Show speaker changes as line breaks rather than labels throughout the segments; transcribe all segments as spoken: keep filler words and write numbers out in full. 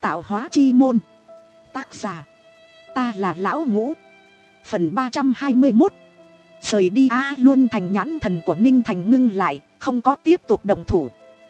Tạo hóa chi môn. Tác giả, ta là Lão Ngũ. Phần ba trăm hai mươi mốt. Rời đi A Luân Thành. Nhãn thần của Ninh Thành ngưng lại, không có tiếp tục động thủ.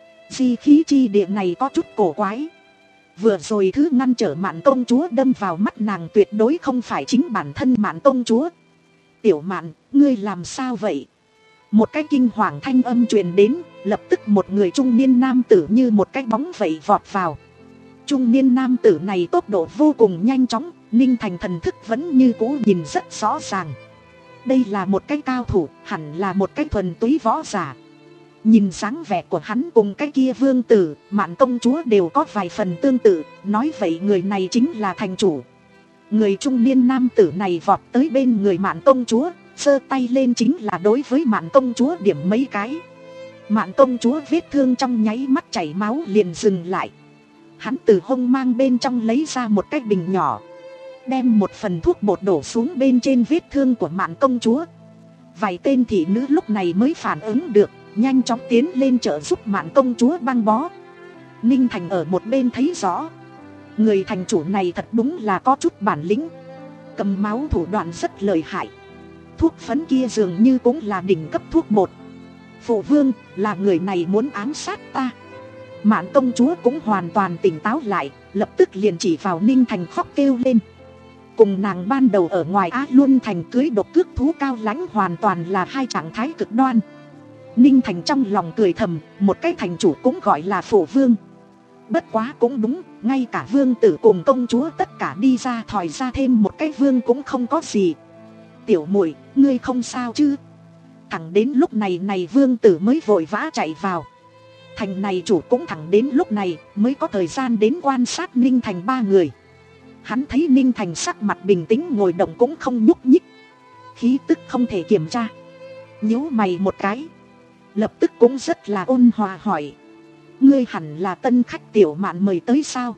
Di khí chi địa này có chút cổ quái. Vừa rồi thứ ngăn trở Mạn công chúa đâm vào mắt nàng tuyệt đối không phải chính bản thân Mạn công chúa. Tiểu Mạn, ngươi làm sao vậy? Một cái kinh hoàng thanh âm truyền đến, lập tức một người trung niên nam tử như một cái bóng vậy vọt vào. Trung niên nam tử này tốc độ vô cùng nhanh chóng, Ninh Thành thần thức vẫn như cũ nhìn rất rõ ràng. Đây là một cái cao thủ, hẳn là một cái thuần túy võ giả. Nhìn dáng vẻ của hắn cùng cái kia vương tử, Mạn công chúa đều có vài phần tương tự, nói vậy người này chính là thành chủ. Người trung niên nam tử này vọt tới bên người Mạn công chúa, giơ tay lên chính là đối với Mạn công chúa điểm mấy cái. Mạn công chúa vết thương trong nháy mắt chảy máu liền dừng lại. Hắn từ hông mang bên trong lấy ra một cái bình nhỏ, đem một phần thuốc bột đổ xuống bên trên vết thương của Mạn công chúa. Vài tên thị nữ lúc này mới phản ứng được, nhanh chóng tiến lên trợ giúp Mạn công chúa băng bó. Ninh Thành ở một bên thấy rõ, người thành chủ này thật đúng là có chút bản lĩnh, cầm máu thủ đoạn rất lợi hại. Thuốc phấn kia dường như cũng là đỉnh cấp thuốc bột. Phụ vương, là người này muốn ám sát ta. Mạn công chúa cũng hoàn toàn tỉnh táo lại, lập tức liền chỉ vào Ninh Thành khóc kêu lên. Cùng nàng ban đầu ở ngoài Á Luân Thành cưới độc cước thú cao lãnh hoàn toàn là hai trạng thái cực đoan. Ninh Thành trong lòng cười thầm, một cái thành chủ cũng gọi là phụ vương. Bất quá cũng đúng, ngay cả vương tử cùng công chúa tất cả đi ra thòi ra thêm một cái vương cũng không có gì. Tiểu muội, ngươi không sao chứ? Thẳng đến lúc này này vương tử mới vội vã chạy vào. Thành này chủ cũng thẳng đến lúc này mới có thời gian đến quan sát Ninh Thành ba người. Hắn thấy Ninh Thành sắc mặt bình tĩnh ngồi động cũng không nhúc nhích, khí tức không thể kiểm tra. Nhíu mày một cái, lập tức cũng rất là ôn hòa hỏi: ngươi hẳn là tân khách Tiểu Mạn mời tới sao?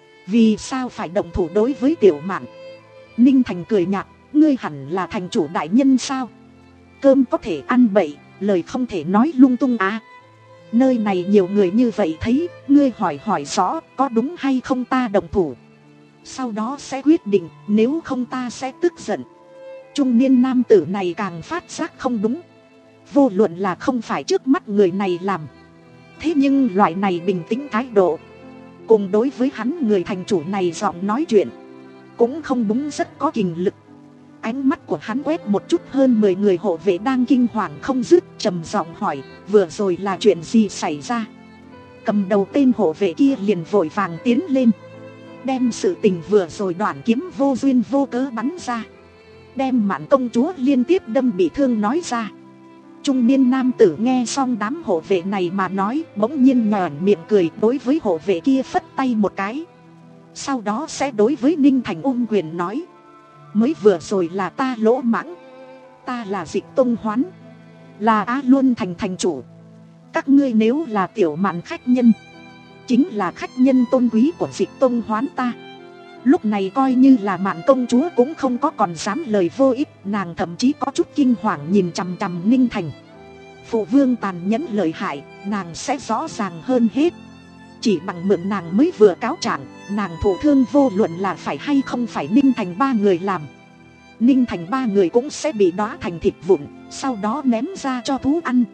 Vì sao phải động thủ đối với Tiểu Mạn? Ninh Thành cười nhạt: ngươi hẳn là thành chủ đại nhân sao? Cơm có thể ăn bậy, lời không thể nói lung tung à. Nơi này nhiều người như vậy thấy, ngươi hỏi hỏi rõ có đúng hay không ta động thủ, sau đó sẽ quyết định, nếu không ta sẽ tức giận. Trung niên nam tử này càng phát giác không đúng. Vô luận là không phải trước mắt người này làm, thế nhưng loại này bình tĩnh thái độ, cùng đối với hắn người thành chủ này giọng nói chuyện, cũng không đúng, rất có kình lực. Ánh mắt của hắn quét một chút hơn mười người hộ vệ đang kinh hoàng không dứt, trầm giọng hỏi: vừa rồi là chuyện gì xảy ra? Cầm đầu tên hộ vệ kia liền vội vàng tiến lên, đem sự tình vừa rồi đoạn kiếm vô duyên vô cớ bắn ra, đem Mạn công chúa liên tiếp đâm bị thương nói ra. Trung niên nam tử nghe xong đám hộ vệ này mà nói, bỗng nhiên nhòn miệng cười, đối với hộ vệ kia phất tay một cái, sau đó sẽ đối với Ninh Thành ôm quyền nói: mới vừa rồi là ta lỗ mãng, ta là Dịch Tông Hoán, là Á Luân Thành thành chủ. Các ngươi nếu là Tiểu Mạn khách nhân, chính là khách nhân tôn quý của Dịch Tông Hoán ta. Lúc này coi như là Mạn công chúa cũng không có còn dám lời vô ích, nàng thậm chí có chút kinh hoàng nhìn chằm chằm Ninh Thành. Phụ vương tàn nhẫn lợi hại, nàng sẽ rõ ràng hơn hết. Chỉ bằng mượn nàng mới vừa cáo trạng, nàng thụ thương vô luận là phải hay không phải Ninh Thành ba người làm, Ninh Thành ba người cũng sẽ bị đóa thành thịt vụn, sau đó ném ra cho thú ăn.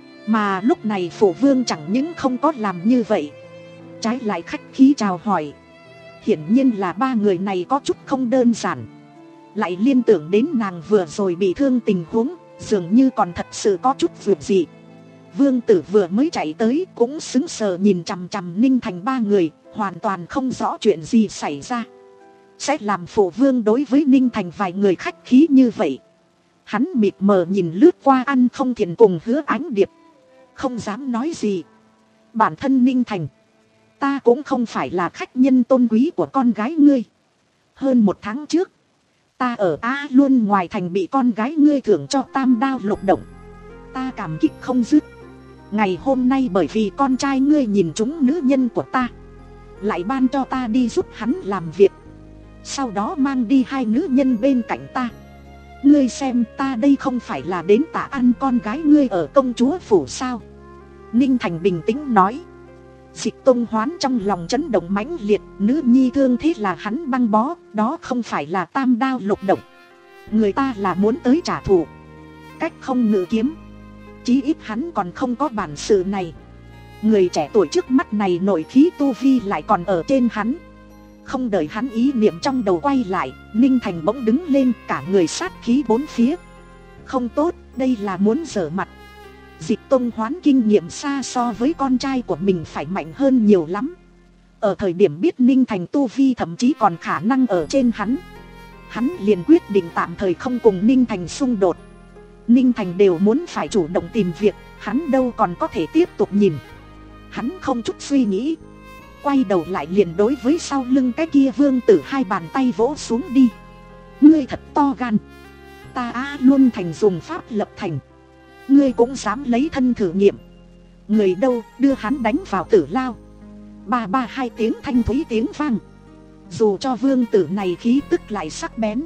Mà lúc này phụ vương chẳng những không có làm như vậy, trái lại khách khí chào hỏi. Hiển nhiên là ba người này có chút không đơn giản, lại liên tưởng đến nàng vừa rồi bị thương tình huống, dường như còn thật sự có chút việc gì. Vương tử vừa mới chạy tới cũng sững sờ nhìn chằm chằm Ninh Thành ba người, hoàn toàn không rõ chuyện gì xảy ra. Sẽ làm phụ vương đối với Ninh Thành vài người khách khí như vậy. Hắn mịt mờ nhìn lướt qua ăn không thiền cùng Hứa Ánh Điệp, không dám nói gì. Bản thân Ninh Thành, ta cũng không phải là khách nhân tôn quý của con gái ngươi. Hơn một tháng trước, ta ở Á Luân ngoài thành bị con gái ngươi thưởng cho tam đao lục động, ta cảm kích không dứt. Ngày hôm nay bởi vì con trai ngươi nhìn trúng nữ nhân của ta, lại ban cho ta đi giúp hắn làm việc, sau đó mang đi hai nữ nhân bên cạnh ta. Ngươi xem ta đây không phải là đến tạ ăn con gái ngươi ở công chúa phủ sao? Ninh Thành bình tĩnh nói. Dịch Tông Hoán trong lòng chấn động mãnh liệt, nữ nhi thương thế là hắn băng bó, đó không phải là tam đao lục động. Người ta là muốn tới trả thù, cách không ngự kiếm. Chí ít hắn còn không có bản sự này. Người trẻ tuổi trước mắt này nội khí tu vi lại còn ở trên hắn. Không đợi hắn ý niệm trong đầu quay lại, Ninh Thành bỗng đứng lên, cả người sát khí bốn phía. Không tốt, đây là muốn giở mặt. Dịch Tông Hoán kinh nghiệm xa so với con trai của mình phải mạnh hơn nhiều lắm. Ở thời điểm biết Ninh Thành tu vi thậm chí còn khả năng ở trên hắn, hắn liền quyết định tạm thời không cùng Ninh Thành xung đột. Ninh Thành đều muốn phải chủ động tìm việc, hắn đâu còn có thể tiếp tục nhìn. Hắn không chút suy nghĩ, quay đầu lại liền đối với sau lưng cái kia vương tử hai bàn tay vỗ xuống đi. Ngươi thật to gan, ta á luôn thành dùng pháp lập thành, ngươi cũng dám lấy thân thử nghiệm. Người đâu, đưa hắn đánh vào tử lao. Ba ba hai tiếng thanh thúy tiếng vang. Dù cho vương tử này khí tức lại sắc bén,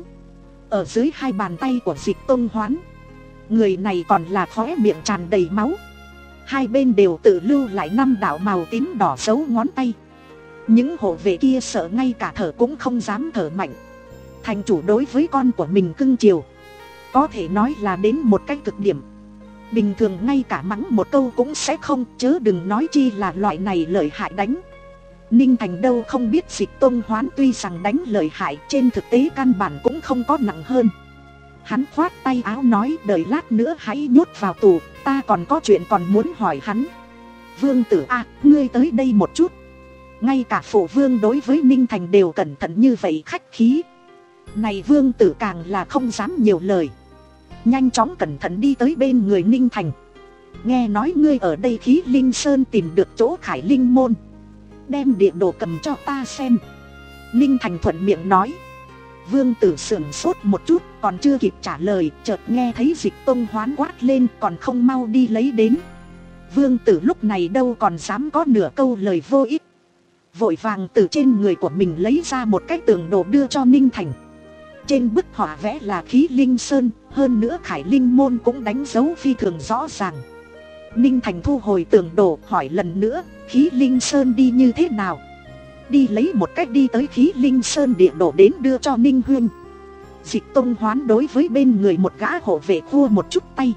ở dưới hai bàn tay của Dịch Tông Hoán, người này còn là khóe miệng tràn đầy máu. Hai bên đều tự lưu lại năm đạo màu tím đỏ dấu ngón tay. Những hộ vệ kia sợ ngay cả thở cũng không dám thở mạnh. Thành chủ đối với con của mình cưng chiều, có thể nói là đến một cái cực điểm. Bình thường ngay cả mắng một câu cũng sẽ không, chớ đừng nói chi là loại này lợi hại đánh. Ninh Thành đâu không biết Dịch Tông Hoán tuy rằng đánh lợi hại, trên thực tế căn bản cũng không có nặng hơn. Hắn khoát tay áo nói, đợi lát nữa hãy nhốt vào tù, ta còn có chuyện còn muốn hỏi hắn. Vương tử a, à, ngươi tới đây một chút. Ngay cả phụ vương đối với Ninh Thành đều cẩn thận như vậy, khách khí. Này vương tử càng là không dám nhiều lời, nhanh chóng cẩn thận đi tới bên người Ninh Thành. Nghe nói ngươi ở đây Khí Linh Sơn tìm được chỗ Khải Linh Môn, đem địa đồ cầm cho ta xem. Ninh Thành thuận miệng nói. Vương tử sửng sốt một chút, còn chưa kịp trả lời, chợt nghe thấy Dịch Tông Hoán quát lên, còn không mau đi lấy đến. Vương tử lúc này đâu còn dám có nửa câu lời vô ích, vội vàng từ trên người của mình lấy ra một cái tường đồ đưa cho Ninh Thành. Trên bức họa vẽ là Khí Linh Sơn, hơn nữa Khải Linh Môn cũng đánh dấu phi thường rõ ràng. Ninh Thành thu hồi tường đồ, hỏi lần nữa, Khí Linh Sơn đi như thế nào? Đi lấy một cách đi tới Khí Linh Sơn địa đồ đến đưa cho Ninh Huyên. Dịch Tông Hoán đối với bên người một gã hộ vệ khua một chút tay.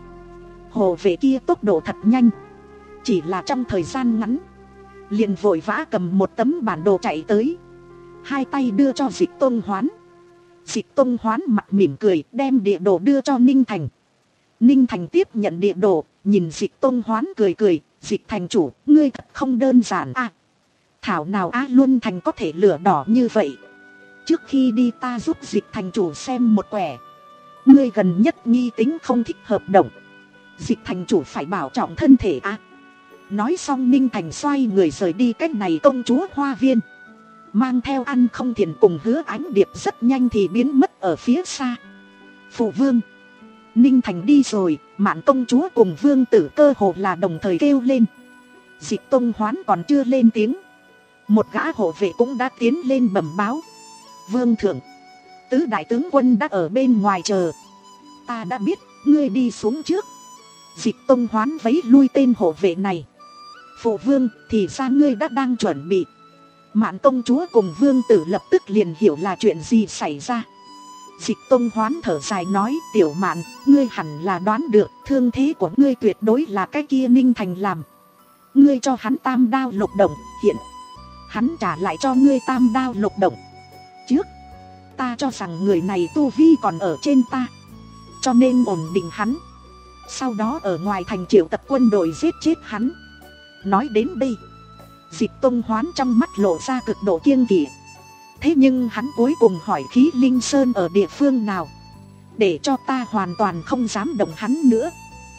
Hộ vệ kia tốc độ thật nhanh, chỉ là trong thời gian ngắn liền vội vã cầm một tấm bản đồ chạy tới, hai tay đưa cho Dịch Tông Hoán. Dịch Tông Hoán mặt mỉm cười, đem địa đồ đưa cho Ninh Thành. Ninh Thành tiếp nhận địa đồ, nhìn Dịch Tông Hoán cười cười, Dịch thành chủ, ngươi thật không đơn giản à. Thảo nào Á Luân Thành có thể lửa đỏ như vậy. Trước khi đi ta giúp Dịch thành chủ xem một quẻ, ngươi gần nhất nghi tính không thích hợp động, Dịch thành chủ phải bảo trọng thân thể à. Nói xong Ninh Thành xoay người rời đi cách này công chúa hoa viên, mang theo ăn không thiền cùng Hứa Ánh Điệp rất nhanh thì biến mất ở phía xa. Phụ vương, Ninh Thành đi rồi, Mạn công chúa cùng vương tử cơ hồ là đồng thời kêu lên. Dịch Tông Hoán còn chưa lên tiếng, một gã hộ vệ cũng đã tiến lên bẩm báo. Vương thượng, tứ đại tướng quân đã ở bên ngoài chờ. Ta đã biết, ngươi đi xuống trước. Dịch Tông Hoán vấy lui tên hộ vệ này. Phụ vương, thì ra ngươi đã đang chuẩn bị. Mạn công chúa cùng vương tử lập tức liền hiểu là chuyện gì xảy ra. Dịch Tông Hoán thở dài nói, Tiểu Mạn, ngươi hẳn là đoán được, thương thế của ngươi tuyệt đối là cái kia Ninh Thành làm. Ngươi cho hắn tam đao lục động, hiện hắn trả lại cho ngươi tam đao lục động. Trước, ta cho rằng người này tu vi còn ở trên ta, cho nên ổn định hắn, sau đó ở ngoài thành triệu tập quân đội giết chết hắn. Nói đến đây, Dịch Tông Hoán trong mắt lộ ra cực độ kiêng kỵ. Thế nhưng hắn cuối cùng hỏi Khí Linh Sơn ở địa phương nào, để cho ta hoàn toàn không dám động hắn nữa.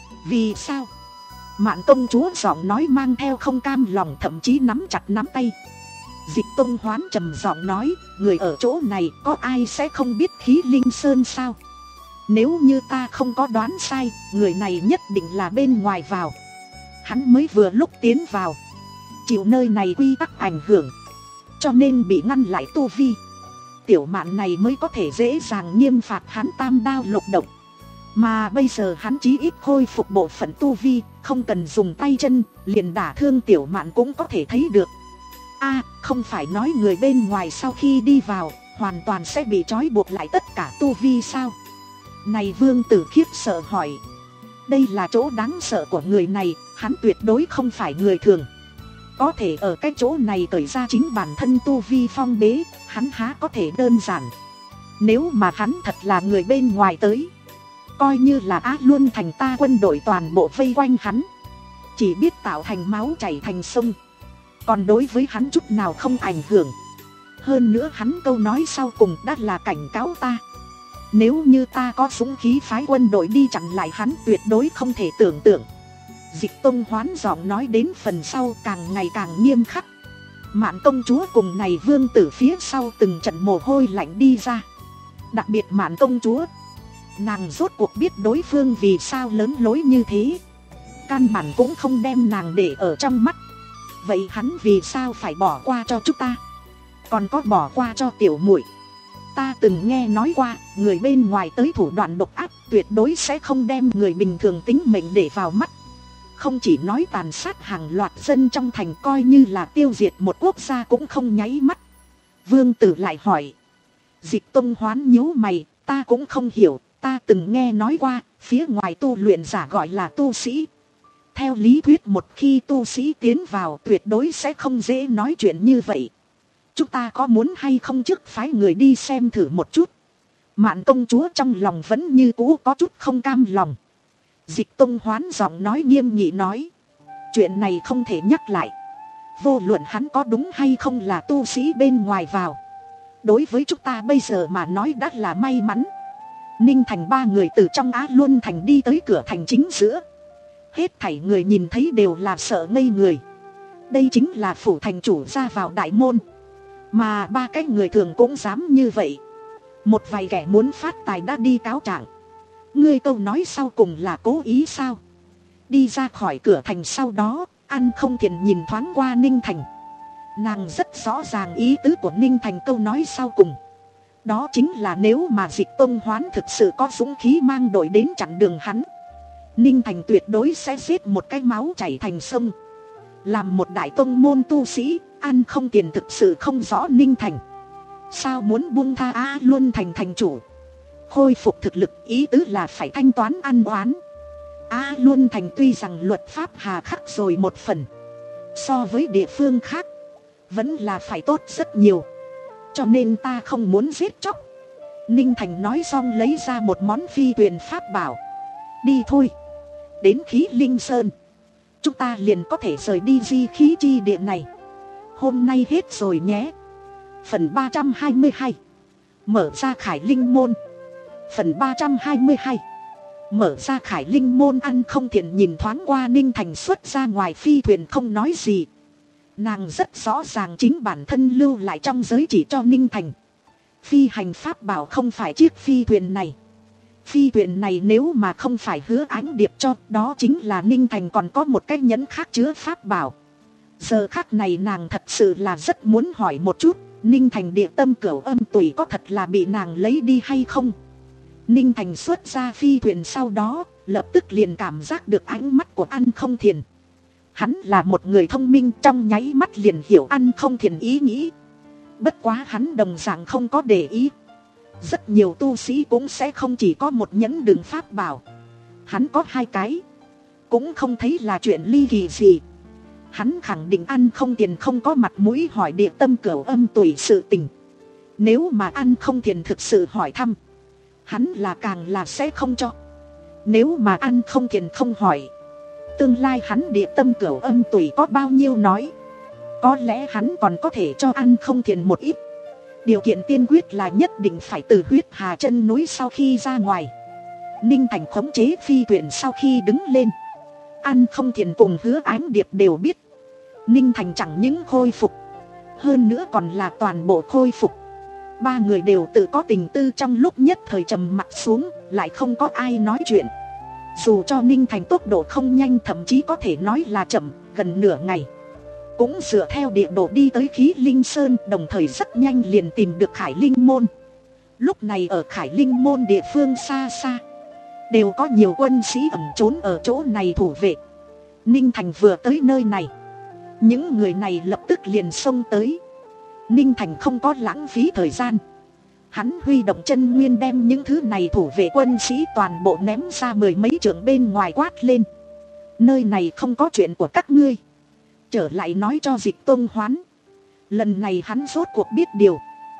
Vì sao? Mạn công chúa giọng nói mang theo không cam lòng, thậm chí nắm chặt nắm tay. Dịch Tông Hoán trầm giọng nói, người ở chỗ này có ai sẽ không biết Khí Linh Sơn sao? Nếu như ta không có đoán sai, người này nhất định là bên ngoài vào. Hắn mới vừa lúc tiến vào, chịu nơi này quy tắc ảnh hưởng, cho nên bị ngăn lại tu vi. Tiểu Mạn này mới có thể dễ dàng nghiêm phạt hắn tam đao lục động. Mà bây giờ hắn chí ít khôi phục bộ phận tu vi, không cần dùng tay chân, liền đả thương Tiểu Mạn cũng có thể thấy được. A, không phải nói người bên ngoài sau khi đi vào, hoàn toàn sẽ bị trói buộc lại tất cả tu vi sao? Này Vương Tử khiếp sợ hỏi. Đây là chỗ đáng sợ của người này, hắn tuyệt đối không phải người thường. Có thể ở cái chỗ này cởi ra chính bản thân tu vi phong bế, hắn há có thể đơn giản. Nếu mà hắn thật là người bên ngoài tới, coi như là Á Luân Thành ta quân đội toàn bộ vây quanh hắn, chỉ biết tạo thành máu chảy thành sông, còn đối với hắn chút nào không ảnh hưởng. Hơn nữa hắn câu nói sau cùng đã là cảnh cáo ta. Nếu như ta có súng khí phái quân đội đi chặn lại hắn, tuyệt đối không thể tưởng tượng. Dịch Tông hoán giọng nói đến phần sau càng ngày càng nghiêm khắc. Mạn công chúa cùng này Vương Tử phía sau từng trận mồ hôi lạnh đi ra. Đặc biệt Mạn công chúa, nàng rốt cuộc biết đối phương vì sao lớn lối như thế, căn bản cũng không đem nàng để ở trong mắt. Vậy hắn vì sao phải bỏ qua cho chúng ta, còn có bỏ qua cho tiểu muội? Ta từng nghe nói qua, người bên ngoài tới thủ đoạn độc ác, tuyệt đối sẽ không đem người bình thường tính mệnh để vào mắt. Không chỉ nói tàn sát hàng loạt dân trong thành, coi như là tiêu diệt một quốc gia cũng không nháy mắt. Vương Tử lại hỏi. Dịch Tông hoán nhíu mày, ta cũng không hiểu, ta từng nghe nói qua, phía ngoài tu luyện giả gọi là tu sĩ. Theo lý thuyết một khi tu sĩ tiến vào tuyệt đối sẽ không dễ nói chuyện như vậy. Chúng ta có muốn hay không trước phái người đi xem thử một chút? Mạn công chúa trong lòng vẫn như cũ có chút không cam lòng. Dịch Tông hoán giọng nói nghiêm nghị nói. Chuyện này không thể nhắc lại. Vô luận hắn có đúng hay không là tu sĩ bên ngoài vào, đối với chúng ta bây giờ mà nói đã là may mắn. Ninh Thành ba người từ trong Á Luân Thành đi tới cửa thành chính giữa. Hết thảy người nhìn thấy đều là sợ ngây người. Đây chính là phủ thành chủ ra vào đại môn, mà ba cái người thường cũng dám như vậy. Một vài kẻ muốn phát tài đã đi cáo trạng. Ngươi câu nói sau cùng là cố ý sao? Đi ra khỏi cửa thành sau đó, An Không Thiền nhìn thoáng qua Ninh Thành. Nàng rất rõ ràng ý tứ của Ninh Thành câu nói sau cùng. Đó chính là nếu mà Dịch Tông hoán thực sự có dũng khí mang đội đến chặn đường hắn, Ninh Thành tuyệt đối sẽ giết một cái máu chảy thành sông. Làm một đại tông môn tu sĩ, An Không Tiền thực sự không rõ Ninh Thành sao muốn buông tha Á Luân Thành thành chủ. Khôi phục thực lực, ý tứ là phải thanh toán ăn oán. Á Luân Thành tuy rằng luật pháp hà khắc rồi một phần, so với địa phương khác vẫn là phải tốt rất nhiều. Cho nên ta không muốn giết chóc. Ninh Thành nói xong lấy ra một món phi thuyền pháp bảo. Đi thôi, đến Khí Linh Sơn, chúng ta liền có thể rời đi di khí chi địa này. Hôm nay hết rồi nhé. Phần ba trăm hai mươi hai, mở ra Khải Linh Môn. Phần ba trăm hai mươi hai, mở ra Khải Linh Môn. An Không Thiện nhìn thoáng qua Ninh Thành xuất ra ngoài phi thuyền không nói gì. Nàng rất rõ ràng chính bản thân lưu lại trong giới chỉ cho Ninh Thành phi hành pháp bảo không phải chiếc phi thuyền này. Phi thuyền này nếu mà không phải Hứa Ánh Điệp cho, đó chính là Ninh Thành còn có một cái nhẫn khác chứa pháp bảo. Giờ khắc này nàng thật sự là rất muốn hỏi một chút, Ninh Thành địa tâm cửu âm tùy có thật là bị nàng lấy đi hay không. Ninh Thành xuất ra phi thuyền sau đó, lập tức liền cảm giác được ánh mắt của An Không Thiền. Hắn là một người thông minh, trong nháy mắt liền hiểu An Không Thiền ý nghĩ. Bất quá hắn đồng dạng không có để ý. Rất nhiều tu sĩ cũng sẽ không chỉ có một nhẫn đựng pháp bảo. Hắn có hai cái, cũng không thấy là chuyện ly kỳ gì. Hắn khẳng định An Không Thiền không có mặt mũi hỏi địa tâm cửu âm tùy sự tình. Nếu mà An Không Thiền thực sự hỏi thăm, hắn là càng là sẽ không cho. Nếu mà An Không Thiền không hỏi, tương lai hắn địa tâm cửu âm tùy có bao nhiêu nói, có lẽ hắn còn có thể cho An Không Thiền một ít. Điều kiện tiên quyết là nhất định phải từ huyết hà chân núi sau khi ra ngoài. Ninh Thành khống chế phi thuyền sau khi đứng lên, An Không Thiền cùng Hứa Ánh Điệp đều biết Ninh Thành chẳng những khôi phục, hơn nữa còn là toàn bộ khôi phục. Ba người đều tự có tình tư, trong lúc nhất thời trầm mặt xuống, lại không có ai nói chuyện. Dù cho Ninh Thành tốc độ không nhanh, thậm chí có thể nói là chậm, gần nửa ngày cũng dựa theo địa đồ đi tới Khí Linh Sơn, đồng thời rất nhanh liền tìm được Khải Linh Môn. Lúc này ở Khải Linh Môn địa phương xa xa, đều có nhiều quân sĩ ẩn trốn ở chỗ này thủ vệ. Ninh Thành vừa tới nơi này, những người này lập tức liền xông tới. Ninh Thành không có lãng phí thời gian, hắn huy động chân nguyên đem những thứ này thủ vệ quân sĩ toàn bộ ném ra mười mấy trượng bên ngoài, quát lên: nơi này không có chuyện của các ngươi, trở lại nói cho Dịch Tôn Hoán. Lần này hắn rốt cuộc biết điều,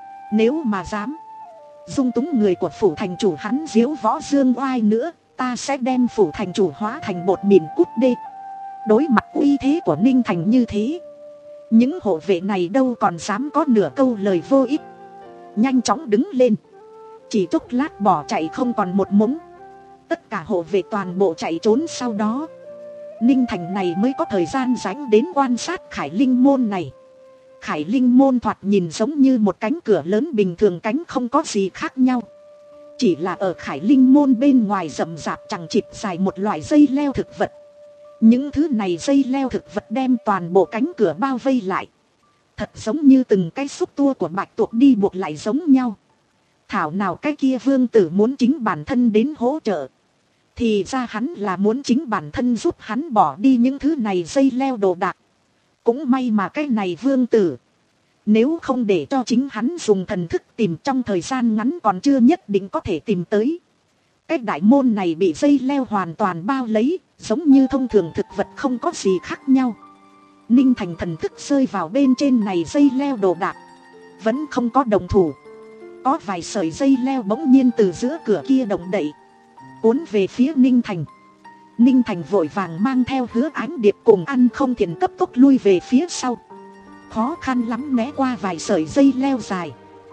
nếu mà dám dung túng người của phủ thành chủ hắn diếu võ dương oai nữa, ta sẽ đem phủ thành chủ hóa thành bột mìn cút đê. Đối mặt uy thế của Ninh Thành như thế, những hộ vệ này đâu còn dám có nửa câu lời vô ích, nhanh chóng đứng lên, chỉ chốc lát bỏ chạy không còn một mống. Tất cả hộ vệ toàn bộ chạy trốn. Sau đó Ninh Thành này mới có thời gian rảnh đến quan sát Khải Linh môn này. Khải Linh môn thoạt nhìn giống như một cánh cửa lớn bình thường, cánh không có gì khác nhau, chỉ là ở Khải Linh môn bên ngoài rậm rạp chằng chịt dài một loại dây leo thực vật. Những thứ này dây leo thực vật đem toàn bộ cánh cửa bao vây lại, thật giống như từng cái xúc tua của bạch tuộc đi buộc lại giống nhau. Thảo nào cái kia vương tử muốn chính bản thân đến hỗ trợ, thì ra hắn là muốn chính bản thân giúp hắn bỏ đi những thứ này dây leo đồ đạc. Cũng may mà cái này vương tử, nếu không để cho chính hắn dùng thần thức tìm, trong thời gian ngắn còn chưa nhất định có thể tìm tới. Cái đại môn này bị dây leo hoàn toàn bao lấy, giống như thông thường thực vật không có gì khác nhau. Ninh Thành thần thức rơi vào bên trên này dây leo đồ đạc, vẫn không có đồng thủ. Có vài sợi dây leo bỗng nhiên từ giữa cửa kia động đậy, cuốn về phía Ninh Thành. Ninh Thành vội vàng mang theo Hứa Ánh Điệp cùng Ăn Không Thiền cấp tốc lui về phía sau, khó khăn lắm né qua vài sợi dây leo dài.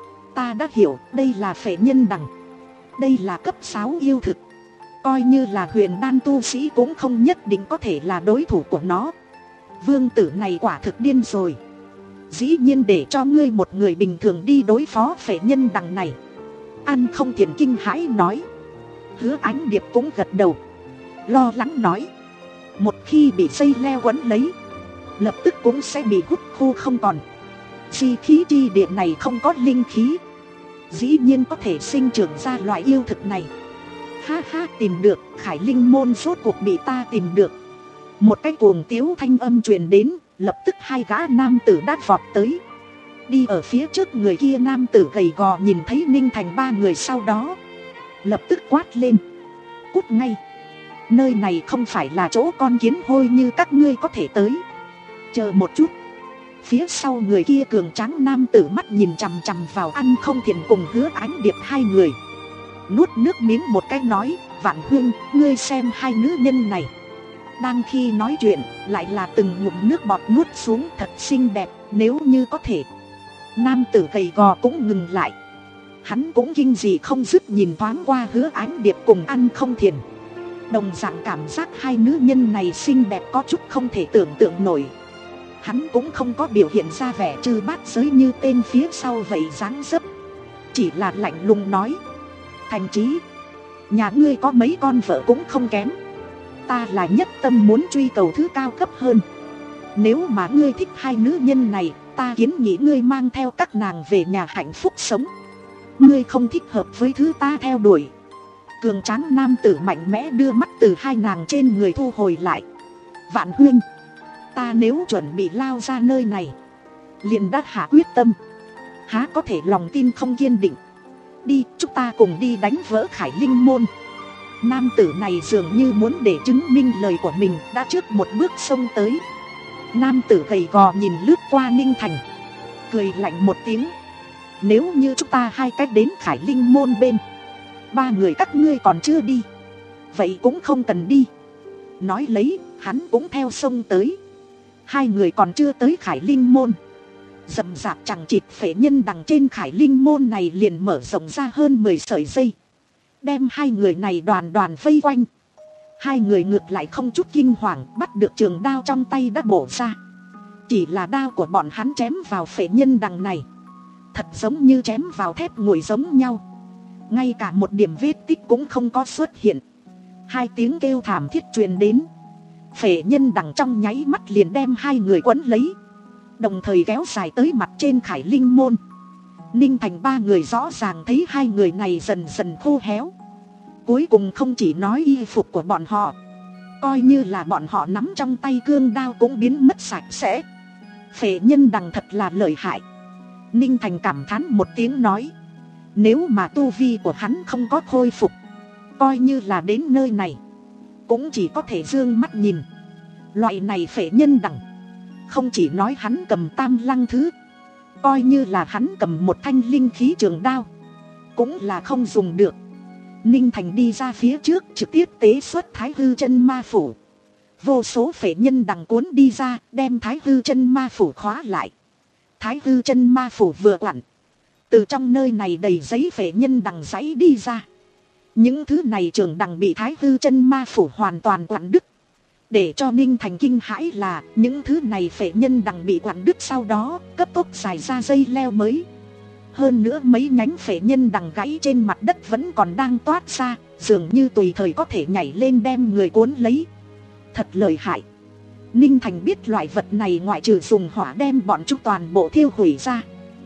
Ta đã hiểu, đây là phệ nhân đằng, đây là cấp sáu yêu thực, coi như là huyền đan tu sĩ cũng không nhất định có thể là đối thủ của nó. Vương tử này quả thực điên rồi, dĩ nhiên để cho ngươi một người bình thường đi đối phó phệ nhân đằng này. Ăn Không Thiền kinh hãi nói. Hứa Ánh Điệp cũng gật đầu, lo lắng nói: một khi bị dây leo quấn lấy, lập tức cũng sẽ bị hút khô không còn. Di khí chi địa này không có linh khí, dĩ nhiên có thể sinh trưởng ra loại yêu thực này. Ha ha, tìm được, Khải Linh môn rốt cuộc bị ta tìm được. Một cái cuồng tiếu thanh âm truyền đến, lập tức hai gã nam tử đã vọt tới. Đi ở phía trước người kia nam tử gầy gò nhìn thấy Ninh Thành ba người sau đó, lập tức quát lên: cút ngay, nơi này không phải là chỗ con kiến hôi như các ngươi có thể tới. Chờ một chút. Phía sau người kia cường tráng nam tử mắt nhìn chằm chằm vào Ăn Không Thiền cùng Hứa Ánh Điệp hai người, nuốt nước miếng một cái nói: Vạn Huynh, ngươi xem hai nữ nhân này. Đang khi nói chuyện, lại là từng ngụm nước bọt nuốt xuống, thật xinh đẹp, nếu như có thể. Nam tử gầy gò cũng ngừng lại, hắn cũng kinh dị không dứt nhìn thoáng qua Hứa Ánh Điệp cùng Ăn Không Thiền. Đồng dạng cảm giác hai nữ nhân này xinh đẹp có chút không thể tưởng tượng nổi. Hắn cũng không có biểu hiện ra vẻ trừ bát giới như tên phía sau vậy dáng dấp, chỉ là lạnh lùng nói: Thành Trí, nhà ngươi có mấy con vợ cũng không kém, ta là nhất tâm muốn truy cầu thứ cao cấp hơn. Nếu mà ngươi thích hai nữ nhân này, ta kiến nghị ngươi mang theo các nàng về nhà hạnh phúc sống. Ngươi không thích hợp với thứ ta theo đuổi. Cường tráng nam tử mạnh mẽ đưa mắt từ hai nàng trên người thu hồi lại. Vạn Huynh, ta nếu chuẩn bị lao ra nơi này, liền đã hạ quyết tâm, há có thể lòng tin không kiên định. Đi, chúng ta cùng đi đánh vỡ Khải Linh môn. Nam tử này dường như muốn để chứng minh lời của mình, đã trước một bước xông tới. Nam tử gầy gò nhìn lướt qua Ninh Thành, cười lạnh một tiếng: Nếu như chúng ta hai cách đến Khải Linh môn bên, ba người các ngươi còn chưa đi, vậy cũng không cần đi. Nói lấy, hắn cũng theo xông tới. Hai người còn chưa tới Khải Linh môn, rậm rạp chẳng chịt phệ nhân đằng trên Khải Linh môn này liền mở rộng ra hơn mười sợi dây, đem hai người này đoàn đoàn vây quanh. Hai người ngược lại không chút kinh hoàng, bắt được trường đao trong tay đã bổ ra. Chỉ là đao của bọn hắn chém vào phệ nhân đằng này, thật giống như chém vào thép nguội giống nhau, ngay cả một điểm vết tích cũng không có xuất hiện. Hai tiếng kêu thảm thiết truyền đến, phệ nhân đằng trong nháy mắt liền đem hai người quấn lấy, đồng thời kéo dài tới mặt trên Khải Linh môn. Ninh Thành ba người rõ ràng thấy hai người này dần dần khô héo, Cuối cùng không chỉ nói y phục của bọn họ, coi như là bọn họ nắm trong tay cương đao cũng biến mất sạch sẽ. Phệ nhân đằng thật là lợi hại. Ninh Thành cảm thán một tiếng nói, nếu mà tu vi của hắn không có khôi phục, coi như là đến nơi này cũng chỉ có thể dương mắt nhìn. Loại này phệ nhân đằng, không chỉ nói hắn cầm tam lăng thứ, coi như là hắn cầm một thanh linh khí trường đao cũng là không dùng được. Ninh Thành đi ra phía trước, trực tiếp tế xuất Thái Hư Chân Ma Phủ. Vô số phệ nhân đằng cuốn đi ra, đem Thái Hư Chân Ma Phủ khóa lại. Thái Hư Chân Ma Phủ vừa quặn, từ trong nơi này đầy giấy phệ nhân đằng giấy đi ra. Những thứ này trường đằng bị Thái Hư Chân Ma Phủ hoàn toàn quặn đứt. Để cho Ninh Thành kinh hãi là những thứ này phệ nhân đằng bị quặn đứt sau đó cấp tốc dài ra dây leo mới. Hơn nữa mấy nhánh phệ nhân đằng gãy trên mặt đất vẫn còn đang toát ra, dường như tùy thời có thể nhảy lên đem người cuốn lấy. Thật lợi hại. Ninh Thành biết loại vật này ngoại trừ dùng hỏa đem bọn chúng toàn bộ thiêu hủy ra,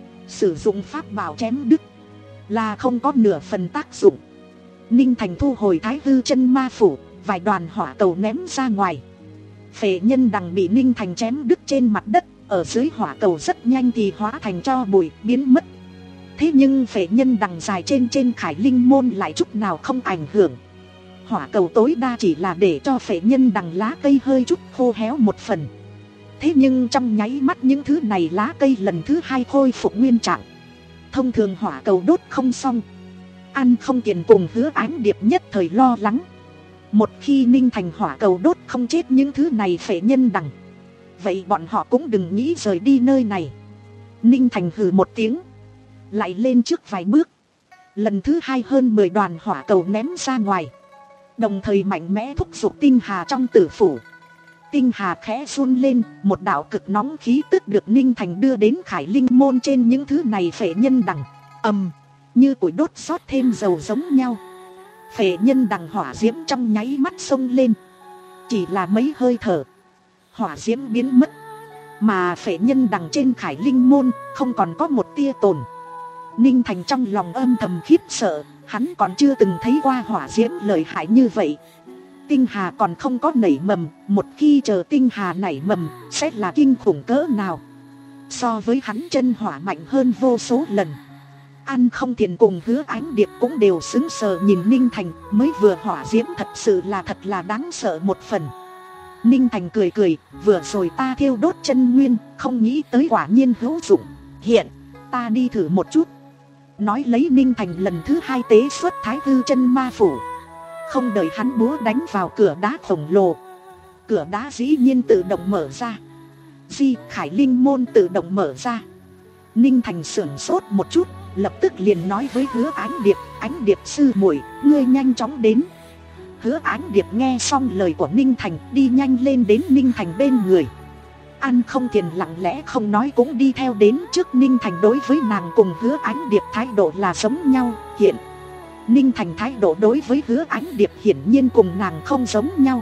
sử dụng pháp bảo chém đứt là không có nửa phần tác dụng. Ninh Thành thu hồi Thái Hư Chân Ma Phủ, vài đoàn hỏa cầu ném ra ngoài. Phệ nhân đằng bị Ninh Thành chém đứt trên mặt đất, ở dưới hỏa cầu rất nhanh thì hóa thành tro bụi biến mất. Thế nhưng phệ nhân đằng dài trên trên Khải Linh môn lại chút nào không ảnh hưởng. Hỏa cầu tối đa chỉ là để cho phệ nhân đằng lá cây hơi chút khô héo một phần. Thế nhưng trong nháy mắt những thứ này lá cây lần thứ hai khôi phục nguyên trạng. Thông thường hỏa cầu đốt không xong, Ăn Không Tiền cùng Hứa Ánh Điệp nhất thời lo lắng. Một khi Ninh Thành hỏa cầu đốt không chết những thứ này phệ nhân đằng, vậy bọn họ cũng đừng nghĩ rời đi nơi này. Ninh Thành hừ một tiếng, lại lên trước vài bước. Lần thứ hai hơn mười đoàn hỏa cầu ném ra ngoài, đồng thời mạnh mẽ thúc giục tinh hà trong tử phủ. Tinh hà khẽ run lên, một đạo cực nóng khí tức được Ninh Thành đưa đến Khải Linh môn trên những thứ này phệ nhân đằng. Ầm, như củi đốt xót thêm dầu giống nhau. Phệ nhân đằng hỏa diễm trong nháy mắt xông lên. Chỉ là mấy hơi thở, hỏa diễm biến mất, mà phệ nhân đằng trên Khải Linh môn không còn có một tia tồn. Ninh Thành trong lòng âm thầm khiếp sợ, hắn còn chưa từng thấy qua hỏa diễm lợi hại như vậy. Tinh hà còn không có nảy mầm, một khi chờ tinh hà nảy mầm sẽ là kinh khủng cỡ nào. So với hắn chân hỏa mạnh hơn vô số lần. Ăn Không Tiền cùng Hứa Ánh Điệp cũng đều sững sờ nhìn Ninh Thành, mới vừa hỏa diễm thật sự là thật là đáng sợ một phần. Ninh Thành cười cười, vừa rồi ta thiêu đốt chân nguyên, không nghĩ tới quả nhiên hữu dụng. Hiện, ta đi thử một chút. Nói lấy Ninh Thành lần thứ hai tế xuất Thái Hư Chân Ma Phủ. Không đợi hắn búa đánh vào cửa đá khổng lồ, cửa đá dĩ nhiên tự động mở ra. Di Khải Linh môn tự động mở ra. Ninh Thành sửng sốt một chút, lập tức liền nói với Hứa Ánh Điệp, Ánh Điệp sư muội, ngươi nhanh chóng đến. Hứa Ánh Điệp nghe xong lời của Ninh Thành, đi nhanh lên đến Ninh Thành bên người. Ăn Không Tiền lặng lẽ không nói cũng đi theo đến trước Ninh Thành. Đối với nàng cùng Hứa Ánh Điệp thái độ là giống nhau. Hiện Ninh Thành thái độ đối với Hứa Ánh Điệp hiển nhiên cùng nàng không giống nhau.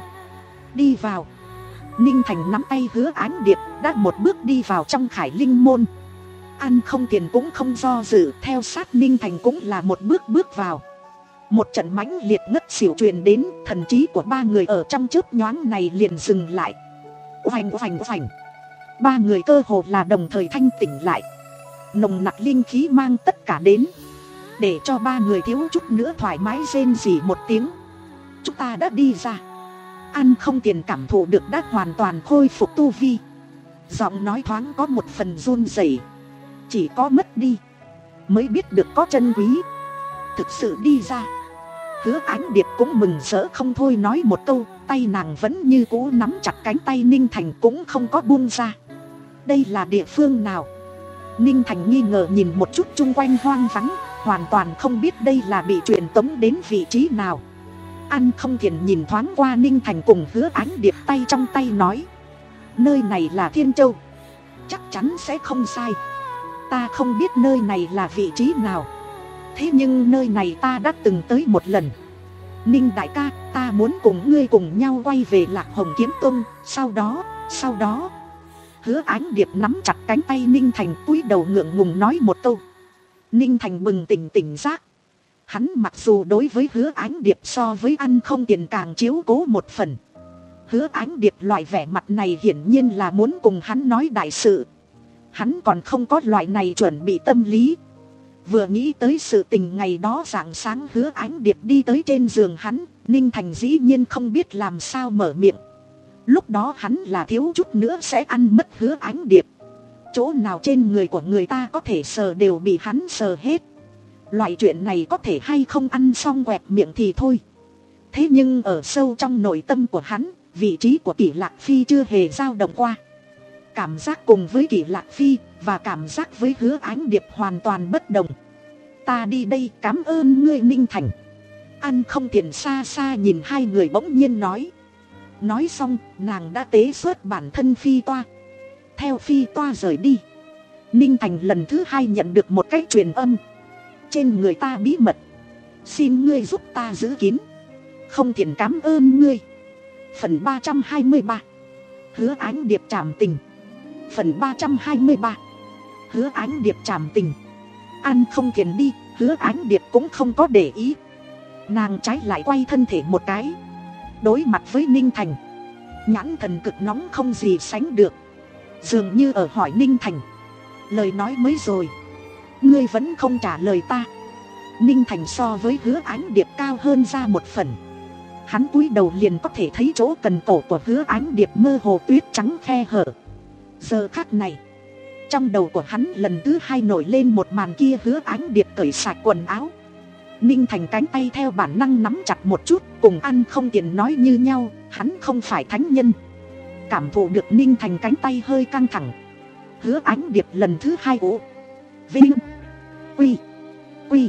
Đi vào. Ninh Thành nắm tay Hứa Ánh Điệp, đã một bước đi vào trong Khải Linh môn. Ăn Không Tiền cũng không do dự, theo sát Ninh Thành cũng là một bước bước vào. Một trận mãnh liệt ngất xỉu truyền đến, thần trí của ba người ở trong chớp nhoáng này liền dừng lại. Oành oành oành. Ba người cơ hồ là đồng thời thanh tỉnh lại. Nồng nặc linh khí mang tất cả đến, để cho ba người thiếu chút nữa thoải mái rên rỉ một tiếng. Chúng ta đã đi ra. Ăn Không Tiền cảm thụ được đã hoàn toàn khôi phục tu vi, giọng nói thoáng có một phần run rẩy. Chỉ có mất đi mới biết được có chân quý. Thực sự đi ra. Hứa Ánh Điệp cũng mừng rỡ không thôi nói một câu, tay nàng vẫn như cũ nắm chặt cánh tay Ninh Thành cũng không có buông ra. Đây là địa phương nào? Ninh Thành nghi ngờ nhìn một chút chung quanh hoang vắng, hoàn toàn không biết đây là bị truyền tống đến vị trí nào. Ăn Không Tiền nhìn thoáng qua Ninh Thành cùng Hứa Ánh Điệp tay trong tay nói, nơi này là Thiên Châu, chắc chắn sẽ không sai. Ta không biết nơi này là vị trí nào, thế nhưng nơi này ta đã từng tới một lần. Ninh đại ca, ta muốn cùng ngươi cùng nhau quay về Lạc Hồng Kiếm Tông. Sau đó, sau đó Hứa Ánh Điệp nắm chặt cánh tay Ninh Thành, cúi đầu ngượng ngùng nói một câu. Ninh Thành bừng tỉnh tỉnh giác, Hắn mặc dù đối với Hứa Ánh Điệp so với ăn không tiền càng chiếu cố một phần. Hứa Ánh Điệp loại vẻ mặt này hiển nhiên là muốn cùng hắn nói đại sự. Hắn còn không có loại này chuẩn bị tâm lý. Vừa nghĩ tới sự tình ngày đó rạng sáng Hứa Ánh Điệp đi tới trên giường hắn, Ninh Thành dĩ nhiên không biết làm sao mở miệng. Lúc đó hắn là thiếu chút nữa sẽ ăn mất Hứa Ánh Điệp. Chỗ nào trên người của người ta có thể sờ đều bị hắn sờ hết. Loại chuyện này có thể hay không ăn xong quẹt miệng thì thôi. Thế nhưng ở sâu trong nội tâm của hắn, vị trí của Kỷ Lạc Phi chưa hề dao động qua. Cảm giác cùng với Kỷ Lạc Phi và cảm giác với Hứa Ánh Điệp hoàn toàn bất đồng. Ta đi đây, cảm ơn ngươi Ninh Thành. Ăn không tiền xa xa nhìn hai người bỗng nhiên nói. Nói xong, nàng đã tế xuất bản thân phi toa. Theo phi toa rời đi, Ninh Thành lần thứ hai nhận được một cái truyền âm. Trên người ta bí mật, xin ngươi giúp ta giữ kín. Không tiền cảm ơn ngươi. Phần ba trăm hai mươi ba, Hứa Ánh Điệp trảm tình. Phần ba trăm hai mươi ba, Hứa Ánh Điệp trảm tình. Ăn không tiền đi, Hứa Ánh Điệp cũng không có để ý. Nàng trái lại quay thân thể một cái, đối mặt với Ninh Thành, nhãn thần cực nóng không gì sánh được. Dường như ở hỏi Ninh Thành, lời nói mới rồi, ngươi vẫn không trả lời ta. Ninh Thành so với Hứa Ánh Điệp cao hơn ra một phần. Hắn cúi đầu liền có thể thấy chỗ cần cổ của Hứa Ánh Điệp mơ hồ tuyết trắng khe hở. Giờ khắc này, trong đầu của hắn lần thứ hai nổi lên một màn kia, Hứa Ánh Điệp cởi sạch quần áo. Ninh Thành cánh tay theo bản năng nắm chặt một chút, cùng ăn không tiền nói như nhau, hắn không phải thánh nhân. Cảm thụ được Ninh Thành cánh tay hơi căng thẳng, Hứa Ánh Điệp lần thứ hai ủ Vinh Quy Quy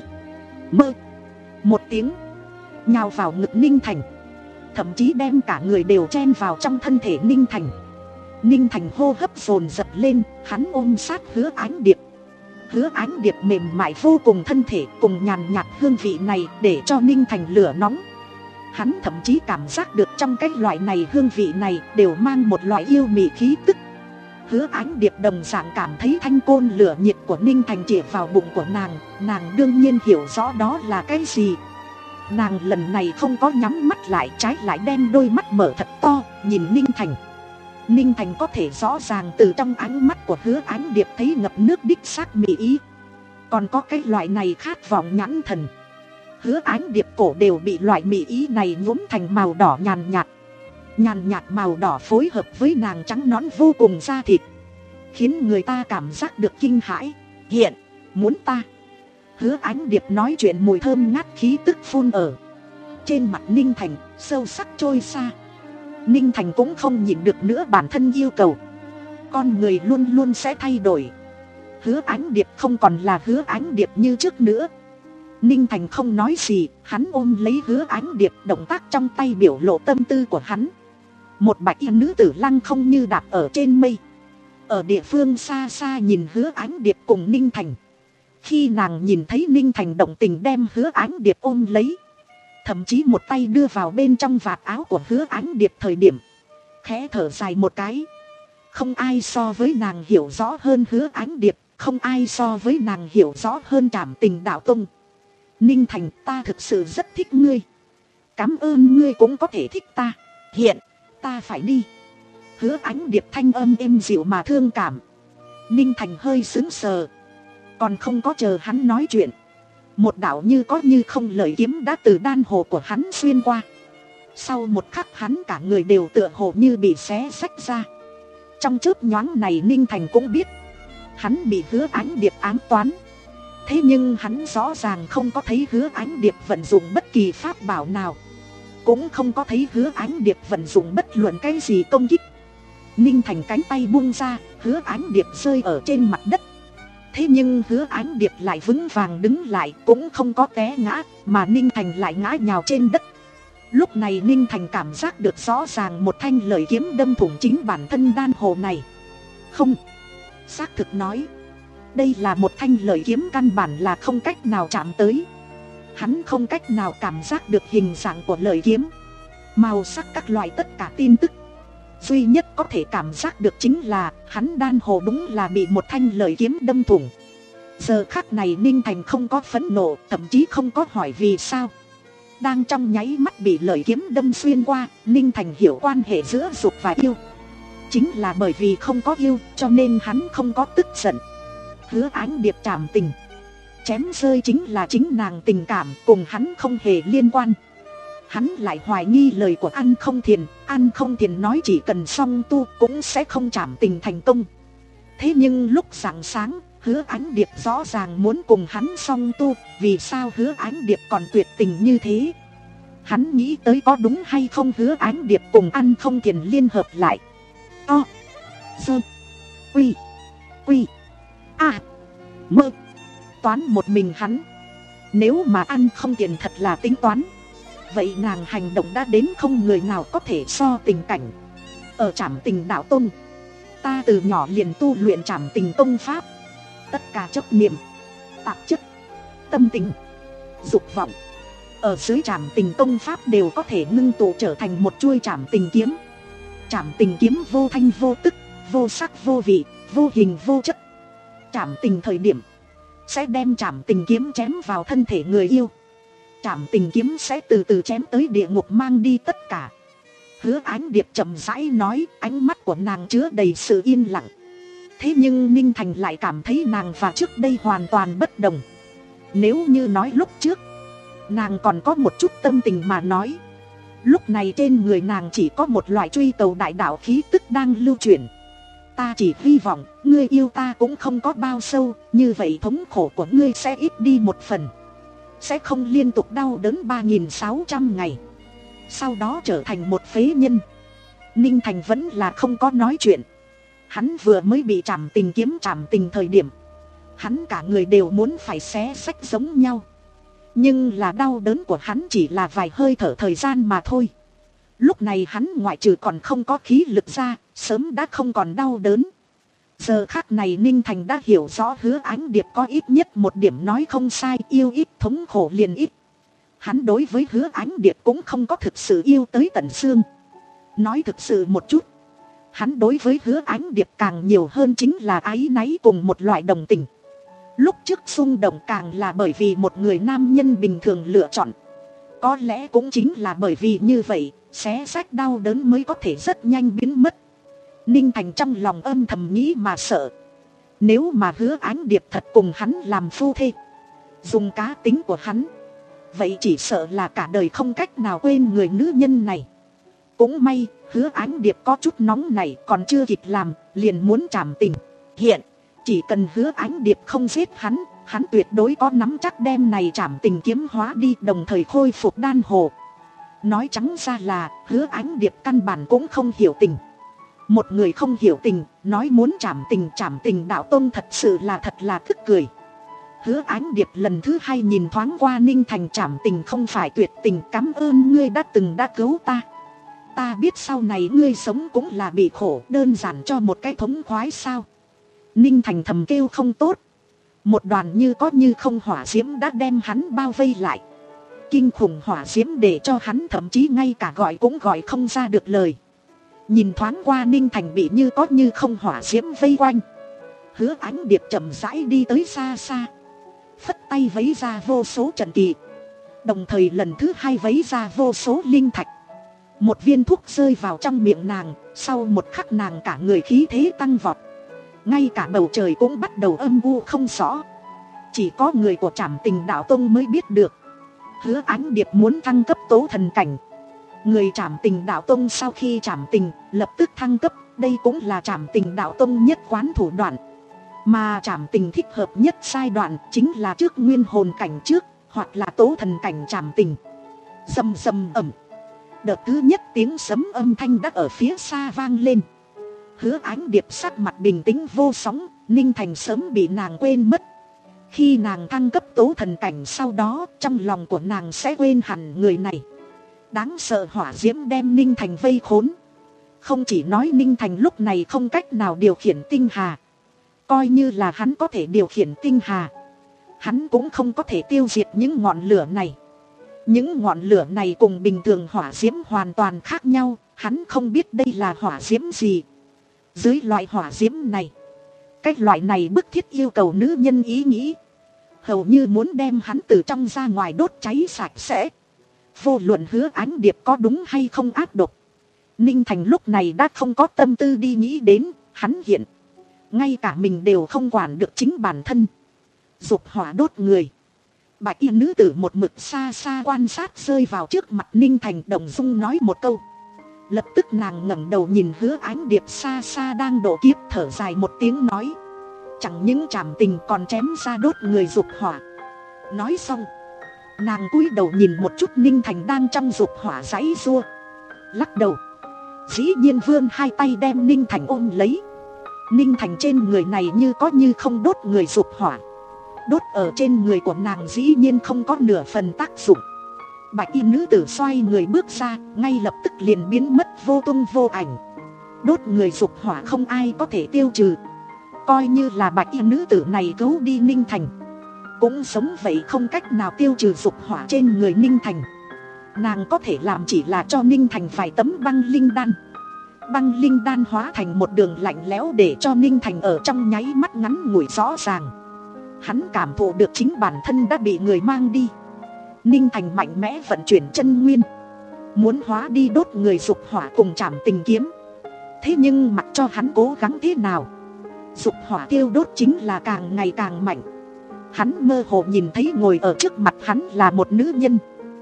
Mơ một tiếng nhào vào ngực Ninh Thành, thậm chí đem cả người đều chen vào trong thân thể Ninh Thành. Ninh Thành hô hấp dồn dập lên, hắn ôm sát Hứa Ánh Điệp. Hứa Ánh Điệp mềm mại vô cùng thân thể cùng nhàn nhạt hương vị này để cho Ninh Thành lửa nóng. Hắn thậm chí cảm giác được trong cái loại này hương vị này đều mang một loại yêu mị khí tức. Hứa Ánh Điệp đồng dạng cảm thấy thanh côn lửa nhiệt của Ninh Thành chĩa vào bụng của nàng. Nàng đương nhiên hiểu rõ đó là cái gì. Nàng lần này không có nhắm mắt lại, trái lại đem đôi mắt mở thật to nhìn Ninh Thành. Ninh Thành có thể rõ ràng từ trong ánh mắt của Hứa Ánh Điệp thấy ngập nước đích xác mị ý. Còn có cái loại này khát vọng nhãn thần. Hứa Ánh Điệp cổ đều bị loại mị ý này nhuốm thành màu đỏ nhàn nhạt. Nhàn nhạt màu đỏ phối hợp với nàng trắng nõn vô cùng da thịt, khiến người ta cảm giác được kinh hãi. Hiện, muốn ta. Hứa Ánh Điệp nói chuyện, mùi thơm ngát khí tức phun ở trên mặt Ninh Thành, sâu sắc trôi xa. Ninh Thành cũng không nhịn được nữa bản thân yêu cầu. Con người luôn luôn sẽ thay đổi. Hứa Ánh Điệp không còn là Hứa Ánh Điệp như trước nữa. Ninh Thành không nói gì, hắn ôm lấy Hứa Ánh Điệp, động tác trong tay biểu lộ tâm tư của hắn. Một bạch y nữ tử lăng không như đạp ở trên mây. Ở địa phương xa xa nhìn Hứa Ánh Điệp cùng Ninh Thành. Khi nàng nhìn thấy Ninh Thành động tình đem Hứa Ánh Điệp ôm lấy, thậm chí một tay đưa vào bên trong vạt áo của Hứa Ánh Điệp thời điểm, khẽ thở dài một cái. Không ai so với nàng hiểu rõ hơn Hứa Ánh Điệp, không ai so với nàng hiểu rõ hơn Trảm Tình đạo tông. Ninh Thành, ta thực sự rất thích ngươi. Cảm ơn ngươi cũng có thể thích ta. Hiện, ta phải đi. Hứa Ánh Điệp thanh âm êm dịu mà thương cảm. Ninh Thành hơi sững sờ. Còn không có chờ hắn nói chuyện, một đạo như có như không lời kiếm đã từ đan hồ của hắn xuyên qua. Sau một khắc hắn cả người đều tựa hồ như bị xé rách ra. Trong chớp nhoáng này Ninh Thành cũng biết hắn bị Hứa Ánh Điệp ám toán. Thế nhưng hắn rõ ràng không có thấy Hứa Ánh Điệp vận dụng bất kỳ pháp bảo nào, cũng không có thấy Hứa Ánh Điệp vận dụng bất luận cái gì công kích. Ninh Thành cánh tay buông ra, Hứa Ánh Điệp rơi ở trên mặt đất. Thế nhưng Hứa Ánh Điệp lại vững vàng đứng lại, cũng không có té ngã, mà Ninh Thành lại ngã nhào trên đất. Lúc này Ninh Thành cảm giác được rõ ràng một thanh lợi kiếm đâm thủng chính bản thân đan hồ này. Không, xác thực nói, đây là một thanh lợi kiếm căn bản là không cách nào chạm tới. Hắn không cách nào cảm giác được hình dạng của lợi kiếm, màu sắc, các loại tất cả tin tức. Duy nhất có thể cảm giác được chính là hắn đan hồ đúng là bị một thanh lợi kiếm đâm thủng. Giờ khắc này Ninh Thành không có phẫn nộ, thậm chí không có hỏi vì sao. Đang trong nháy mắt bị lợi kiếm đâm xuyên qua, Ninh Thành hiểu quan hệ giữa dục và yêu. Chính là bởi vì không có yêu cho nên hắn không có tức giận. Hứa Ánh Điệp trảm tình, chém rơi chính là chính nàng tình cảm, cùng hắn không hề liên quan. Hắn lại hoài nghi lời của An Không Thiền. An Không Thiền nói chỉ cần song tu cũng sẽ không trảm tình thành công. Thế nhưng lúc rạng sáng, Hứa Ánh Điệp rõ ràng muốn cùng hắn song tu. Vì sao Hứa Ánh Điệp còn tuyệt tình như thế? Hắn nghĩ tới có đúng hay không Hứa Ánh Điệp cùng An Không Thiền liên hợp lại. To Sơ Quy Quy A Mơ Toán một mình hắn. Nếu mà An Không Thiền thật là tính toán, vậy nàng hành động đã đến không người nào có thể so tình cảnh. Ở Trảm Tình Đạo Tông, ta từ nhỏ liền tu luyện Trảm Tình Công Pháp. Tất cả chấp niệm, tạp chất, tâm tình, dục vọng ở dưới Trảm Tình Công Pháp đều có thể ngưng tụ trở thành một chuôi Trảm Tình Kiếm. Trảm Tình Kiếm vô thanh vô tức, vô sắc vô vị, vô hình vô chất. Trảm tình thời điểm sẽ đem Trảm Tình Kiếm chém vào thân thể người yêu. Trảm Tình Kiếm sẽ từ từ chém tới địa ngục, mang đi tất cả. Hứa Ánh Điệp chậm rãi nói, ánh mắt của nàng chứa đầy sự yên lặng. Thế nhưng Ninh Thành lại cảm thấy nàng và trước đây hoàn toàn bất đồng. Nếu như nói lúc trước nàng còn có một chút tâm tình mà nói, lúc này trên người nàng chỉ có một loại truy cầu đại đạo khí tức đang lưu chuyển. Ta chỉ hy vọng ngươi yêu ta cũng không có bao sâu, như vậy thống khổ của ngươi sẽ ít đi một phần, sẽ không liên tục đau đớn ba nghìn sáu trăm ngày, sau đó trở thành một phế nhân. Ninh Thành vẫn là không có nói chuyện. Hắn vừa mới bị Trảm Tình Kiếm trảm tình thời điểm, hắn cả người đều muốn phải xé xách giống nhau. Nhưng là đau đớn của hắn chỉ là vài hơi thở thời gian mà thôi. Lúc này hắn ngoại trừ còn không có khí lực ra, sớm đã không còn đau đớn. Giờ khắc này Ninh Thành đã hiểu rõ Hứa Ánh Điệp có ít nhất một điểm nói không sai, yêu ít thống khổ liền ít. Hắn đối với Hứa Ánh Điệp cũng không có thực sự yêu tới tận xương. Nói thực sự một chút, hắn đối với Hứa Ánh Điệp càng nhiều hơn chính là áy náy cùng một loại đồng tình. Lúc trước xung động càng là bởi vì một người nam nhân bình thường lựa chọn. Có lẽ cũng chính là bởi vì như vậy, xé rách đau đớn mới có thể rất nhanh biến mất. Ninh Thành trong lòng âm thầm nghĩ mà sợ. Nếu mà Hứa Ánh Điệp thật cùng hắn làm phu thê, dùng cá tính của hắn, vậy chỉ sợ là cả đời không cách nào quên người nữ nhân này. Cũng may Hứa Ánh Điệp có chút nóng này, còn chưa kịp làm liền muốn trảm tình. Hiện chỉ cần Hứa Ánh Điệp không giết hắn, hắn tuyệt đối có nắm chắc đem này Trảm Tình Kiếm hóa đi, đồng thời khôi phục đan hồ. Nói trắng ra là Hứa Ánh Điệp căn bản cũng không hiểu tình. Một người không hiểu tình, nói muốn trảm tình trảm tình đạo tông thật sự là thật là tức cười. Hứa Ánh Điệp lần thứ hai nhìn thoáng qua Ninh Thành, trảm tình không phải tuyệt tình, cảm ơn ngươi đã từng đã cứu ta. Ta biết sau này ngươi sống cũng là bị khổ, đơn giản cho một cái thống khoái sao. Ninh Thành thầm kêu không tốt. Một đoàn như có như không hỏa diễm đã đem hắn bao vây lại. Kinh khủng hỏa diễm để cho hắn thậm chí ngay cả gọi cũng gọi không ra được lời. Nhìn thoáng qua Ninh Thành bị như có như không hỏa diễm vây quanh, Hứa Ánh Điệp chậm rãi đi tới xa xa, phất tay vấy ra vô số trận kỳ, đồng thời lần thứ hai vấy ra vô số linh thạch. Một viên thuốc rơi vào trong miệng nàng, sau một khắc nàng cả người khí thế tăng vọt. Ngay cả bầu trời cũng bắt đầu âm u không rõ. Chỉ có người của Trảm Tình Đạo Tông mới biết được, Hứa Ánh Điệp muốn thăng cấp tố thần cảnh. Người Trảm Tình Đạo Tông sau khi trảm tình lập tức thăng cấp, đây cũng là Trảm Tình Đạo Tông nhất quán thủ đoạn. Mà trảm tình thích hợp nhất giai đoạn chính là trước nguyên hồn cảnh trước, hoặc là tố thần cảnh trảm tình. Rầm rầm ầm. Đợt thứ nhất tiếng sấm âm thanh đã ở phía xa vang lên. Hứa Ánh Điệp sắc mặt bình tĩnh vô sóng, Ninh Thành sớm bị nàng quên mất. Khi nàng thăng cấp tố thần cảnh sau đó, trong lòng của nàng sẽ quên hẳn người này. Đáng sợ hỏa diễm đem Ninh Thành vây khốn. Không chỉ nói Ninh Thành lúc này không cách nào điều khiển tinh hà, coi như là hắn có thể điều khiển tinh hà, hắn cũng không có thể tiêu diệt những ngọn lửa này. Những ngọn lửa này cùng bình thường hỏa diễm hoàn toàn khác nhau, hắn không biết đây là hỏa diễm gì. Dưới loại hỏa diễm này, Cái loại này bức thiết yêu cầu nữ nhân ý nghĩ, hầu như muốn đem hắn từ trong ra ngoài đốt cháy sạch sẽ. Vô luận Hứa Ánh Điệp có đúng hay không ác độc, Ninh Thành lúc này đã không có tâm tư đi nghĩ đến. Hắn hiện ngay cả mình đều không quản được chính bản thân, dục hỏa đốt người. Bạch y nữ tử một mực xa xa quan sát rơi vào trước mặt Ninh Thành, động dung nói một câu. Lập tức nàng ngẩng đầu nhìn Hứa Ánh Điệp xa xa đang độ kiếp, thở dài một tiếng nói: chẳng những trảm tình còn chém ra đốt người dục hỏa. Nói xong, nàng cúi đầu nhìn một chút Ninh Thành đang trong dục hỏa giãy giụa, lắc đầu. Dĩ nhiên vươn hai tay đem Ninh Thành ôm lấy. Ninh Thành trên người này như có như không đốt người dục hỏa. Đốt ở trên người của nàng dĩ nhiên không có nửa phần tác dụng. Bạch y nữ tử xoay người bước ra, ngay lập tức liền biến mất vô tung vô ảnh. Đốt người dục hỏa không ai có thể tiêu trừ. Coi như là bạch y nữ tử này cứu đi Ninh Thành, cũng sống vậy không cách nào tiêu trừ dục hỏa trên người Ninh Thành. Nàng có thể làm chỉ là cho Ninh Thành vài tấm băng linh đan. Băng linh đan hóa thành một đường lạnh lẽo để cho Ninh Thành ở trong nháy mắt ngắn ngủi rõ ràng. Hắn cảm thụ được chính bản thân đã bị người mang đi. Ninh Thành mạnh mẽ vận chuyển chân nguyên, muốn hóa đi đốt người dục hỏa cùng trảm tình kiếm. Thế nhưng mặc cho hắn cố gắng thế nào, dục hỏa tiêu đốt chính là càng ngày càng mạnh. Hắn mơ hồ nhìn thấy ngồi ở trước mặt hắn là một nữ nhân.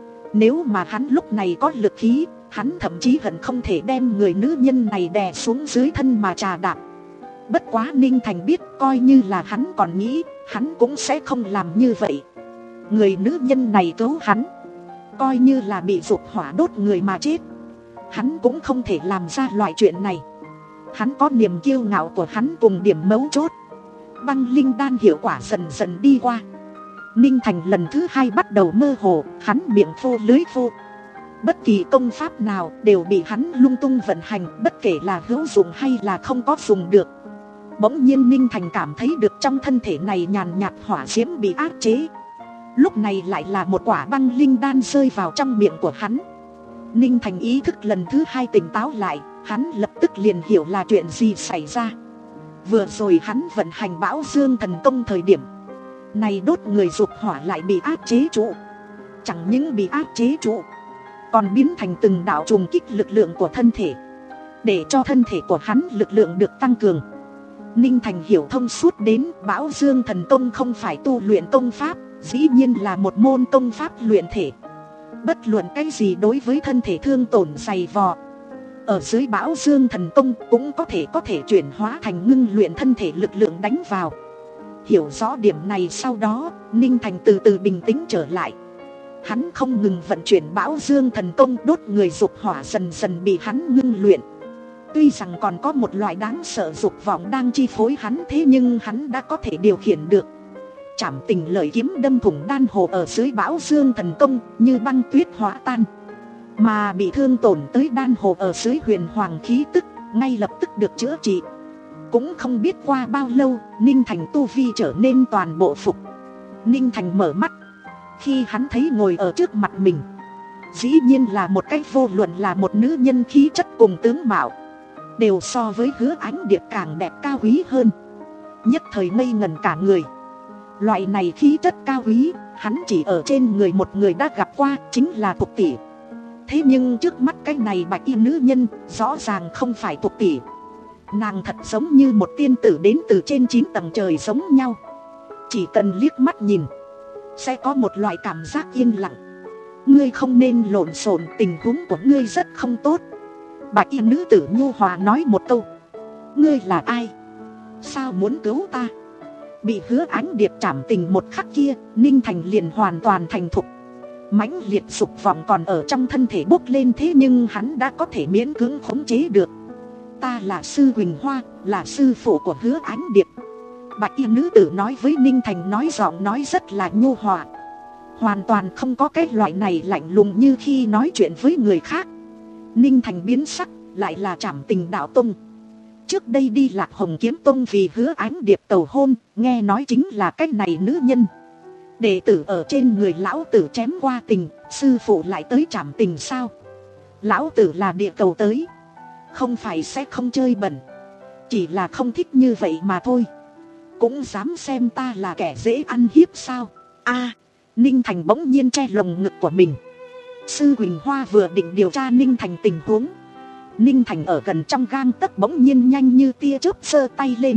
Nếu mà hắn lúc này có lực khí, hắn thậm chí hận không thể đem người nữ nhân này đè xuống dưới thân mà trà đạp. Bất quá Ninh Thành biết, coi như là hắn còn nghĩ, hắn cũng sẽ không làm như vậy. Người nữ nhân này cứu hắn, coi như là bị dục hỏa đốt người mà chết, hắn cũng không thể làm ra loại chuyện này. Hắn có niềm kiêu ngạo của hắn cùng điểm mấu chốt. Băng linh đan hiệu quả dần dần đi qua. Ninh Thành lần thứ hai bắt đầu mơ hồ, hắn miệng phô lưới phô. Bất kỳ công pháp nào đều bị hắn lung tung vận hành, bất kể là hữu dụng hay là không có dùng được. Bỗng nhiên Ninh Thành cảm thấy được trong thân thể này nhàn nhạt hỏa diễm bị áp chế. Lúc này lại là một quả băng linh đan rơi vào trong miệng của hắn. Ninh Thành ý thức lần thứ hai tỉnh táo lại, hắn lập tức liền hiểu là chuyện gì xảy ra. Vừa rồi hắn vận hành Bão Dương thần công thời điểm này, đốt người dục hỏa lại bị áp chế trụ. Chẳng những bị áp chế trụ, còn biến thành từng đạo trùng kích lực lượng của thân thể, để cho thân thể của hắn lực lượng được tăng cường. Ninh Thành hiểu thông suốt đến Bão Dương thần công không phải tu luyện công pháp, dĩ nhiên là một môn công pháp luyện thể. Bất luận cái gì đối với thân thể thương tổn dày vò, ở dưới Bão Dương thần công cũng có thể có thể chuyển hóa thành ngưng luyện thân thể lực lượng đánh vào. Hiểu rõ điểm này sau đó, Ninh Thành từ từ bình tĩnh trở lại. Hắn không ngừng vận chuyển Bão Dương thần công, đốt người dục hỏa dần dần bị hắn ngưng luyện. Tuy rằng còn có một loại đáng sợ dục vọng đang chi phối hắn, thế nhưng hắn đã có thể điều khiển được. Trảm tình lợi kiếm đâm thủng đan hồ ở dưới Bão Dương thần công như băng tuyết hóa tan. Mà bị thương tổn tới đan hồ ở dưới huyền hoàng khí tức ngay lập tức được chữa trị. Cũng không biết qua bao lâu, Ninh Thành tu vi trở nên toàn bộ phục. Ninh Thành mở mắt, khi hắn thấy ngồi ở trước mặt mình dĩ nhiên là một cách vô luận là một nữ nhân, khí chất cùng tướng mạo đều so với Hứa Ánh Điệp càng đẹp cao quý hơn. Nhất thời ngây ngẩn cả người. Loại này khí chất cao quý, hắn chỉ ở trên người một người đã gặp qua, chính là Thục tỷ. Thế nhưng trước mắt cái này bạch y nữ nhân rõ ràng không phải Thục tỷ. Nàng thật giống như một tiên tử đến từ trên chín tầng trời giống nhau. Chỉ cần liếc mắt nhìn, sẽ có một loại cảm giác yên lặng. Ngươi không nên lộn xộn, tình huống của ngươi rất không tốt. Bạch y nữ tử nhu hòa nói một câu. Ngươi là ai? Sao muốn cứu ta? Bị Hứa Ánh Điệp trảm tình một khắc kia, Ninh Thành liền hoàn toàn thành thục. Mãnh liệt dục vọng còn ở trong thân thể bốc lên, thế nhưng hắn đã có thể miễn cưỡng khống chế được. Ta là Sư Huỳnh Hoa, là sư phụ của Hứa Ánh Điệp. Bạch y nữ tử nói với Ninh Thành, nói giọng nói rất là nhu hòa, hoàn toàn không có cái loại này lạnh lùng như khi nói chuyện với người khác. Ninh Thành biến sắc, lại là Trảm Tình đạo tông. Trước đây đi Lạc Hồng Kiếm Tông vì Hứa Ánh Điệp cầu hôn, nghe nói chính là cái này nữ nhân. Đệ tử ở trên người lão tử chém qua tình, sư phụ lại tới Trảm Tình sao? Lão tử là địa cầu tới, không phải sẽ không chơi bẩn, chỉ là không thích như vậy mà thôi. cũng dám xem ta là kẻ dễ ăn hiếp sao? A, Ninh Thành bỗng nhiên che lồng ngực của mình. Sư Quỳnh Hoa vừa định điều tra Ninh Thành tình huống, Ninh Thành ở gần trong gang tấc bỗng nhiên nhanh như tia chớp giơ tay lên.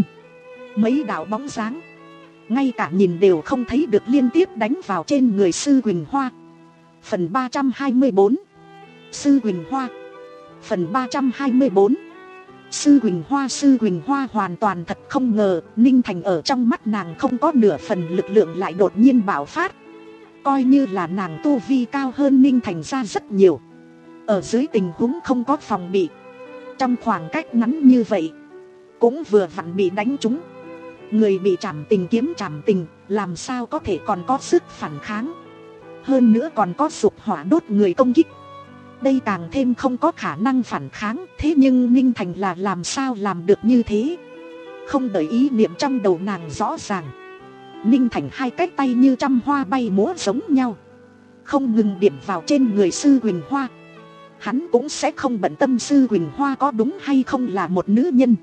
Mấy đạo bóng dáng, ngay cả nhìn đều không thấy được, liên tiếp đánh vào trên người Sư Quỳnh Hoa. Phần ba trăm hai mươi bốn, Sư Quỳnh Hoa. Phần ba trăm hai mươi bốn, Sư Quỳnh Hoa. Sư Quỳnh Hoa hoàn toàn thật không ngờ Ninh Thành ở trong mắt nàng không có nửa phần lực lượng lại đột nhiên bạo phát. Coi như là nàng tu vi cao hơn Ninh Thành ra rất nhiều, ở dưới tình huống không có phòng bị, trong khoảng cách ngắn như vậy cũng vừa vặn bị đánh trúng. Người bị trảm tình kiếm trảm tình làm sao có thể còn có sức phản kháng, hơn nữa còn có dục hỏa đốt người công kích, đây càng thêm không có khả năng phản kháng. Thế nhưng Ninh Thành là làm sao làm được như thế? Không đợi ý niệm trong đầu nàng rõ ràng, Ninh Thành hai cái tay như trăm hoa bay múa giống nhau, không ngừng điểm vào trên người Sư Quỳnh Hoa. Hắn cũng sẽ không bận tâm Sư Quỳnh Hoa có đúng hay không là một nữ nhân.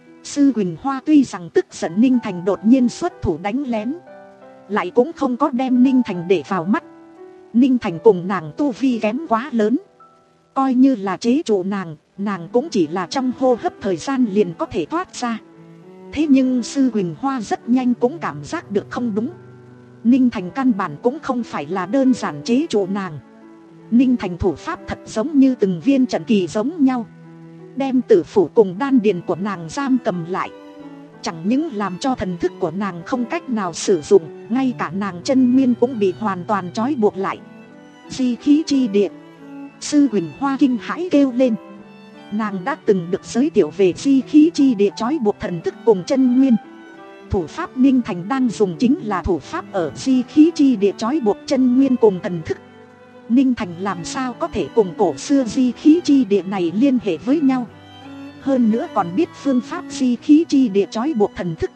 Sư Quỳnh Hoa tuy rằng tức giận Ninh Thành đột nhiên xuất thủ đánh lén, lại cũng không có đem Ninh Thành để vào mắt. Ninh Thành cùng nàng tu vi kém quá lớn, coi như là chế trụ nàng, nàng cũng chỉ là trong hô hấp thời gian liền có thể thoát ra. Thế nhưng Sư Quỳnh Hoa rất nhanh cũng cảm giác được không đúng. Ninh Thành căn bản cũng không phải là đơn giản chế trụ nàng. Ninh Thành thủ pháp thật giống như từng viên trận kỳ giống nhau, đem tử phủ cùng đan điền của nàng giam cầm lại. Chẳng những làm cho thần thức của nàng không cách nào sử dụng, ngay cả nàng chân nguyên cũng bị hoàn toàn trói buộc lại. Di khí chi địa. Sư Quỳnh Hoa kinh hãi kêu lên. Nàng đã từng được giới thiệu về di khí chi địa trói buộc thần thức cùng chân nguyên. Thủ pháp Ninh Thành đang dùng chính là thủ pháp ở di khí chi địa trói buộc chân nguyên cùng thần thức. Ninh Thành làm sao có thể cùng cổ xưa di khí chi địa này liên hệ với nhau, hơn nữa còn biết phương pháp di khí chi địa trói buộc thần thức.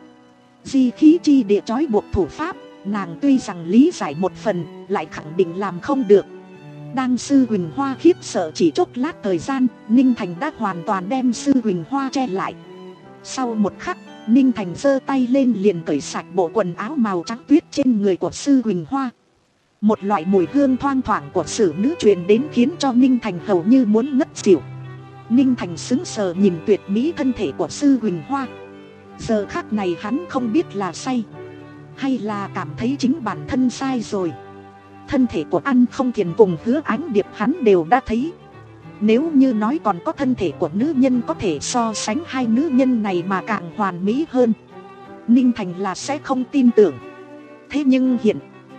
Di khí chi địa trói buộc thủ pháp, nàng tuy rằng lý giải một phần, lại khẳng định làm không được. Đang Sư Quỳnh Hoa khiếp sợ chỉ chốc lát thời gian, Ninh Thành đã hoàn toàn đem Sư Quỳnh Hoa che lại. Sau một khắc, Ninh Thành giơ tay lên liền cởi sạch bộ quần áo màu trắng tuyết trên người của Sư Quỳnh Hoa. Một loại mùi hương thoang thoảng của xử nữ truyền đến khiến cho Ninh Thành hầu như muốn ngất xỉu. Ninh Thành sững sờ nhìn tuyệt mỹ thân thể của Sư Quỳnh Hoa. Giờ khắc này hắn không biết là say, hay là cảm thấy chính bản thân sai rồi. Thân thể của An Không Thiền cùng Hứa Ánh Điệp hắn đều đã thấy. Nếu như nói còn có thân thể của nữ nhân có thể so sánh hai nữ nhân này mà càng hoàn mỹ hơn, Ninh Thành là sẽ không tin tưởng. Thế nhưng hiện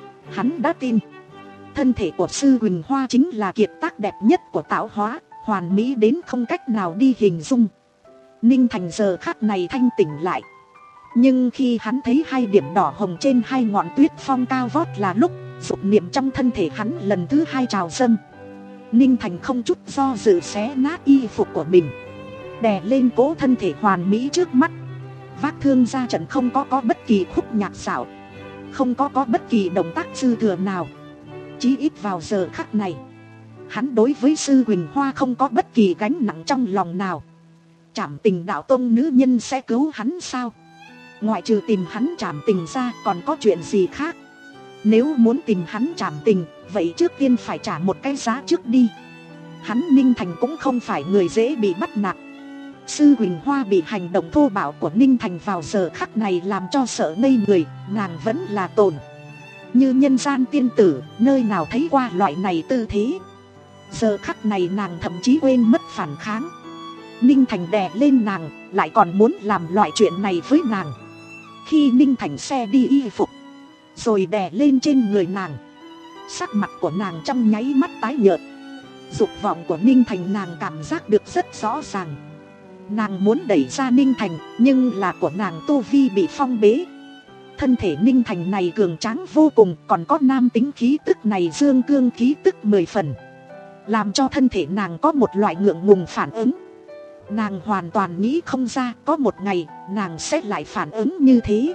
hắn đã tin. Thân thể của Sư Quỳnh Hoa chính là kiệt tác đẹp nhất của tạo hóa, hoàn mỹ đến không cách nào đi hình dung. Ninh Thành giờ khắc này thanh tỉnh lại. Nhưng khi hắn thấy hai điểm đỏ hồng trên hai ngọn tuyết phong cao vót là lúc dục niệm trong thân thể hắn lần thứ hai trào dâng. Ninh Thành không chút do dự xé nát y phục của mình, đè lên cố thân thể hoàn mỹ trước mắt. Vác thương ra trận không có có bất kỳ khúc nhạc xảo, không có có bất kỳ động tác dư thừa nào. Chí ít vào giờ khắc này, hắn đối với Sư Quỳnh Hoa không có bất kỳ gánh nặng trong lòng nào. Trảm tình đạo tông nữ nhân sẽ cứu hắn sao? Ngoại trừ tìm hắn trảm tình ra còn có chuyện gì khác? Nếu muốn tìm hắn trảm tình, vậy trước tiên phải trả một cái giá trước đi. Hắn Ninh Thành cũng không phải người dễ bị bắt nạt. Sư Quỳnh Hoa bị hành động thô bạo của Ninh Thành vào giờ khắc này làm cho sợ ngây người. Nàng vẫn là tồn như nhân gian tiên tử, nơi nào thấy qua loại này tư thế. Giờ khắc này nàng thậm chí quên mất phản kháng. Ninh Thành đè lên nàng, lại còn muốn làm loại chuyện này với nàng. Khi Ninh Thành xe đi y phục, rồi đè lên trên người nàng, sắc mặt của nàng trong nháy mắt tái nhợt. Dục vọng của Ninh Thành nàng cảm giác được rất rõ ràng. Nàng muốn đẩy ra Ninh Thành, nhưng là của nàng tu vi bị phong bế. Thân thể Ninh Thành này cường tráng vô cùng, còn có nam tính khí tức này dương cương khí tức mười phần, làm cho thân thể nàng có một loại ngượng ngùng phản ứng. Nàng hoàn toàn nghĩ không ra có một ngày nàng sẽ lại phản ứng như thế.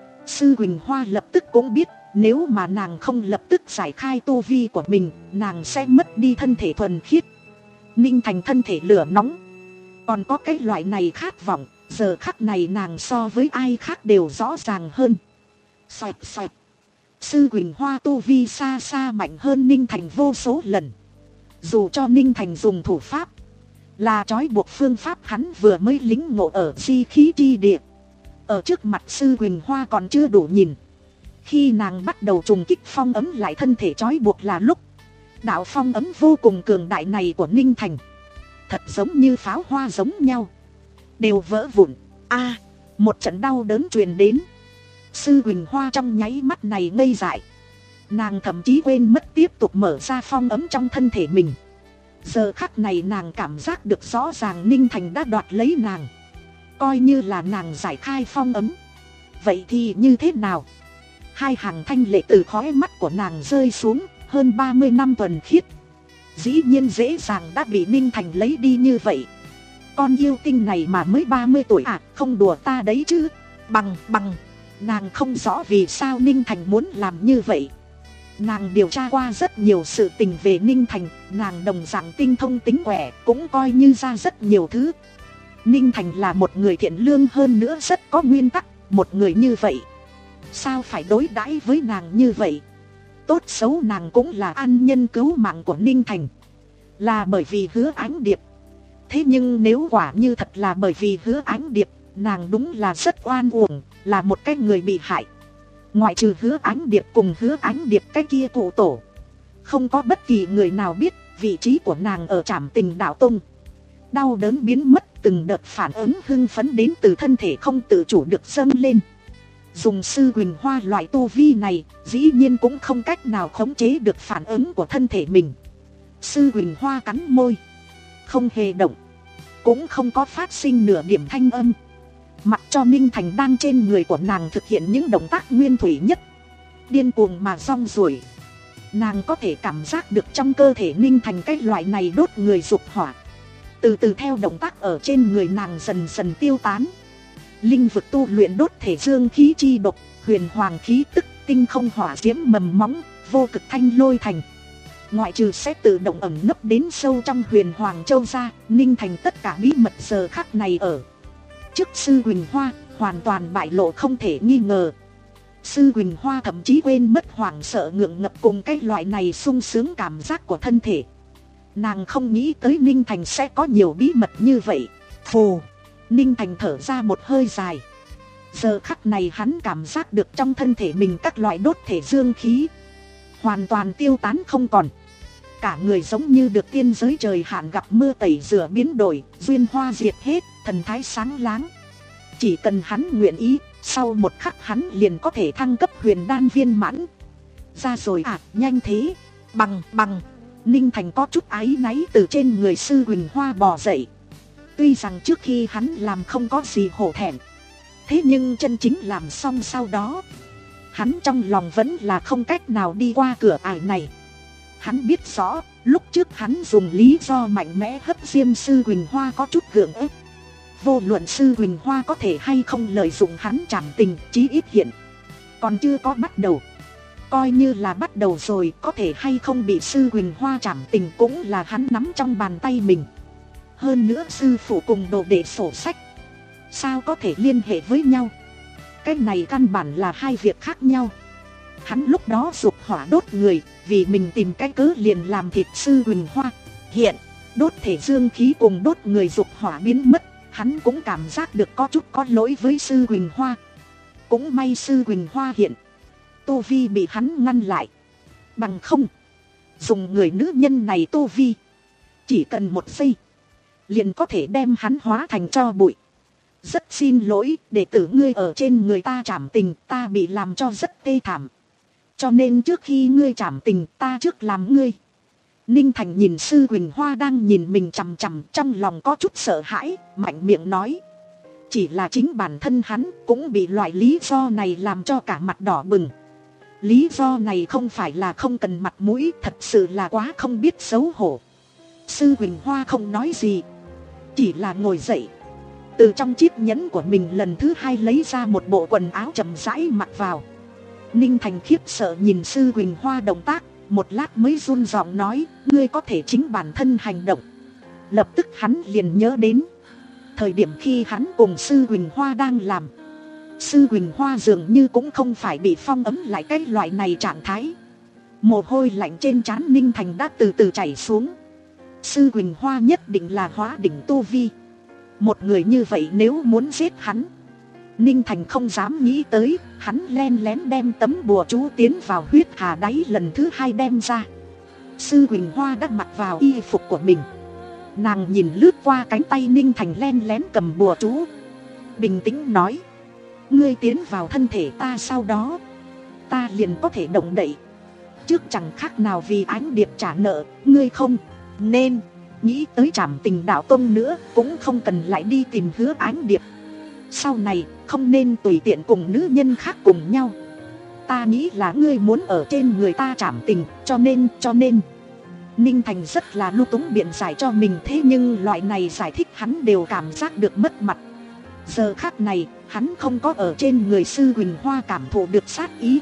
Sư Quỳnh Hoa lập tức cũng biết, nếu mà nàng không lập tức giải khai tu vi của mình, nàng sẽ mất đi thân thể thuần khiết. Ninh Thành thân thể lửa nóng, còn có cái loại này khát vọng, Giờ khắc này nàng so với ai khác đều rõ ràng hơn. Xoẹt xoẹt. Sư Quỳnh Hoa tu vi xa xa mạnh hơn Ninh Thành vô số lần. Dù cho Ninh Thành dùng thủ pháp là trói buộc phương pháp hắn vừa mới lính ngộ ở di khí chi địa, ở trước mặt Sư Quỳnh Hoa còn chưa đủ nhìn. Khi nàng bắt đầu trùng kích phong ấm lại thân thể trói buộc là lúc đạo phong ấm vô cùng cường đại này của Ninh Thành thật giống như pháo hoa giống nhau, đều vỡ vụn. A, một trận đau đớn truyền đến. Sư Quỳnh Hoa trong nháy mắt này ngây dại. Nàng thậm chí quên mất tiếp tục mở ra phong ấm trong thân thể mình. Giờ khắc này nàng cảm giác được rõ ràng Ninh Thành đã đoạt lấy nàng. Coi như là nàng giải khai phong ấm, vậy thì như thế nào? Hai hàng thanh lệ từ khóe mắt của nàng rơi xuống. Hơn ba mươi năm thuần khiết, dĩ nhiên dễ dàng đã bị Ninh Thành lấy đi như vậy. Con yêu tinh này mà mới ba mươi tuổi à, không đùa ta đấy chứ. Bằng, bằng, nàng không rõ vì sao Ninh Thành muốn làm như vậy. Nàng điều tra qua rất nhiều sự tình về Ninh Thành, nàng đồng dạng tinh thông tính quẻ, cũng coi như ra rất nhiều thứ. Ninh Thành là một người thiện lương, hơn nữa rất có nguyên tắc. Một người như vậy, sao phải đối đãi với nàng như vậy? Tốt xấu nàng cũng là ân nhân cứu mạng của Ninh Thành, là bởi vì Hứa Ánh Điệp. Thế nhưng nếu quả như thật là bởi vì Hứa Ánh Điệp, nàng đúng là rất oan uổng, là một cái người bị hại. Ngoại trừ Hứa Ánh Điệp cùng Hứa Ánh Điệp cái kia cụ tổ, không có bất kỳ người nào biết vị trí của nàng ở Trảm Tình Đạo Tông. Đau đớn biến mất, từng đợt phản ứng hưng phấn đến từ thân thể không tự chủ được dâng lên. Dùng Sư Quỳnh Hoa loại tu vi này, dĩ nhiên cũng không cách nào khống chế được phản ứng của thân thể mình. Sư Quỳnh Hoa cắn môi, không hề động, cũng không có phát sinh nửa điểm thanh âm. Mặc cho Ninh Thành đang trên người của nàng thực hiện những động tác nguyên thủy nhất, điên cuồng mà rong ruổi. Nàng có thể cảm giác được trong cơ thể Ninh Thành cái loại này đốt người dục hỏa, từ từ theo động tác ở trên người nàng dần dần tiêu tán. Linh vực tu luyện đốt thể dương khí chi độc, huyền hoàng khí tức, tinh không hỏa diễm mầm móng, vô cực thanh lôi thành. Ngoại trừ sẽ tự động ẩn nấp đến sâu trong huyền hoàng châu ra, Ninh Thành tất cả bí mật giờ khắc này ở trước Sư Quỳnh Hoa hoàn toàn bại lộ không thể nghi ngờ. Sư Quỳnh Hoa thậm chí quên mất hoảng sợ ngượng ngập cùng cái loại này sung sướng cảm giác của thân thể. Nàng không nghĩ tới Ninh Thành sẽ có nhiều bí mật như vậy. Phù, Ninh Thành thở ra một hơi dài. Giờ khắc này hắn cảm giác được trong thân thể mình các loại đốt thể dương khí hoàn toàn tiêu tán không còn. Cả người giống như được tiên giới trời hạn gặp mưa tẩy rửa biến đổi, duyên hoa diệt hết, thần thái sáng láng. Chỉ cần hắn nguyện ý, sau một khắc hắn liền có thể thăng cấp huyền đan viên mãn. Ra rồi à, nhanh thế. Bằng, bằng. Ninh Thành có chút áy náy từ trên người Sư Quỳnh Hoa bò dậy. Tuy rằng trước khi hắn làm không có gì hổ thẹn, thế nhưng chân chính làm xong sau đó, hắn trong lòng vẫn là không cách nào đi qua cửa ải này. Hắn biết rõ, lúc trước hắn dùng lý do mạnh mẽ hấp diêm Sư Quỳnh Hoa có chút gượng ép. Vô luận Sư Quỳnh Hoa có thể hay không lợi dụng hắn trảm tình, chí ít hiện còn chưa có bắt đầu. Coi như là bắt đầu rồi, có thể hay không bị Sư Quỳnh Hoa trảm tình cũng là hắn nắm trong bàn tay mình. Hơn nữa sư phụ cùng đồ đệ sổ sách, sao có thể liên hệ với nhau? Cái này căn bản là hai việc khác nhau. Hắn lúc đó dục hỏa đốt người, vì mình tìm cái cớ liền làm thịt Sư Quỳnh Hoa. Hiện, đốt thể dương khí cùng đốt người dục hỏa biến mất, hắn cũng cảm giác được có chút có lỗi với Sư Quỳnh Hoa. Cũng may Sư Quỳnh Hoa hiện, tu vi bị hắn ngăn lại. Bằng không, dùng người nữ nhân này tu vi, chỉ cần một giây liền có thể đem hắn hóa thành tro bụi. Rất xin lỗi, đệ tử ngươi ở trên người ta trảm tình, ta bị làm cho rất tê thảm. Cho nên trước khi ngươi trảm tình, ta trước làm ngươi. Ninh Thành nhìn Sư Quỳnh Hoa đang nhìn mình chằm chằm, trong lòng có chút sợ hãi, mạnh miệng nói. Chỉ là chính bản thân hắn cũng bị loại lý do này làm cho cả mặt đỏ bừng. Lý do này không phải là không cần mặt mũi, thật sự là quá không biết xấu hổ. Sư Quỳnh Hoa không nói gì, chỉ là ngồi dậy, từ trong chiếc nhẫn của mình lần thứ hai lấy ra một bộ quần áo chậm rãi mặc vào. Ninh Thành khiếp sợ nhìn Sư Quỳnh Hoa động tác, một lát mới run giọng nói, ngươi có thể chính bản thân hành động. Lập tức hắn liền nhớ đến, Thời điểm khi hắn cùng Sư Huỳnh Hoa đang làm, Sư Huỳnh Hoa dường như cũng không phải bị phong ấm lại cái loại này trạng thái. Mồ hôi lạnh trên trán Ninh Thành đã từ từ chảy xuống. Sư Huỳnh Hoa nhất định là hóa đỉnh tu vi. Một người như vậy nếu muốn giết hắn, Ninh Thành không dám nghĩ tới. Hắn len lén đem tấm bùa chú tiến vào huyết hà đáy lần thứ hai đem ra. Sư Huỳnh Hoa đã mặc vào y phục của mình. Nàng nhìn lướt qua cánh tay Ninh Thành len lén cầm bùa chú, bình tĩnh nói: ngươi tiến vào thân thể ta, sau đó ta liền có thể động đậy. Trước chẳng khác nào vì Ánh Điệp trả nợ, ngươi không nên nghĩ tới Trảm Tình Đạo Tông nữa, cũng không cần lại đi tìm Hứa Ánh Điệp. Sau này không nên tùy tiện cùng nữ nhân khác cùng nhau. Ta nghĩ là ngươi muốn ở trên người ta trảm tình, cho nên cho nên Ninh Thành rất là lung túng biện giải cho mình. Thế nhưng loại này giải thích hắn đều cảm giác được mất mặt. Giờ khắc này hắn không có ở trên người Sư Huỳnh Hoa cảm thụ được sát ý.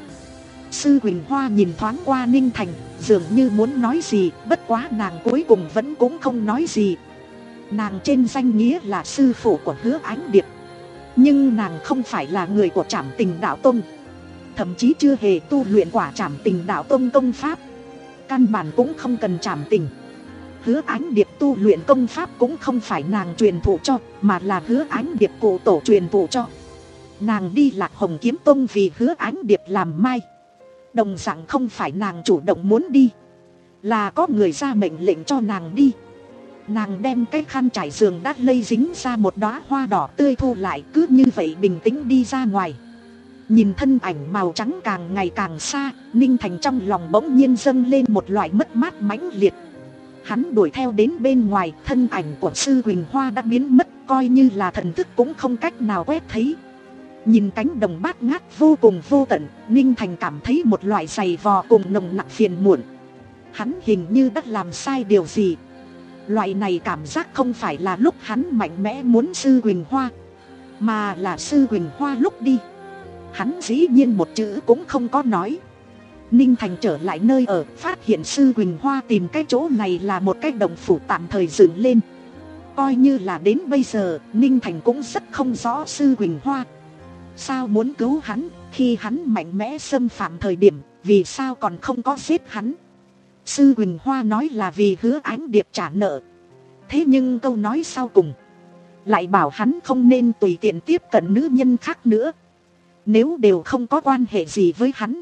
Sư Huỳnh Hoa nhìn thoáng qua Ninh Thành, dường như muốn nói gì, bất quá nàng cuối cùng vẫn cũng không nói gì. Nàng trên danh nghĩa là sư phụ của Hứa Ánh Điệp, nhưng nàng không phải là người của Trảm Tình Đạo Tông, thậm chí chưa hề tu luyện quả Trảm Tình Đạo Tông công pháp, căn bản cũng không cần trảm tình. Hứa Ánh Điệp tu luyện công pháp cũng không phải nàng truyền thụ cho, mà là Hứa Ánh Điệp cụ tổ truyền thụ cho. Nàng đi Lạc Hồng Kiếm Tông vì Hứa Ánh Điệp làm mai, đồng dạng không phải nàng chủ động muốn đi, là có người ra mệnh lệnh cho nàng đi. Nàng đem cái khăn trải giường đã lây dính ra một đóa hoa đỏ tươi thu lại, cứ như vậy bình tĩnh đi ra ngoài. Nhìn thân ảnh màu trắng càng ngày càng xa, Ninh Thành trong lòng bỗng nhiên dâng lên một loại mất mát mãnh liệt. Hắn đuổi theo đến bên ngoài, thân ảnh của Sư Huỳnh Hoa đã biến mất, coi như là thần thức cũng không cách nào quét thấy. Nhìn cánh đồng bát ngát vô cùng vô tận, Ninh Thành cảm thấy một loại dày vò cùng nồng nặc phiền muộn. Hắn hình như đã làm sai điều gì. Loại này cảm giác không phải là lúc hắn mạnh mẽ muốn Sư Huỳnh Hoa, mà là Sư Huỳnh Hoa lúc đi, hắn dĩ nhiên một chữ cũng không có nói. Ninh Thành trở lại nơi ở, phát hiện Sư Huỳnh Hoa tìm cái chỗ này là một cái đồng phủ tạm thời dựng lên. Coi như là đến bây giờ, Ninh Thành cũng rất không rõ Sư Huỳnh Hoa sao muốn cứu hắn. Khi hắn mạnh mẽ xâm phạm thời điểm, vì sao còn không có giết hắn. Sư Huỳnh Hoa nói là vì Hứa Ánh Điệp trả nợ, thế nhưng câu nói sau cùng lại bảo hắn không nên tùy tiện tiếp cận nữ nhân khác nữa. Nếu đều không có quan hệ gì với hắn,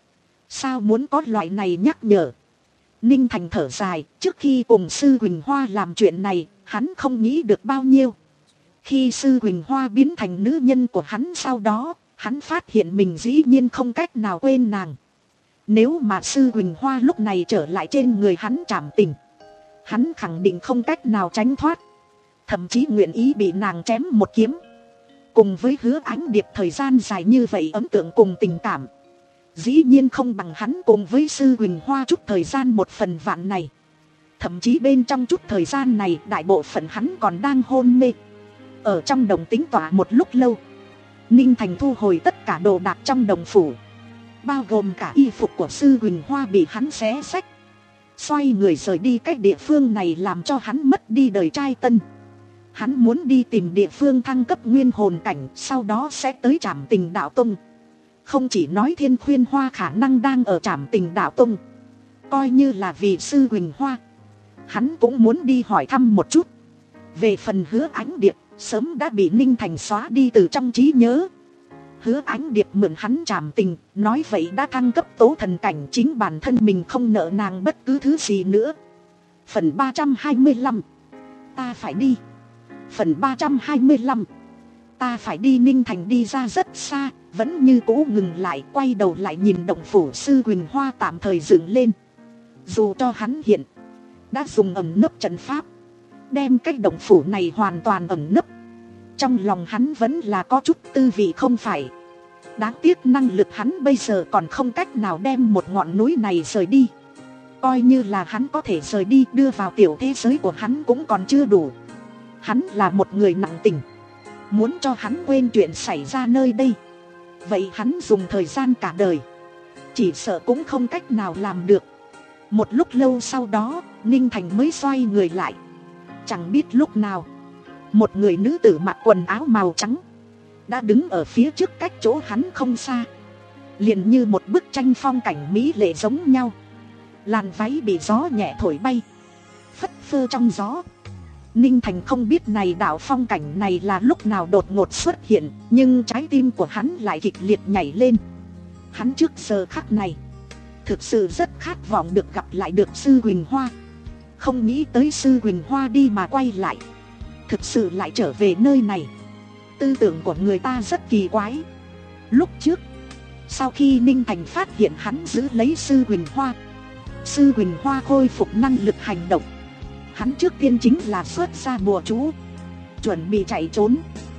sao muốn có loại này nhắc nhở. Ninh Thành thở dài, trước khi cùng Sư Huỳnh Hoa làm chuyện này, hắn không nghĩ được bao nhiêu. Khi Sư Huỳnh Hoa biến thành nữ nhân của hắn sau đó, hắn phát hiện mình dĩ nhiên không cách nào quên nàng. Nếu mà Sư Huỳnh Hoa lúc này trở lại trên người hắn trảm tình, hắn khẳng định không cách nào tránh thoát, thậm chí nguyện ý bị nàng chém một kiếm. Cùng với Hứa Ánh Điệp thời gian dài như vậy ấn tượng cùng tình cảm, dĩ nhiên không bằng hắn cùng với Sư Huỳnh Hoa chút thời gian một phần vạn này. Thậm chí bên trong chút thời gian này, đại bộ phận hắn còn đang hôn mê. Ở trong đồng tính tỏa một lúc lâu, Ninh Thành thu hồi tất cả đồ đạc trong đồng phủ, bao gồm cả y phục của Sư Huỳnh Hoa bị hắn xé xách, xoay người rời đi cái địa phương này làm cho hắn mất đi đời trai tân. Hắn muốn đi tìm địa phương thăng cấp nguyên hồn cảnh, sau đó sẽ tới Trảm Tình Đạo Tông. Không chỉ nói Thiên Khuyên Hoa khả năng đang ở Trảm Tình Đạo Tông, coi như là vì Sư Huỳnh Hoa, hắn cũng muốn đi hỏi thăm một chút. Về phần Hứa Ánh Điệp, sớm đã bị Ninh Thành xóa đi từ trong trí nhớ. Hứa Ánh Điệp mượn hắn trảm tình, nói vậy đã thăng cấp tố thần cảnh, chính bản thân mình không nợ nàng bất cứ thứ gì nữa. Phần ba trăm hai mươi lăm, ta phải đi. Phần ba trăm hai mươi lăm, ta phải đi. Ninh Thành đi ra rất xa, vẫn như cũ ngừng lại, quay đầu lại nhìn động phủ Sư Huỳnh Hoa tạm thời dựng lên. Dù cho hắn hiện đã dùng ẩn nấp trận pháp, đem cái động phủ này hoàn toàn ẩn nấp, trong lòng hắn vẫn là có chút tư vị không phải. Đáng tiếc năng lực hắn bây giờ còn không cách nào đem một ngọn núi này rời đi. Coi như là hắn có thể rời đi đưa vào tiểu thế giới của hắn cũng còn chưa đủ. Hắn là một người nặng tình, muốn cho hắn quên chuyện xảy ra nơi đây, vậy hắn dùng thời gian cả đời, chỉ sợ cũng không cách nào làm được. Một lúc lâu sau đó, Ninh Thành mới xoay người lại. Chẳng biết lúc nào, Một người nữ tử mặc quần áo màu trắng đã đứng ở phía trước cách chỗ hắn không xa, liền như một bức tranh phong cảnh mỹ lệ giống nhau. Làn váy bị gió nhẹ thổi bay, phất phơ trong gió. Ninh Thành không biết này đạo phong cảnh này là lúc nào đột ngột xuất hiện, nhưng trái tim của hắn lại kịch liệt nhảy lên. Hắn trước giờ khắc này thực sự rất khát vọng được gặp lại được Sư Huỳnh Hoa. Không nghĩ tới Sư Huỳnh Hoa đi mà quay lại, thực sự lại trở về nơi này. Tư tưởng của người ta rất kỳ quái. Lúc trước, sau khi Ninh Thành phát hiện hắn giữ lấy Sư Huỳnh Hoa, Sư Huỳnh Hoa khôi phục năng lực hành động, hắn trước tiên chính là xuất ra bùa chú, chuẩn bị chạy trốn.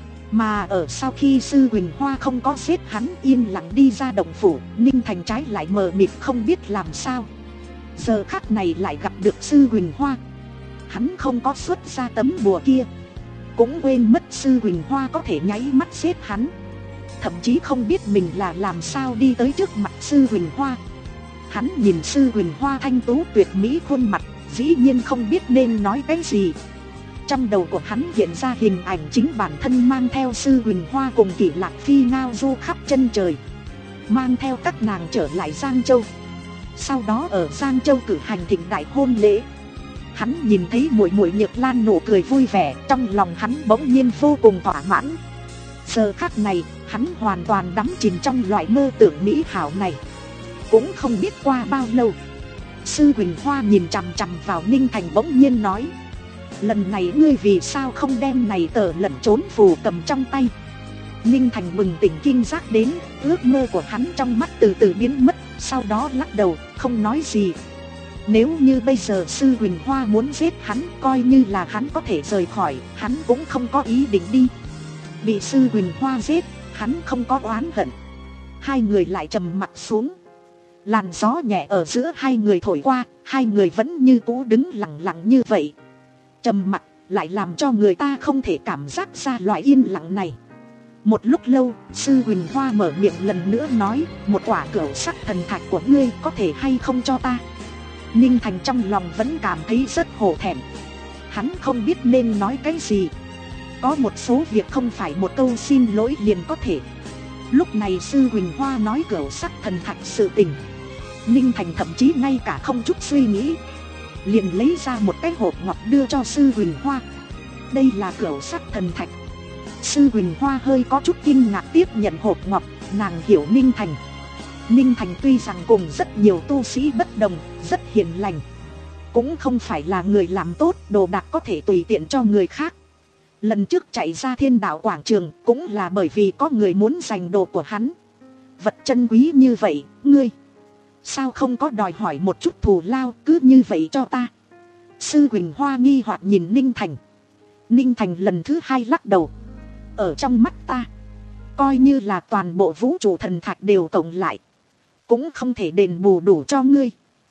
Mà ở sau khi Sư Huỳnh Hoa không có giết hắn, yên lặng đi ra động phủ, Ninh Thành trái lại mờ mịt không biết làm sao. Giờ khắc này lại gặp được Sư Huỳnh Hoa, hắn không có xuất ra tấm bùa kia, cũng quên mất Sư Huỳnh Hoa có thể nháy mắt giết hắn. Thậm chí không biết mình là làm sao đi tới trước mặt Sư Huỳnh Hoa. Hắn nhìn Sư Huỳnh Hoa thanh tú tuyệt mỹ khuôn mặt, dĩ nhiên không biết nên nói cái gì. Trong đầu của hắn hiện ra hình ảnh chính bản thân mang theo Sư Huỳnh Hoa cùng Kỷ Lạc Phi ngao du khắp chân trời, mang theo các nàng trở lại Giang Châu. Sau đó ở Giang Châu cử hành thịnh đại hôn lễ. Hắn nhìn thấy muội muội Nhược Lan nụ cười vui vẻ, trong lòng hắn bỗng nhiên vô cùng thỏa mãn. Giờ khắc này, hắn hoàn toàn đắm chìm trong loại mơ tưởng mỹ hảo này. Cũng không biết qua bao lâu, Sư Huỳnh Hoa nhìn chằm chằm vào Ninh Thành bỗng nhiên nói: lần này ngươi vì sao không đem này tờ lẩn trốn phù cầm trong tay? Ninh Thành bừng tỉnh kinh giác đến, ước mơ của hắn trong mắt từ từ biến mất, sau đó lắc đầu, không nói gì. Nếu như bây giờ Sư Huỳnh Hoa muốn giết hắn, coi như là hắn có thể rời khỏi, hắn cũng không có ý định đi. Bị Sư Huỳnh Hoa giết, hắn không có oán hận. Hai người lại trầm mặc xuống. Làn gió nhẹ ở giữa hai người thổi qua, hai người vẫn như cũ đứng lặng lặng như vậy. Trầm mặc lại làm cho người ta không thể cảm giác ra loại yên lặng này. Một lúc lâu, Sư Huỳnh Hoa mở miệng lần nữa nói: một quả cửu sắc thần thạch của ngươi có thể hay không cho ta? Ninh Thành trong lòng vẫn cảm thấy rất hổ thẹn. Hắn không biết nên nói cái gì. Có một số việc không phải một câu xin lỗi liền có thể. Lúc này Sư Huỳnh Hoa nói cửu sắc thần thạch sự tình, Ninh Thành thậm chí ngay cả không chút suy nghĩ, liền lấy ra một cái hộp ngọc đưa cho Sư Huỳnh Hoa. Đây là cửu sắc thần thạch. Sư Huỳnh Hoa hơi có chút kinh ngạc tiếp nhận hộp ngọc, nàng hiểu Ninh Thành. Ninh Thành tuy rằng cùng rất nhiều tu sĩ bất đồng, rất hiền lành, cũng không phải là người làm tốt, đồ đạc có thể tùy tiện cho người khác. Lần trước chạy ra Thiên Đạo quảng trường cũng là bởi vì có người muốn giành đồ của hắn. Vật chân quý như vậy, ngươi sao không có đòi hỏi một chút thù lao, cứ như vậy cho ta? Sư Huỳnh Hoa nghi hoặc nhìn Ninh Thành. Ninh Thành lần thứ hai lắc đầu. Ở trong mắt ta, coi như là toàn bộ vũ trụ thần thạch đều cộng lại, cũng không thể đền bù đủ cho ngươi.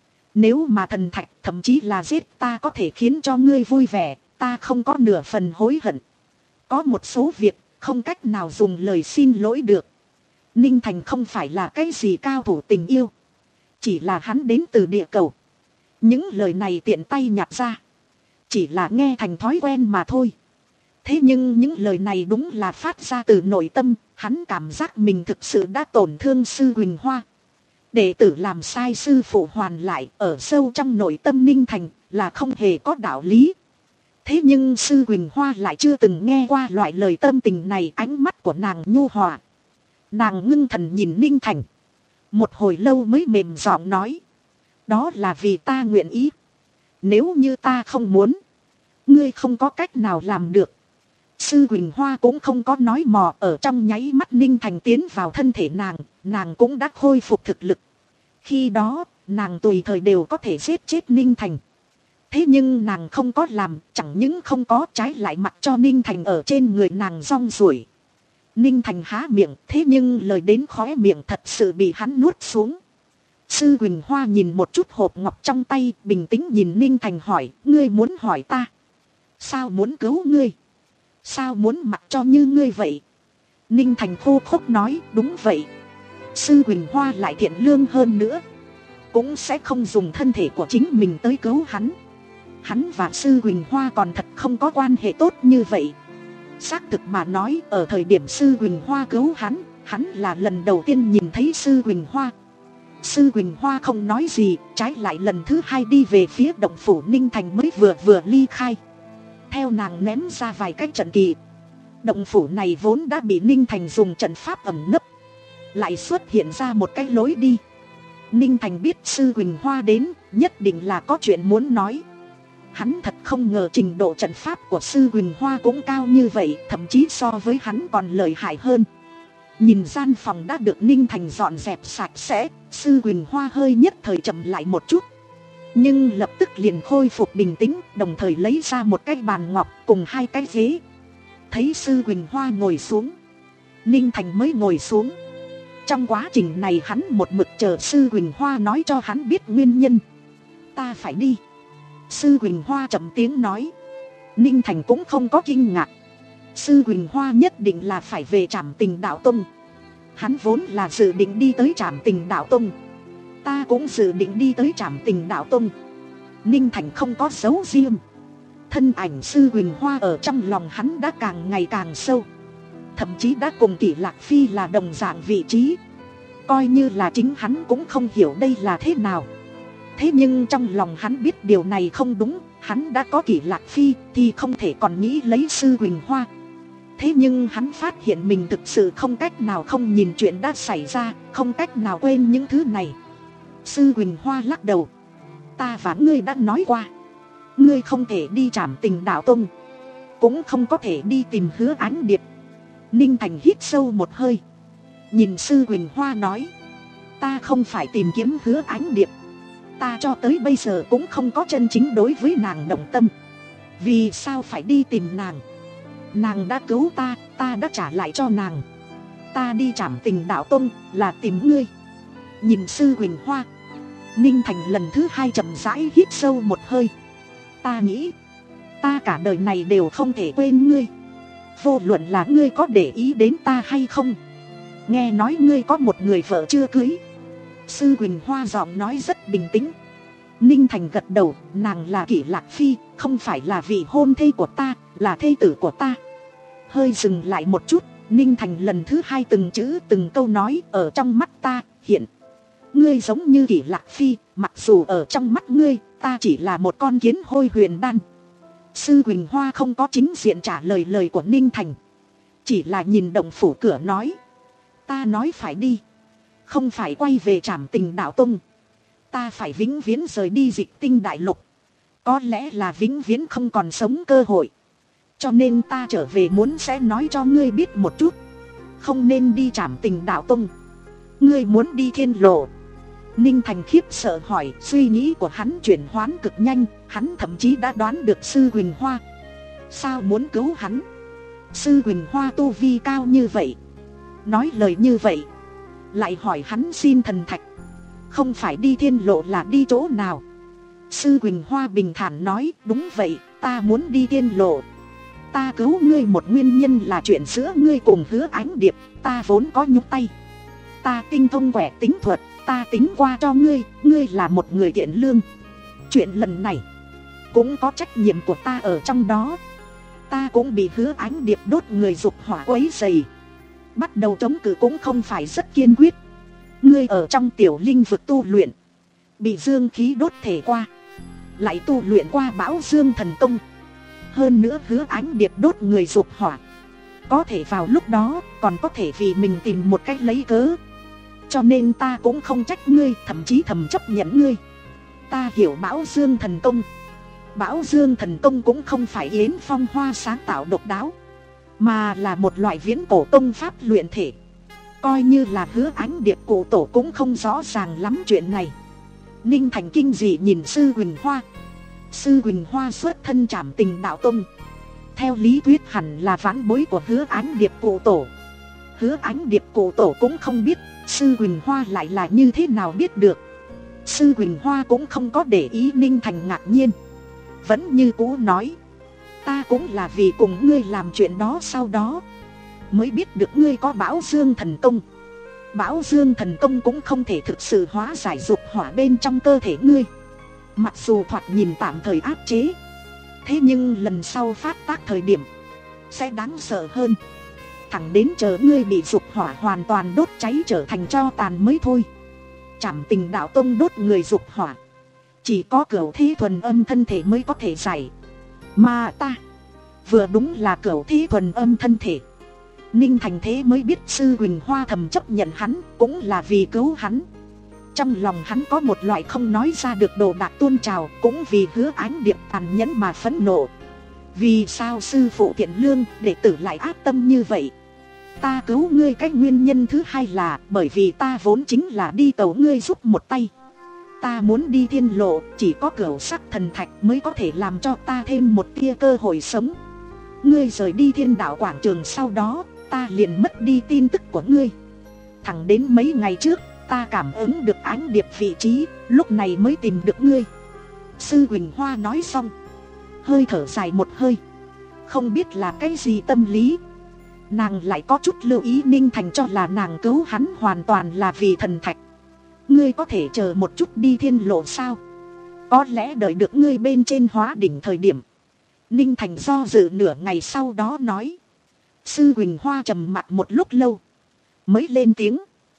Nếu mà thần thạch thậm chí là giết ta có thể khiến cho ngươi vui vẻ, ta không có nửa phần hối hận. Có một số việc không cách nào dùng lời xin lỗi được. Ninh Thành không phải là cái gì cao thủ tình yêu, chỉ là hắn đến từ địa cầu. Những lời này tiện tay nhặt ra, chỉ là nghe thành thói quen mà thôi. Thế nhưng những lời này đúng là phát ra từ nội tâm. Hắn cảm giác mình thực sự đã tổn thương Sư Huỳnh Hoa. Đệ tử làm sai sư phụ hoàn lại, ở sâu trong nội tâm Ninh Thành là không hề có đạo lý. Thế nhưng Sư Huỳnh Hoa lại chưa từng nghe qua loại lời tâm tình này. Ánh mắt của nàng nhu hòa, nàng ngưng thần nhìn Ninh Thành một hồi lâu mới mềm giọng nói: đó là vì ta nguyện ý. Nếu như ta không muốn, ngươi không có cách nào làm được. Sư Huỳnh Hoa cũng không có nói mò. Ở trong nháy mắt Ninh Thành tiến vào thân thể nàng, nàng cũng đã khôi phục thực lực. Khi đó nàng tùy thời đều có thể giết chết Ninh Thành. Thế nhưng nàng không có làm, chẳng những không có, trái lại mặc cho Ninh Thành ở trên người nàng rong ruổi. Ninh Thành há miệng, thế nhưng lời đến khóe miệng thật sự bị hắn nuốt xuống. Sư Huỳnh Hoa nhìn một chút hộp ngọc trong tay, bình tĩnh nhìn Ninh Thành hỏi: ngươi muốn hỏi ta? Sao muốn cứu ngươi? Sao muốn mặc cho như ngươi vậy? Ninh Thành khô khốc nói: đúng vậy. Sư Huỳnh Hoa lại thiện lương hơn nữa, cũng sẽ không dùng thân thể của chính mình tới cứu hắn. Hắn và Sư Huỳnh Hoa còn thật không có quan hệ tốt như vậy. Xác thực mà nói, ở thời điểm Sư Huỳnh Hoa cứu hắn, hắn là lần đầu tiên nhìn thấy Sư Huỳnh Hoa. Sư Huỳnh Hoa không nói gì, trái lại lần thứ hai đi về phía động phủ Ninh Thành mới vừa vừa ly khai. Theo nàng ném ra vài cái trận kỳ. Động phủ này vốn đã bị Ninh Thành dùng trận pháp ẩn nấp, lại xuất hiện ra một cái lối đi. Ninh Thành biết Sư Huỳnh Hoa đến, nhất định là có chuyện muốn nói. Hắn thật không ngờ trình độ trận pháp của Sư Huỳnh Hoa cũng cao như vậy, thậm chí so với hắn còn lợi hại hơn. Nhìn gian phòng đã được Ninh Thành dọn dẹp sạch sẽ, Sư Huỳnh Hoa hơi nhất thời chậm lại một chút. Nhưng lập tức liền khôi phục bình tĩnh, đồng thời lấy ra một cái bàn ngọc cùng hai cái ghế. Thấy Sư Huỳnh Hoa ngồi xuống, Ninh Thành mới ngồi xuống. Trong quá trình này hắn một mực chờ Sư Huỳnh Hoa nói cho hắn biết nguyên nhân. Ta phải đi. Sư Huỳnh Hoa chậm tiếng nói. Ninh Thành cũng không có kinh ngạc. Sư Huỳnh Hoa nhất định là phải về Trảm Tình Đạo Tông. Hắn vốn là dự định đi tới Trảm Tình Đạo Tông. Ta cũng dự định đi tới Trảm Tình Đạo Tông. Ninh Thành không có dấu riêng. Thân ảnh Sư Huỳnh Hoa ở trong lòng hắn đã càng ngày càng sâu. Thậm chí đã cùng Kỷ Lạc Phi là đồng dạng vị trí. Coi như là chính hắn cũng không hiểu đây là thế nào. Thế nhưng trong lòng hắn biết điều này không đúng. Hắn đã có Kỷ Lạc Phi thì không thể còn nghĩ lấy Sư Huỳnh Hoa. Thế nhưng hắn phát hiện mình thực sự không cách nào không nhìn chuyện đã xảy ra, không cách nào quên những thứ này. Sư Huỳnh Hoa lắc đầu. Ta và ngươi đã nói qua, ngươi không thể đi Trảm Tình Đạo Tông, cũng không có thể đi tìm Hứa Ánh Điệp. Ninh Thành hít sâu một hơi, nhìn Sư Huỳnh Hoa nói. Ta không phải tìm kiếm Hứa Ánh Điệp. Ta cho tới bây giờ cũng không có chân chính đối với nàng động tâm. Vì sao phải đi tìm nàng? Nàng đã cứu ta, ta đã trả lại cho nàng. Ta đi Trảm Tình Đạo Tông là tìm ngươi. Nhìn Sư Huỳnh Hoa, Ninh Thành lần thứ hai chậm rãi hít sâu một hơi. Ta nghĩ, ta cả đời này đều không thể quên ngươi. Vô luận là ngươi có để ý đến ta hay không. Nghe nói ngươi có một người vợ chưa cưới. Sư Huỳnh Hoa giọng nói rất bình tĩnh. Ninh Thành gật đầu. Nàng là Kỷ Lạc Phi, không phải là vị hôn thê của ta, là thê tử của ta. Hơi dừng lại một chút, Ninh Thành lần thứ hai từng chữ từng câu nói. Ở trong mắt ta, hiện ngươi giống như Kỷ Lạc Phi. Mặc dù ở trong mắt ngươi, ta chỉ là một con kiến hôi huyền đan. Sư Huỳnh Hoa không có chính diện trả lời lời của Ninh Thành, chỉ là nhìn động phủ cửa nói. Ta nói phải đi, không phải quay về Trảm Tình Đạo Tông. Ta phải vĩnh viễn rời đi Dịch Tinh Đại Lục. Có lẽ là vĩnh viễn không còn sống cơ hội. Cho nên ta trở về muốn sẽ nói cho ngươi biết một chút. Không nên đi Trảm Tình Đạo Tông. Ngươi muốn đi Thiên Lộ. Ninh Thành khiếp sợ hỏi. Suy nghĩ của hắn chuyển hoán cực nhanh. Hắn thậm chí đã đoán được Sư Huỳnh Hoa sao muốn cứu hắn. Sư Huỳnh Hoa tu vi cao như vậy, nói lời như vậy, lại hỏi hắn xin thần thạch, không phải đi Thiên Lộ là đi chỗ nào? Sư Huỳnh Hoa bình thản nói. Đúng vậy, ta muốn đi Thiên Lộ. Ta cứu ngươi một nguyên nhân là chuyện giữa ngươi cùng Hứa Ánh Điệp. Ta vốn có nhúc tay, ta tinh thông quẻ tính thuật. Ta tính qua cho ngươi, ngươi là một người thiện lương. Chuyện lần này cũng có trách nhiệm của ta ở trong đó. Ta cũng bị Hứa Ánh Điệp đốt người dục hỏa quấy rầy, bắt đầu chống cự cũng không phải rất kiên quyết. Ngươi ở trong tiểu linh vực tu luyện, bị dương khí đốt thể qua, lại tu luyện qua Bão Dương thần công. Hơn nữa Hứa Ánh Điệp đốt người dục hỏa, có thể vào lúc đó còn có thể vì mình tìm một cách lấy cớ. Cho nên ta cũng không trách ngươi, thậm chí thầm chấp nhận ngươi. Ta hiểu Bão Dương thần công. Bão Dương thần công cũng không phải Yến Phong Hoa sáng tạo độc đáo, mà là một loại viễn cổ công pháp luyện thể. Coi như là Hứa Ánh Điệp cổ tổ cũng không rõ ràng lắm chuyện này. Ninh Thành kinh dị nhìn Sư Huỳnh Hoa. Sư Huỳnh Hoa xuất thân Trảm Tình Đạo Tông, theo lý thuyết hẳn là vãn bối của Hứa Ánh Điệp cổ tổ. Hứa Ánh Điệp cổ tổ cũng không biết Sư Huỳnh Hoa lại là như thế nào biết được. Sư Huỳnh Hoa cũng không có để ý Ninh Thành ngạc nhiên, vẫn như cũ nói. Ta cũng là vì cùng ngươi làm chuyện đó, sau đó mới biết được ngươi có Bão Dương thần công. Bão Dương thần công cũng không thể thực sự hóa giải dục hỏa bên trong cơ thể ngươi. Mặc dù thoạt nhìn tạm thời áp chế, thế nhưng lần sau phát tác thời điểm, sẽ đáng sợ hơn. Thẳng đến chờ ngươi bị dục hỏa hoàn toàn đốt cháy trở thành tro tàn mới thôi. Trảm Tình Đạo Tông đốt người dục hỏa, chỉ có Cửu Thế Thuần Âm thân thể mới có thể giải. Mà ta vừa đúng là Cửu Thế Thuần Âm thân thể. Ninh Thành thế mới biết Sư Huỳnh Hoa thầm chấp nhận hắn cũng là vì cứu hắn. Trong lòng hắn có một loại không nói ra được đồ đạc tuôn trào, cũng vì Hứa Ánh Điệp tàn nhẫn mà phẫn nộ. Vì sao sư phụ thiện lương, đệ tử lại ác tâm như vậy? Ta cứu ngươi cái nguyên nhân thứ hai là bởi vì ta vốn chính là đi cầu ngươi giúp một tay. Ta muốn đi thiên lộ, chỉ có Cửu Sắc Thần Thạch mới có thể làm cho ta thêm một tia cơ hội sống. Ngươi rời đi Thiên Đạo quảng trường sau đó, ta liền mất đi tin tức của ngươi. Thẳng đến mấy ngày trước, ta cảm ứng được Ánh Điệp vị trí, lúc này mới tìm được ngươi. Sư Huỳnh Hoa nói xong, hơi thở dài một hơi. Không biết là cái gì tâm lý, nàng lại có chút lưu ý Ninh Thành cho là nàng cứu hắn hoàn toàn là vì thần thạch. Ngươi có thể chờ một chút đi thiên lộ sao? Có lẽ đợi được ngươi bên trên hóa đỉnh thời điểm. Ninh Thành do dự nửa ngày sau đó nói. Sư Huỳnh Hoa trầm mặt một lúc lâu, mới lên tiếng.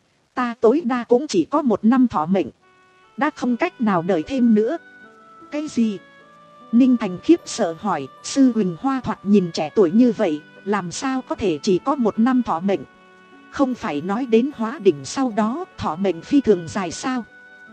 Ta tối đa cũng chỉ có một năm thọ mệnh, đã không cách nào đợi thêm nữa. Cái gì? Ninh Thành khiếp sợ hỏi. Sư Huỳnh Hoa thoạt nhìn trẻ tuổi như vậy, làm sao có thể chỉ có một năm thọ mệnh? Không phải nói đến hóa đỉnh sau đó thọ mệnh phi thường dài sao?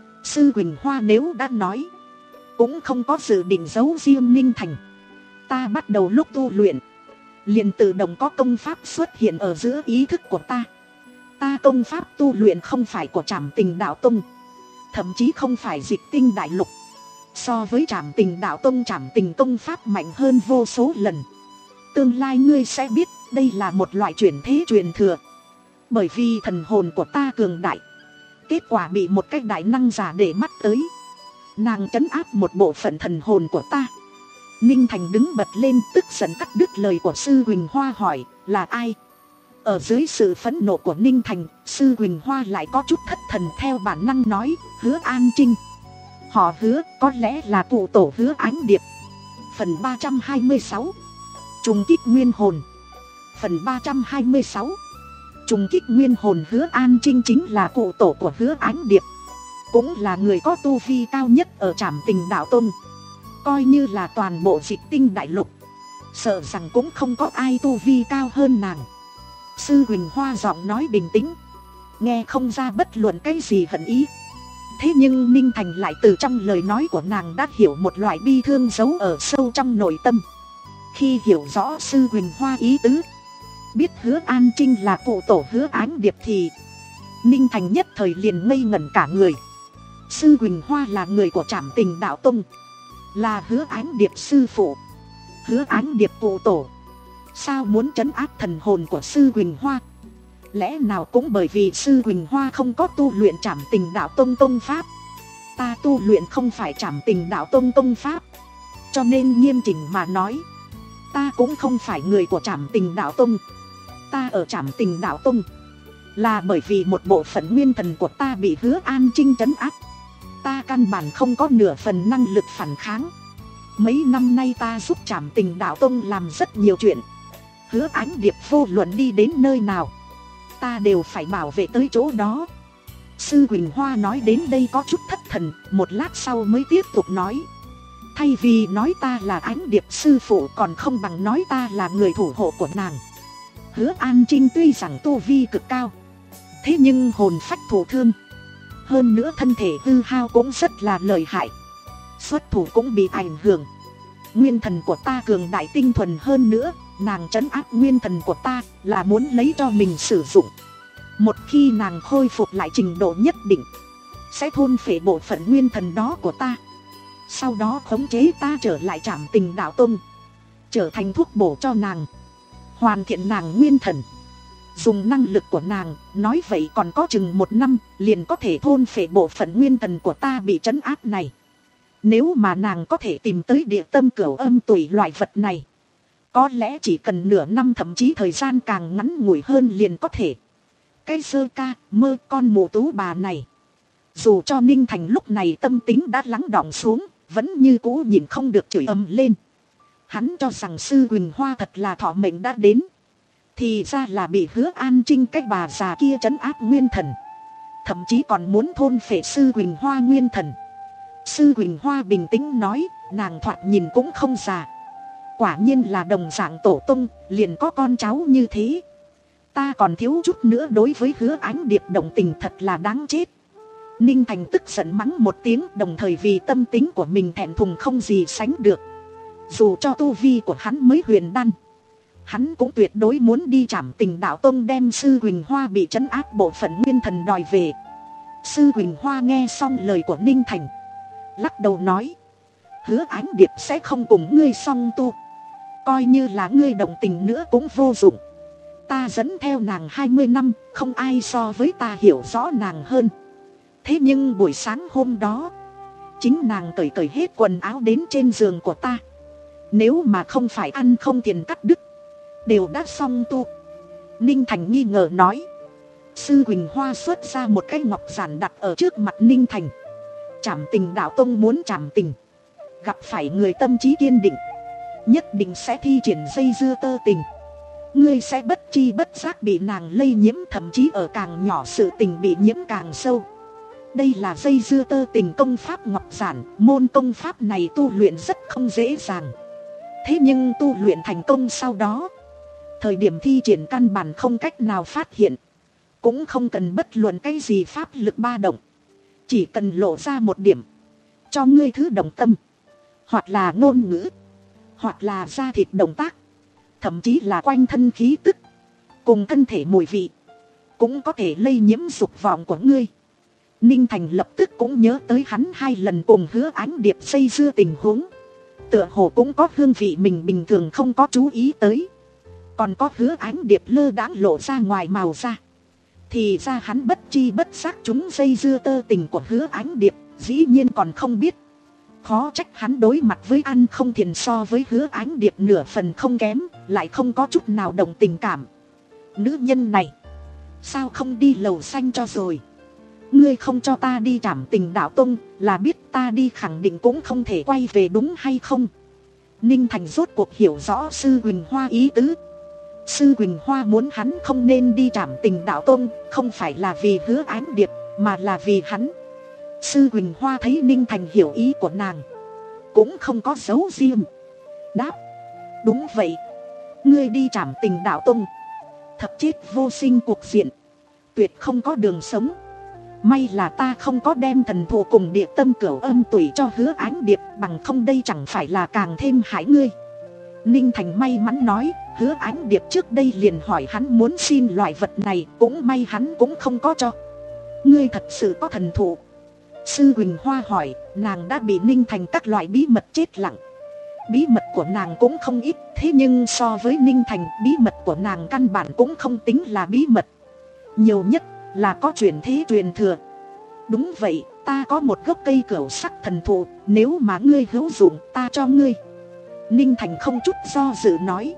Sư Huỳnh Hoa nếu đã nói, cũng không có dự định giấu riêng Ninh Thành. Ta bắt đầu lúc tu luyện, liền tự động có công pháp xuất hiện ở giữa ý thức của ta. Ta công pháp tu luyện không phải của Trảm Tình Đạo Tông, thậm chí không phải Dịch Tinh Đại Lục. So với Trảm Tình Đạo Tông, Trảm Tình công pháp mạnh hơn vô số lần. Tương lai ngươi sẽ biết đây là một loại chuyển thế truyền thừa. Bởi vì thần hồn của ta cường đại, kết quả bị một cái đại năng giả để mắt tới. Nàng trấn áp một bộ phận thần hồn của ta. Ninh Thành đứng bật lên, tức giận cắt đứt lời của Sư Huỳnh Hoa, hỏi là ai? Ở dưới sự phẫn nộ của Ninh Thành, Sư Huỳnh Hoa lại có chút thất thần, theo bản năng nói Hứa An Trinh. Họ Hứa, có lẽ là cụ tổ Hứa Ánh Điệp. Phần ba trăm hai mươi sáu, trùng kích nguyên hồn. Phần ba trăm hai mươi sáu, trùng kích nguyên hồn. Hứa An Trinh chính là cụ tổ của Hứa Ánh Điệp, cũng là người có tu vi cao nhất ở Trảm Tình Đạo Tông. Coi như là toàn bộ Dịch Tinh Đại Lục, sợ rằng cũng không có ai tu vi cao hơn nàng. Sư Huỳnh Hoa giọng nói bình tĩnh, nghe không ra bất luận cái gì hận ý. Thế nhưng Ninh Thành lại từ trong lời nói của nàng đã hiểu một loại bi thương giấu ở sâu trong nội tâm. Khi hiểu rõ Sư Huỳnh Hoa ý tứ, biết Hứa An Trinh là cụ tổ Hứa Ánh Điệp thì Ninh Thành nhất thời liền ngây ngẩn cả người. Sư Huỳnh Hoa là người của Trảm Tình Đạo Tông, là Hứa Ánh Điệp sư phụ, Hứa Ánh Điệp cụ tổ. Sao muốn trấn áp thần hồn của Sư Huỳnh Hoa? Lẽ nào cũng bởi vì Sư Huỳnh Hoa không có tu luyện Trảm Tình Đạo Tông công pháp? Ta tu luyện không phải Trảm Tình Đạo Tông công pháp, cho nên nghiêm chỉnh mà nói, ta cũng không phải người của Trảm Tình Đạo Tông. Ta ở Trảm Tình Đạo Tông là bởi vì một bộ phận nguyên thần của ta bị Hứa An Trinh trấn áp. Ta căn bản không có nửa phần năng lực phản kháng. Mấy năm nay ta giúp Trảm Tình Đạo Tông làm rất nhiều chuyện. Hứa Ánh Điệp vô luận đi đến nơi nào, ta đều phải bảo vệ tới chỗ đó. Sư Huỳnh Hoa nói đến đây có chút thất thần, một lát sau mới tiếp tục nói. Thay vì nói ta là Ánh Điệp sư phụ, còn không bằng nói ta là người thủ hộ của nàng. Hứa An Trinh tuy rằng tu vi cực cao, thế nhưng hồn phách thụ thương, hơn nữa thân thể hư hao cũng rất là lợi hại, xuất thủ cũng bị ảnh hưởng. Nguyên thần của ta cường đại tinh thuần hơn nữa, nàng trấn áp nguyên thần của ta là muốn lấy cho mình sử dụng. Một khi nàng khôi phục lại trình độ nhất định, sẽ thôn phệ bộ phận nguyên thần đó của ta, sau đó khống chế ta trở lại Trảm Tình Đạo Tông, trở thành thuốc bổ cho nàng, hoàn thiện nàng nguyên thần. Dùng năng lực của nàng, nói vậy còn có chừng một năm liền có thể thôn phệ bộ phận nguyên thần của ta bị trấn áp này. Nếu mà nàng có thể tìm tới địa tâm cửu âm tùy loại vật này, có lẽ chỉ cần nửa năm, thậm chí thời gian càng ngắn ngủi hơn liền có thể. Cái sơ ca mơ con mụ tú bà này. Dù cho Ninh Thành lúc này tâm tính đã lắng đọng xuống, vẫn như cũ nhìn không được chửi ầm lên. Hắn cho rằng Sư Quỳnh Hoa thật là thọ mệnh đã đến. Thì ra là bị Hứa An Trinh cái bà già kia trấn áp nguyên thần. Thậm chí còn muốn thôn phệ Sư Quỳnh Hoa nguyên thần. Sư Quỳnh Hoa bình tĩnh nói, nàng thoạt nhìn cũng không già. Quả nhiên là đồng dạng tổ tông, liền có con cháu như thế. Ta còn thiếu chút nữa đối với Hứa Ánh Điệp đồng tình thật là đáng chết. Ninh Thành tức giận mắng một tiếng, đồng thời vì tâm tính của mình thẹn thùng không gì sánh được. Dù cho tu vi của hắn mới huyền đan, hắn cũng tuyệt đối muốn đi trảm Tình Đạo Tông đem Sư Quỳnh Hoa bị trấn áp bộ phận nguyên thần đòi về. Sư Quỳnh Hoa nghe xong lời của Ninh Thành, lắc đầu nói, Hứa Ánh Điệp sẽ không cùng ngươi song tu. Coi như là ngươi đồng tình nữa cũng vô dụng. Ta dẫn theo nàng hai mươi năm, không ai so với ta hiểu rõ nàng hơn. Thế nhưng buổi sáng hôm đó, chính nàng cởi cởi hết quần áo đến trên giường của ta. Nếu mà không phải ăn không tiền cắt đứt, đều đã xong tu. Ninh Thành nghi ngờ nói. Sư Quỳnh Hoa xuất ra một cái ngọc giản đặt ở trước mặt Ninh Thành. Trảm Tình Đạo Tông muốn trảm tình, gặp phải người tâm trí kiên định, nhất định sẽ thi triển dây dưa tơ tình. Ngươi sẽ bất chi bất giác bị nàng lây nhiễm, thậm chí ở càng nhỏ sự tình bị nhiễm càng sâu. Đây là dây dưa tơ tình công pháp ngọc giản. Môn công pháp này tu luyện rất không dễ dàng. Thế nhưng tu luyện thành công sau đó, thời điểm thi triển căn bản không cách nào phát hiện. Cũng không cần bất luận cái gì pháp lực ba động. Chỉ cần lộ ra một điểm, cho ngươi thứ động tâm, hoặc là ngôn ngữ, hoặc là da thịt động tác, thậm chí là quanh thân khí tức, cùng thân thể mùi vị, cũng có thể lây nhiễm dục vọng của ngươi. Ninh Thành lập tức cũng nhớ tới hắn hai lần cùng Hứa Ánh Điệp dây dưa tình huống. Tựa hồ cũng có hương vị mình bình thường không có chú ý tới. Còn có Hứa Ánh Điệp lơ đãng lộ ra ngoài màu da. Thì ra hắn bất chi bất giác chúng dây dưa tơ tình của Hứa Ánh Điệp, dĩ nhiên còn không biết. Khó trách hắn đối mặt với ăn không thiền so với Hứa Ánh Điệp nửa phần không kém, lại không có chút nào đồng tình cảm. Nữ nhân này, sao không đi lầu xanh cho rồi? Ngươi không cho ta đi trảm Tình Đạo Tông, là biết ta đi khẳng định cũng không thể quay về đúng hay không? Ninh Thành rốt cuộc hiểu rõ Sư Quỳnh Hoa ý tứ. Sư Quỳnh Hoa muốn hắn không nên đi trảm Tình Đạo Tông, không phải là vì Hứa Ánh Điệp, mà là vì hắn. Sư Quỳnh Hoa thấy Ninh Thành hiểu ý của nàng, cũng không có giấu riêng, đáp, đúng vậy. Ngươi đi trảm Tình Đạo Tông, thập chết vô sinh cuộc diện, tuyệt không có đường sống. May là ta không có đem thần thụ cùng địa tâm cửu âm tủy cho Hứa Ánh Điệp, bằng không đây chẳng phải là càng thêm hại ngươi. Ninh Thành may mắn nói, Hứa Ánh Điệp trước đây liền hỏi hắn muốn xin loại vật này, cũng may hắn cũng không có cho. Ngươi thật sự có thần thụ? Sư Quỳnh Hoa hỏi, nàng đã bị Ninh Thành các loại bí mật chết lặng. Bí mật của nàng cũng không ít, thế nhưng so với Ninh Thành, bí mật của nàng căn bản cũng không tính là bí mật. Nhiều nhất là có truyền thế truyền thừa. Đúng vậy, ta có một gốc cây cửu sắc thần thụ, nếu mà ngươi hữu dụng ta cho ngươi. Ninh Thành không chút do dự nói.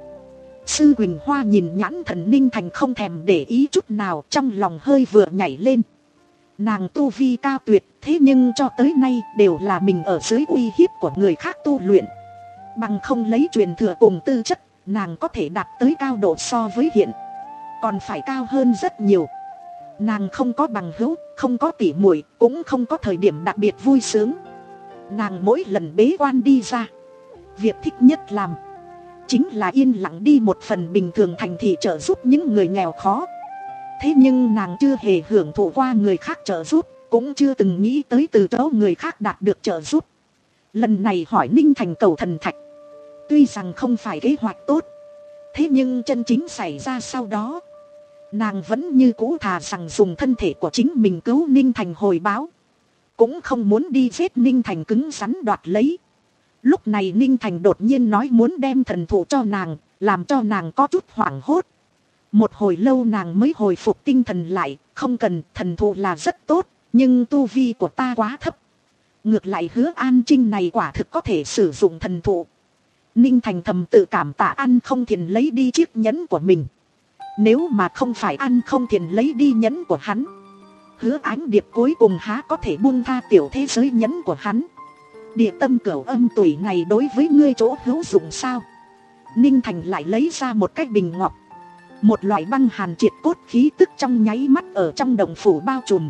Sư Quỳnh Hoa nhìn nhãn thần Ninh Thành không thèm để ý chút nào, trong lòng hơi vừa nhảy lên. Nàng tu vi cao tuyệt, thế nhưng cho tới nay đều là mình ở dưới uy hiếp của người khác tu luyện. Bằng không lấy truyền thừa cùng tư chất, nàng có thể đạt tới cao độ so với hiện, còn phải cao hơn rất nhiều. Nàng không có bằng hữu, không có tỉ muội, cũng không có thời điểm đặc biệt vui sướng. Nàng mỗi lần bế quan đi ra, việc thích nhất làm chính là yên lặng đi một phần bình thường thành thị trợ giúp những người nghèo khó. Thế nhưng nàng chưa hề hưởng thụ qua người khác trợ giúp, cũng chưa từng nghĩ tới từ chỗ người khác đạt được trợ giúp. Lần này hỏi Ninh Thành cầu thần thạch, tuy rằng không phải kế hoạch tốt, thế nhưng chân chính xảy ra sau đó, nàng vẫn như cũ thà rằng dùng thân thể của chính mình cứu Ninh Thành hồi báo, cũng không muốn đi giết Ninh Thành cứng rắn đoạt lấy. Lúc này Ninh Thành đột nhiên nói muốn đem thần thụ cho nàng, làm cho nàng có chút hoảng hốt. Một hồi lâu nàng mới hồi phục tinh thần lại, không cần, thần thụ là rất tốt, nhưng tu vi của ta quá thấp. Ngược lại Hứa An Trinh này quả thực có thể sử dụng thần thụ. Ninh Thành thầm tự cảm tạ ăn không thiền lấy đi chiếc nhẫn của mình. Nếu mà không phải ăn không thiền lấy đi nhẫn của hắn, Hứa Ánh Điệp cuối cùng há có thể buông tha tiểu thế giới nhẫn của hắn. Địa tâm cửu âm tủy này đối với ngươi chỗ hữu dụng sao? Ninh Thành lại lấy ra một cái bình ngọc. Một loại băng hàn triệt cốt khí tức trong nháy mắt ở trong động phủ bao trùm.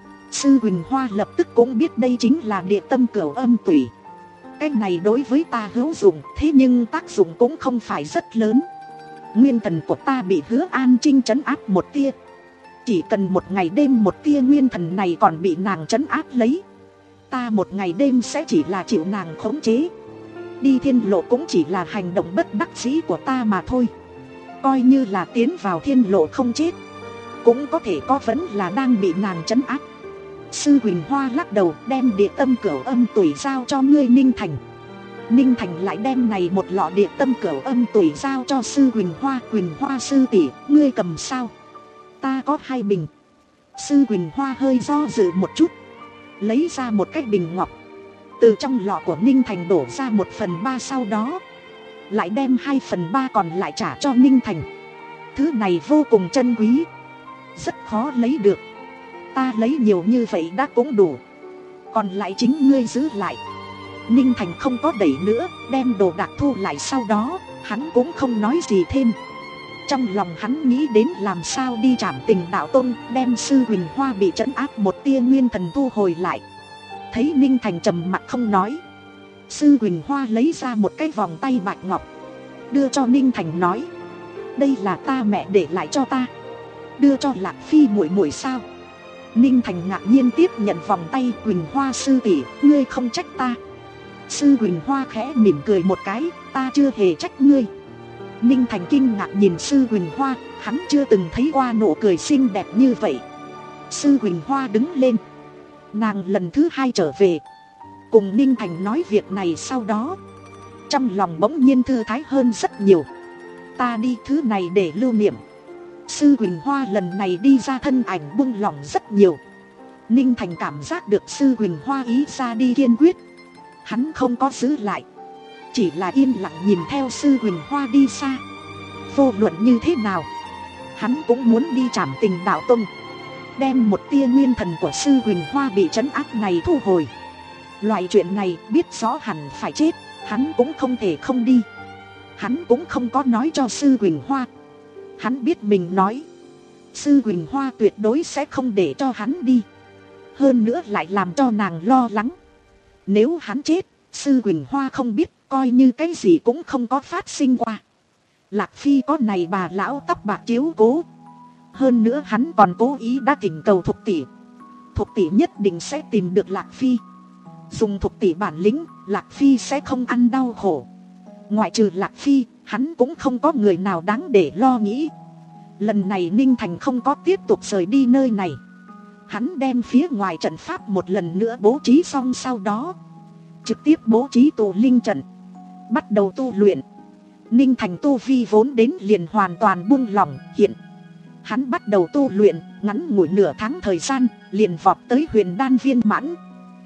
Sư Huỳnh Hoa lập tức cũng biết đây chính là địa tâm cửu âm tủy. Cái này đối với ta hữu dụng, thế nhưng tác dụng cũng không phải rất lớn. Nguyên thần của ta bị Hứa An Trinh trấn áp một tia. Chỉ cần một ngày đêm một tia nguyên thần này còn bị nàng trấn áp lấy, ta một ngày đêm sẽ chỉ là chịu nàng khống chế. Đi thiên lộ cũng chỉ là hành động bất đắc dĩ của ta mà thôi. Coi như là tiến vào thiên lộ không chết, cũng có thể có vẫn là đang bị nàng trấn áp. Sư Huỳnh Hoa lắc đầu, đem địa tâm cửu âm tủy giao cho ngươi Ninh Thành. Ninh Thành lại đem này một lọ địa tâm cửu âm tủy giao cho Sư Huỳnh Hoa. Huỳnh Hoa sư tỷ, ngươi cầm sao? Ta có hai bình. Sư Huỳnh Hoa hơi do dự một chút, lấy ra một cái bình ngọc, từ trong lọ của Ninh Thành đổ ra một phần ba, sau đó lại đem hai phần ba còn lại trả cho Ninh Thành. Thứ này vô cùng chân quý, rất khó lấy được. Ta lấy nhiều như vậy đã cũng đủ, còn lại chính ngươi giữ lại. Ninh Thành không có đẩy nữa, đem đồ đạc thu lại. Sau đó hắn cũng không nói gì thêm. Trong lòng hắn nghĩ đến làm sao đi Trảm Tình Đạo Tông, đem Sư Huỳnh Hoa bị trấn áp một tia nguyên thần thu hồi lại. Thấy Ninh Thành trầm mặc không nói, Sư Huỳnh Hoa lấy ra một cái vòng tay bạch ngọc, đưa cho Ninh Thành nói: đây là ta mẹ để lại cho ta, đưa cho Lạc Phi muội muội sao? Ninh Thành ngạc nhiên tiếp nhận vòng tay. Huỳnh Hoa sư tỷ, ngươi không trách ta. Sư Huỳnh Hoa khẽ mỉm cười một cái, ta chưa hề trách ngươi. Ninh Thành kinh ngạc nhìn Sư Huỳnh Hoa, hắn chưa từng thấy qua nụ cười xinh đẹp như vậy. Sư Huỳnh Hoa đứng lên, nàng lần thứ hai trở về, cùng Ninh Thành nói việc này. Sau đó trong lòng bỗng nhiên thư thái hơn rất nhiều. Ta đi thứ này để lưu niệm. Sư Huỳnh Hoa lần này đi ra thân ảnh buông lỏng rất nhiều. Ninh Thành cảm giác được Sư Huỳnh Hoa ý ra đi kiên quyết, hắn không có giữ lại, chỉ là yên lặng nhìn theo Sư Huỳnh Hoa đi xa. Vô luận như thế nào, hắn cũng muốn đi Trảm Tình Đạo Tông, đem một tia nguyên thần của Sư Huỳnh Hoa bị trấn áp này thu hồi. Loại chuyện này biết rõ hẳn phải chết, hắn cũng không thể không đi. Hắn cũng không có nói cho Sư Huỳnh Hoa. Hắn biết mình nói, Sư Huỳnh Hoa tuyệt đối sẽ không để cho hắn đi. Hơn nữa lại làm cho nàng lo lắng. Nếu hắn chết, Sư Huỳnh Hoa không biết, coi như cái gì cũng không có phát sinh qua. Lạc Phi có này bà lão tóc bạc chiếu cố. Hơn nữa hắn còn cố ý đã thỉnh cầu Thục tỷ. Thục tỷ nhất định sẽ tìm được Lạc Phi. Dùng Thục tỷ bản lĩnh, Lạc Phi sẽ không ăn đau khổ. Ngoại trừ Lạc Phi, hắn cũng không có người nào đáng để lo nghĩ. Lần này Ninh Thành không có tiếp tục rời đi nơi này. Hắn đem phía ngoài trận pháp một lần nữa bố trí xong, sau đó trực tiếp bố trí tụ linh trận, bắt đầu tu luyện. Ninh Thành tu vi vốn đến liền hoàn toàn buông lỏng. Hiện hắn bắt đầu tu luyện, ngắn ngủi nửa tháng thời gian liền vọt tới huyền đan viên mãn.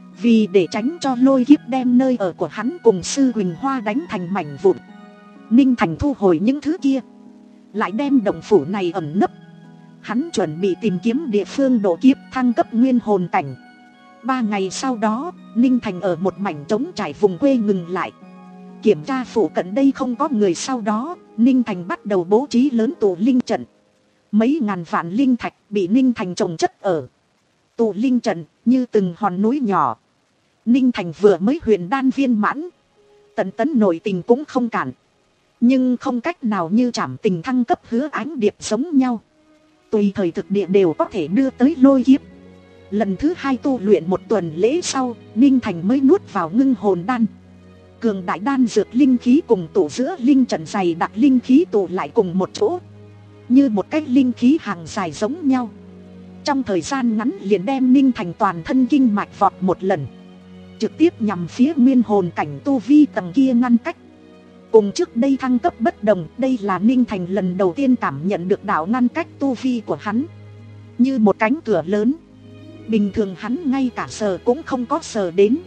Vì để tránh cho lôi kiếp đem nơi ở của hắn cùng Sư Huỳnh Hoa đánh thành mảnh vụn, Ninh Thành thu hồi những thứ kia, lại đem động phủ này ẩn nấp. Hắn chuẩn bị tìm kiếm địa phương độ kiếp thăng cấp nguyên hồn cảnh. Ba ngày sau đó, Ninh Thành ở một mảnh trống trải vùng quê ngừng lại, kiểm tra phủ cận đây không có người. Sau đó Ninh Thành bắt đầu bố trí lớn tụ linh trận. Mấy ngàn vạn linh thạch bị Ninh Thành trồng chất ở tụ linh trận như từng hòn núi nhỏ. Ninh Thành vừa mới huyền đan viên mãn, tần tấn nội tình cũng không cản, nhưng không cách nào như Trảm Tình thăng cấp Hứa Ánh Điệp giống nhau, tùy thời thực địa đều có thể đưa tới lôi kiếp. Lần thứ hai tu luyện một tuần lễ sau, Ninh Thành mới nuốt vào ngưng hồn đan. Cường đại đan dược linh khí cùng tụ giữa linh trận dày đặc linh khí tụ lại cùng một chỗ, như một cái linh khí hàng dài giống nhau. Trong thời gian ngắn liền đem Ninh Thành toàn thân kinh mạch vọt một lần, trực tiếp nhằm phía nguyên hồn cảnh tu vi tầng kia ngăn cách. Cùng trước đây thăng cấp bất đồng, đây là Ninh Thành lần đầu tiên cảm nhận được đạo ngăn cách tu vi của hắn, như một cánh cửa lớn. Bình thường hắn ngay cả sờ cũng không có sờ đến,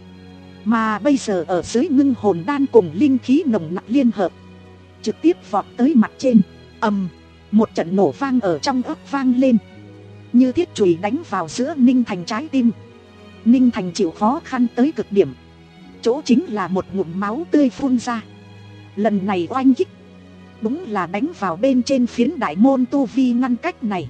mà bây giờ ở dưới ngưng hồn đan cùng linh khí nồng nặc liên hợp, trực tiếp vọt tới mặt trên. Ầm, một trận nổ vang ở trong ấp vang lên, như thiết chùy đánh vào giữa Ninh Thành trái tim. Ninh Thành chịu khó khăn tới cực điểm, chỗ chính là một ngụm máu tươi phun ra. Lần này oanh kích đúng là đánh vào bên trên phiến đại môn tu vi ngăn cách này.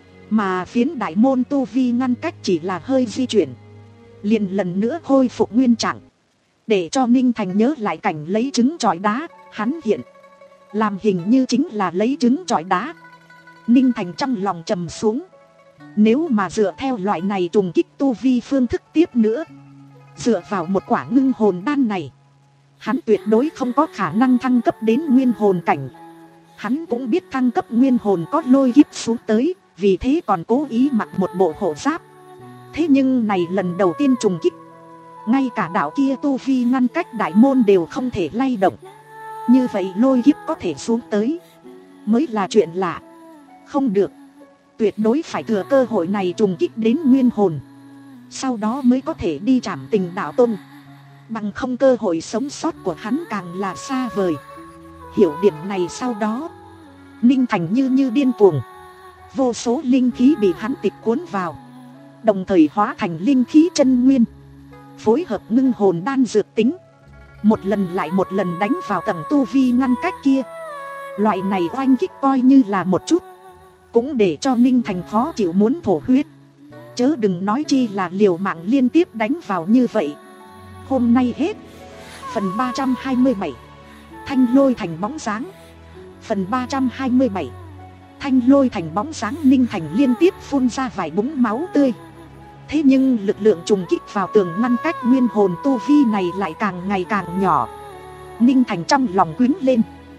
Mà phiến đại môn tu vi ngăn cách chỉ là hơi di chuyển, liền lần nữa khôi phục nguyên trạng. Để cho Ninh Thành nhớ lại cảnh lấy trứng chọi đá, hắn hiện làm hình như chính là lấy trứng chọi đá. Ninh Thành trong lòng trầm xuống. Nếu mà dựa theo loại này trùng kích tu vi phương thức tiếp nữa, dựa vào một quả ngưng hồn đan này, hắn tuyệt đối không có khả năng thăng cấp đến nguyên hồn cảnh. Hắn cũng biết thăng cấp nguyên hồn có lôi kiếp xuống tới, vì thế còn cố ý mặc một bộ hộ giáp. Thế nhưng này lần đầu tiên trùng kích, ngay cả đạo kia tu vi ngăn cách đại môn đều không thể lay động. Như vậy lôi kiếp có thể xuống tới mới là chuyện lạ. Không được, tuyệt đối phải thừa cơ hội này trùng kích đến nguyên hồn, sau đó mới có thể đi trảm tình đạo tôn. Bằng không cơ hội sống sót của hắn càng là xa vời. Hiểu điểm này sau đó, Ninh Thành như như điên cuồng. Vô số linh khí bị hắn tịch cuốn vào, đồng thời hóa thành linh khí chân nguyên, phối hợp ngưng hồn đan dược tính, một lần lại một lần đánh vào tầng tu vi ngăn cách kia. Loại này oanh kích coi như là một chút, cũng để cho Ninh Thành khó chịu muốn thổ huyết. Chớ đừng nói chi là liều mạng liên tiếp đánh vào như vậy. Hôm nay hết. Phần ba trăm hai mươi bảy, Thanh lôi thành bóng dáng. Phần ba trăm hai mươi bảy, Thanh lôi thành bóng dáng. Ninh Thành liên tiếp phun ra vài búng máu tươi. Thế nhưng lực lượng trùng kích vào tường ngăn cách nguyên hồn tu vi này lại càng ngày càng nhỏ. Ninh Thành trong lòng quýnh lên.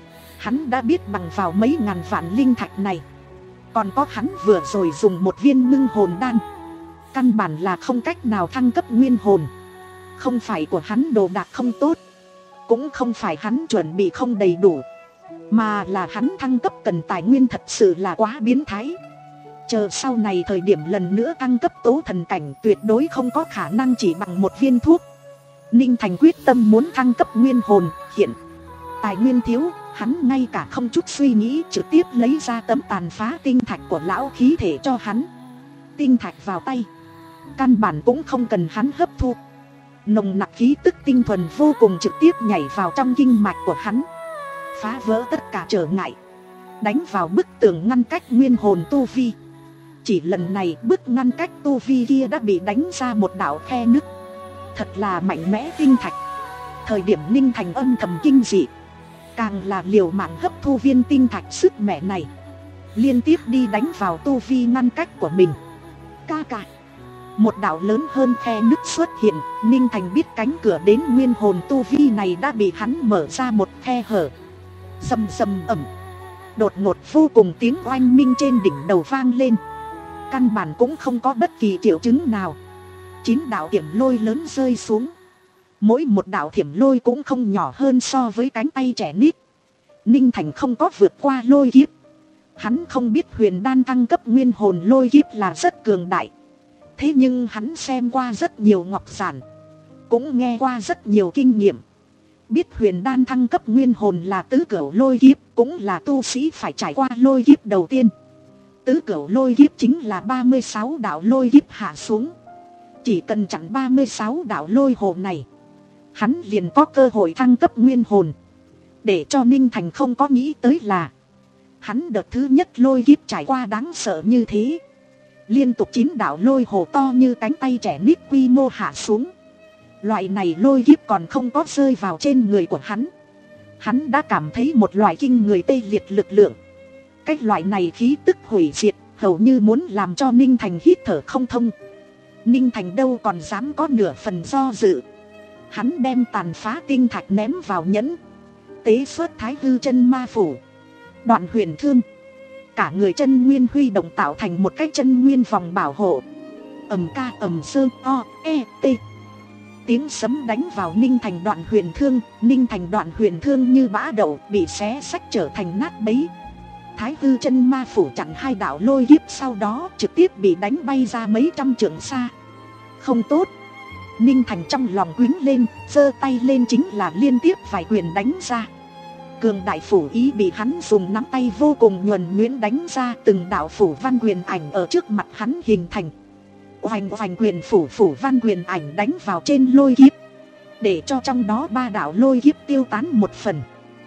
Hắn đã biết bằng vào mấy ngàn vạn linh thạch này, còn có hắn vừa rồi dùng một viên ngưng hồn đan, căn bản là không cách nào thăng cấp nguyên hồn. Không phải của hắn đồ đạc không tốt, cũng không phải hắn chuẩn bị không đầy đủ, mà là hắn thăng cấp cần tài nguyên thật sự là quá biến thái. Chờ sau này thời điểm lần nữa thăng cấp tố thần cảnh, tuyệt đối không có khả năng chỉ bằng một viên thuốc. Ninh Thành quyết tâm muốn thăng cấp nguyên hồn. Hiện tài nguyên thiếu, hắn ngay cả không chút suy nghĩ trực tiếp lấy ra tấm tàn phá tinh thạch của lão khí thể cho hắn. Tinh thạch vào tay, căn bản cũng không cần hắn hấp thu. Nồng nặc khí tức tinh thuần vô cùng trực tiếp nhảy vào trong kinh mạch của hắn, phá vỡ tất cả trở ngại, đánh vào bức tường ngăn cách nguyên hồn tu vi. Chỉ lần này bức ngăn cách tu vi kia đã bị đánh ra một đạo khe nứt. Thật là mạnh mẽ tinh thạch. Thời điểm Ninh Thành âm thầm kinh dị, càng là liều mạng hấp thu viên tinh thạch sức mẻ này, liên tiếp đi đánh vào tu vi ngăn cách của mình. Ca ca, một đạo lớn hơn khe nứt xuất hiện. Ninh Thành biết cánh cửa đến nguyên hồn tu vi này đã bị hắn mở ra một khe hở. Rầm rầm ẩm, đột ngột vô cùng tiếng oanh minh trên đỉnh đầu vang lên. Căn bản cũng không có bất kỳ triệu chứng nào. Chín đạo thiểm lôi lớn rơi xuống, mỗi một đạo thiểm lôi cũng không nhỏ hơn so với cánh tay trẻ nít. Ninh Thành không có vượt qua lôi kiếp. Hắn không biết huyền đan thăng cấp nguyên hồn lôi kiếp là rất cường đại. Thế nhưng hắn xem qua rất nhiều ngọc giản, cũng nghe qua rất nhiều kinh nghiệm, biết huyền đan thăng cấp nguyên hồn là tứ cửu lôi kiếp, cũng là tu sĩ phải trải qua lôi kiếp đầu tiên. Tứ cửu lôi kiếp chính là ba mươi sáu đạo lôi kiếp hạ xuống. Chỉ cần chặn ba mươi sáu đạo lôi hồ này, hắn liền có cơ hội thăng cấp nguyên hồn. Để cho Ninh Thành không có nghĩ tới là, hắn đợt thứ nhất lôi kiếp trải qua đáng sợ như thế. Liên tục chín đạo lôi hồ to như cánh tay trẻ nít quy mô hạ xuống. Loại này lôi kiếp còn không có rơi vào trên người của hắn, hắn đã cảm thấy một loại kinh người tê liệt lực lượng. Cái loại này khí tức hủy diệt, hầu như muốn làm cho Ninh Thành hít thở không thông. Ninh Thành đâu còn dám có nửa phần do dự. Hắn đem tàn phá tinh thạch ném vào nhẫn, tế xuất thái hư chân ma phủ, đoạn huyền thương. Cả người chân nguyên huy động tạo thành một cái chân nguyên vòng bảo hộ. Ầm ca ầm sơ o e t. Tiếng sấm đánh vào Ninh Thành đoạn huyền thương. Ninh Thành đoạn huyền thương như bã đậu bị xé xách trở thành nát bấy. Thái hư chân ma phủ chặn hai đạo lôi kiếp, sau đó trực tiếp bị đánh bay ra mấy trăm trượng xa. Không tốt. Ninh Thành trong lòng quýnh lên, giơ tay lên chính là liên tiếp vài quyền đánh ra. Cường đại phủ ý bị hắn dùng nắm tay vô cùng nhuần nhuyễn đánh ra. Từng đạo phủ văn quyền ảnh ở trước mặt hắn hình thành. Oanh oanh quyền phủ phủ văn quyền ảnh đánh vào trên lôi kiếp. để cho trong đó ba đạo lôi kiếp tiêu tán một phần.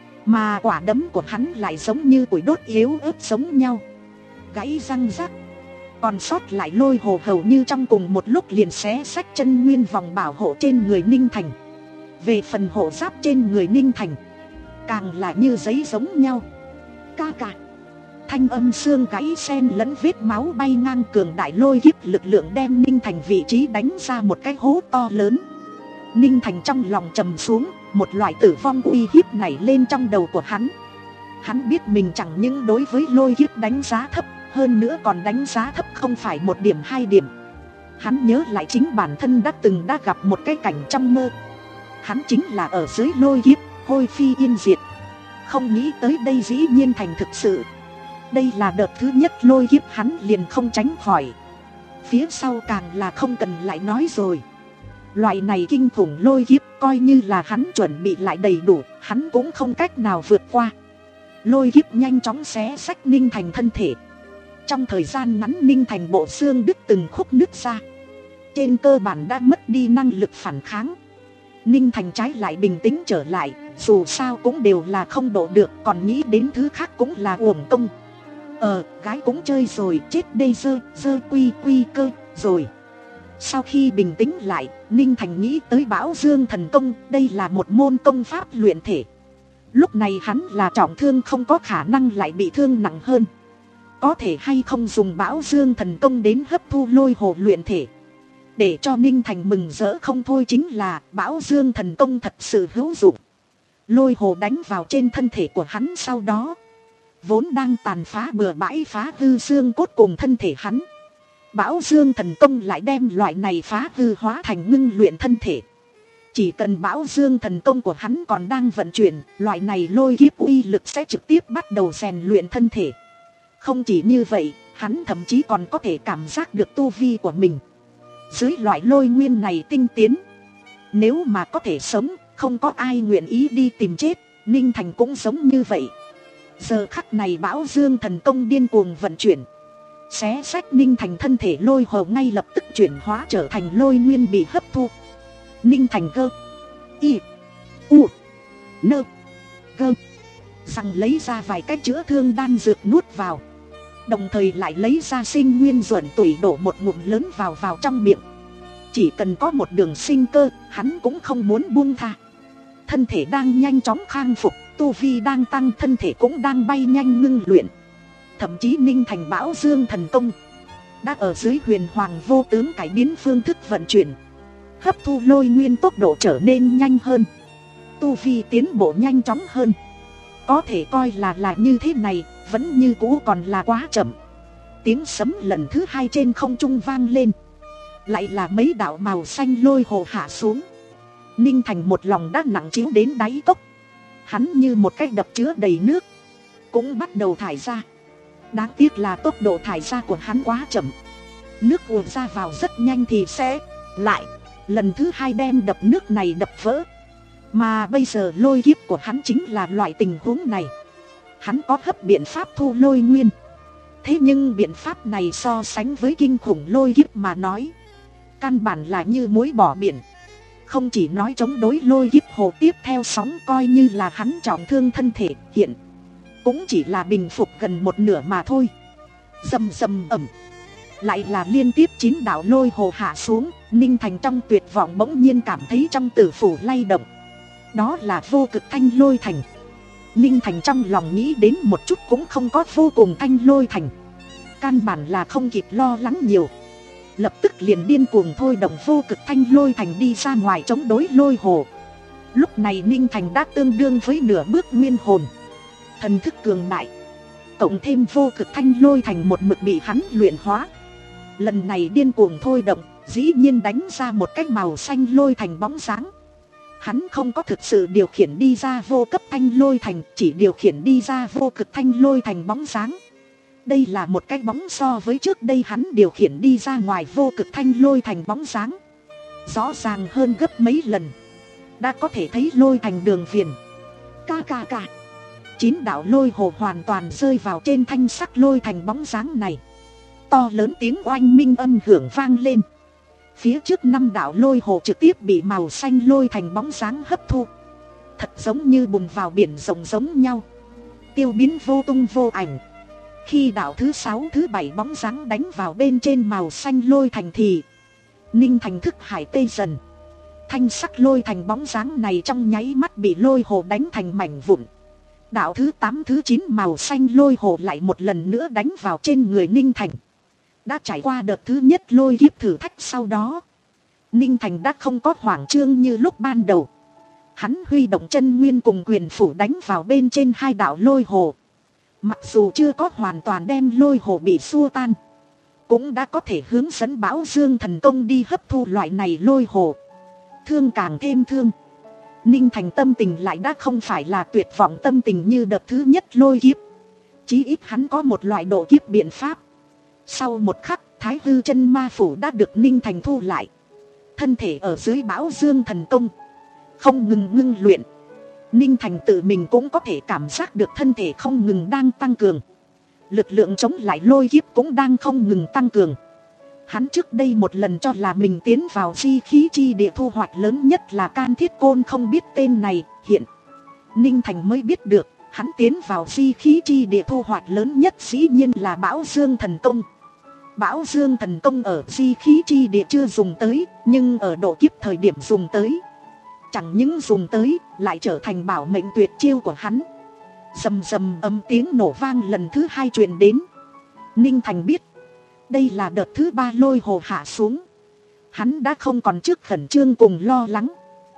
Mà quả đấm của hắn lại giống như củi đốt yếu ớt giống nhau, gãy răng rắc. Còn sót lại lôi hồ hầu như trong cùng một lúc liền xé xách chân nguyên vòng bảo hộ trên người Ninh Thành. Về phần hộ giáp trên người Ninh Thành, càng là như giấy giống nhau. Ca ca. Thanh âm xương gãy xen lẫn vết máu bay ngang cường đại lôi kiếp lực lượng đem Ninh Thành vị trí đánh ra một cái hố to lớn. Ninh Thành trong lòng trầm xuống, một loại tử vong uy hiếp nảy lên trong đầu của hắn. Hắn biết mình chẳng những đối với lôi kiếp đánh giá thấp, hơn nữa còn đánh giá thấp không phải một điểm hai điểm. Hắn nhớ lại chính bản thân đã từng đã gặp một cái cảnh trong mơ. Hắn chính là ở dưới lôi kiếp, hôi phi yên diệt. Không nghĩ tới đây dĩ nhiên thành thực sự. Đây là đợt thứ nhất lôi kiếp hắn liền không tránh khỏi. Phía sau càng là không cần lại nói rồi. Loại này kinh khủng lôi kiếp coi như là hắn chuẩn bị lại đầy đủ, hắn cũng không cách nào vượt qua. Lôi kiếp nhanh chóng xé xách Ninh Thành thân thể. Trong thời gian ngắn Ninh Thành bộ xương đứt từng khúc nứt ra, trên cơ bản đã mất đi năng lực phản kháng. Ninh Thành trái lại bình tĩnh trở lại, dù sao cũng đều là không độ được, còn nghĩ đến thứ khác cũng là uổng công. Ờ, gái cũng chơi rồi, chết đây dơ, dơ quy quy cơ, rồi. Sau khi bình tĩnh lại, Ninh Thành nghĩ tới Bão Dương thần công, đây là một môn công pháp luyện thể. Lúc này hắn là trọng thương không có khả năng lại bị thương nặng hơn. Có thể hay không dùng Bão Dương thần công đến hấp thu lôi hồ luyện thể. Để cho Ninh Thành mừng rỡ không thôi chính là Bão Dương thần công thật sự hữu dụng. Lôi hồ đánh vào trên thân thể của hắn sau đó, vốn đang tàn phá bừa bãi phá hư xương cốt cùng thân thể hắn, Bão Dương thần công lại đem loại này phá hư hóa thành ngưng luyện thân thể. Chỉ cần Bão Dương thần công của hắn còn đang vận chuyển, loại này lôi kiếp uy lực sẽ trực tiếp bắt đầu rèn luyện thân thể. Không chỉ như vậy, hắn thậm chí còn có thể cảm giác được tu vi của mình dưới loại lôi nguyên này tinh tiến. Nếu mà có thể sống, không có ai nguyện ý đi tìm chết. Ninh Thành cũng giống như vậy. Giờ khắc này Bão Dương thần công điên cuồng vận chuyển, xé xách Ninh Thành thân thể lôi hồ ngay lập tức chuyển hóa trở thành lôi nguyên bị hấp thu. Ninh Thành gơ y u nơ gơ rằng lấy ra vài cái chữa thương đan dược nuốt vào, đồng thời lại lấy ra sinh nguyên duẩn tủy đổ một ngụm lớn vào vào trong miệng. Chỉ cần có một đường sinh cơ, hắn cũng không muốn buông tha. Thân thể đang nhanh chóng khang phục, tu vi đang tăng, thân thể cũng đang bay nhanh ngưng luyện. Thậm chí Ninh Thành Bão Dương thần công đã ở dưới huyền hoàng vô tướng cải biến phương thức vận chuyển, hấp thu lôi nguyên tốc độ trở nên nhanh hơn, tu vi tiến bộ nhanh chóng hơn. Có thể coi là là như thế này, vẫn như cũ còn là quá chậm. Tiếng sấm lần thứ hai trên không trung vang lên, lại là mấy đạo màu xanh lôi hồ hạ xuống. Ninh Thành một lòng đã nặng chiếu đến đáy cốc, hắn như một cái đập chứa đầy nước, cũng bắt đầu thải ra. Đáng tiếc là tốc độ thải ra của hắn quá chậm, nước ùa ra vào rất nhanh thì sẽ lại lần thứ hai đem đập nước này đập vỡ. Mà bây giờ lôi kiếp của hắn chính là loại tình huống này. Hắn có hấp biện pháp thu lôi nguyên, thế nhưng biện pháp này so sánh với kinh khủng lôi kiếp mà nói, căn bản là như muối bỏ biển. Không chỉ nói chống đối lôi kiếp hồ tiếp theo sóng, coi như là hắn trọng thương thân thể hiện cũng chỉ là bình phục gần một nửa mà thôi. Rầm rầm ẩm, lại là liên tiếp chín đạo lôi hồ hạ xuống. Ninh Thành trong tuyệt vọng bỗng nhiên cảm thấy trong tử phủ lay động. Đó là vô cực thanh lôi thành. Ninh Thành trong lòng nghĩ đến một chút cũng không có vô cùng thanh lôi thành, căn bản là không kịp lo lắng nhiều, lập tức liền điên cuồng thôi động vô cực thanh lôi thành đi ra ngoài chống đối lôi hồ. Lúc này Ninh Thành đã tương đương với nửa bước nguyên hồn, thần thức cường đại, cộng thêm vô cực thanh lôi thành một mực bị hắn luyện hóa. Lần này điên cuồng thôi động, dĩ nhiên đánh ra một cái màu xanh lôi thành bóng dáng. Hắn không có thực sự điều khiển đi ra vô cấp thanh lôi thành, chỉ điều khiển đi ra vô cực thanh lôi thành bóng dáng. Đây là một cái bóng so với trước đây hắn điều khiển đi ra ngoài vô cực thanh lôi thành bóng dáng rõ ràng hơn gấp mấy lần. Đã có thể thấy lôi thành đường viền. Ca ca ca. Chín đạo lôi hồ hoàn toàn rơi vào trên thanh sắc lôi thành bóng dáng này. To lớn tiếng oanh minh âm hưởng vang lên. Phía trước năm đạo lôi hồ trực tiếp bị màu xanh lôi thành bóng dáng hấp thu, thật giống như bùn vào biển rộng giống nhau, tiêu biến vô tung vô ảnh. Khi đạo thứ sáu thứ bảy bóng dáng đánh vào bên trên màu xanh lôi thành thì Ninh Thành thức hải tê dần. Thanh sắc lôi thành bóng dáng này trong nháy mắt bị lôi hồ đánh thành mảnh vụn. Đạo thứ tám thứ chín màu xanh lôi hồ lại một lần nữa đánh vào trên người Ninh Thành. Đã trải qua đợt thứ nhất lôi kiếp thử thách sau đó, Ninh Thành đã không có hoảng trương như lúc ban đầu. Hắn huy động chân nguyên cùng quyền phủ đánh vào bên trên hai đạo lôi hồ. Mặc dù chưa có hoàn toàn đem lôi hồ bị xua tan, cũng đã có thể hướng dẫn Bão Dương thần công đi hấp thu loại này lôi hồ. Thương càng thêm thương, Ninh Thành tâm tình lại đã không phải là tuyệt vọng tâm tình như đợt thứ nhất lôi kiếp. Chí ít hắn có một loại độ kiếp biện pháp. Sau một khắc, Thái Hư chân ma phủ đã được Ninh Thành thu lại. Thân thể ở dưới Bão Dương thần công không ngừng ngưng luyện. Ninh Thành tự mình cũng có thể cảm giác được thân thể không ngừng đang tăng cường. Lực lượng chống lại lôi kiếp cũng đang không ngừng tăng cường. Hắn trước đây một lần cho là mình tiến vào di khí chi địa thu hoạch lớn nhất là Can Thiết Côn không biết tên này. Hiện Ninh Thành mới biết được, hắn tiến vào di khí chi địa thu hoạch lớn nhất dĩ nhiên là Bão Dương thần công. Bão Dương thần công ở di khí chi địa chưa dùng tới, nhưng ở độ kiếp thời điểm dùng tới. Chẳng những dùng tới, lại trở thành bảo mệnh tuyệt chiêu của hắn. Rầm rầm âm tiếng nổ vang lần thứ hai truyền đến. Ninh Thành biết, đây là đợt thứ ba lôi hồ hạ xuống. Hắn đã không còn trước khẩn trương cùng lo lắng.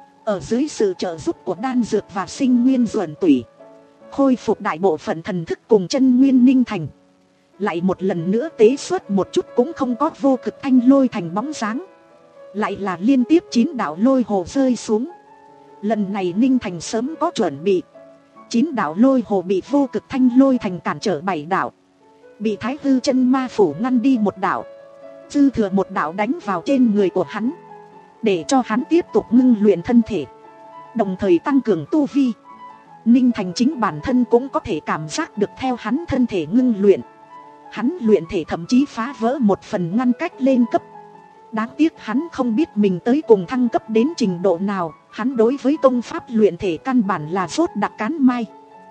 Ở dưới sự trợ giúp của đan dược và sinh nguyên duẩn tủy, khôi phục đại bộ phận thần thức cùng chân nguyên Ninh Thành lại một lần nữa tế xuất một chút cũng không có vô cực thanh lôi thành bóng dáng. Lại là liên tiếp chín đạo lôi hồ rơi xuống. Lần này Ninh Thành sớm có chuẩn bị. Chín đạo lôi hồ bị vô cực thanh lôi thành cản trở bảy đạo. Bị Thái Hư chân ma phủ ngăn đi một đạo. Dư thừa một đạo đánh vào trên người của hắn, để cho hắn tiếp tục ngưng luyện thân thể, đồng thời tăng cường tu vi. Ninh Thành chính bản thân cũng có thể cảm giác được theo hắn thân thể ngưng luyện, hắn luyện thể thậm chí phá vỡ một phần ngăn cách lên cấp. Đáng tiếc hắn không biết mình tới cùng thăng cấp đến trình độ nào. Hắn đối với công pháp luyện thể căn bản là sốt đặc cán mai.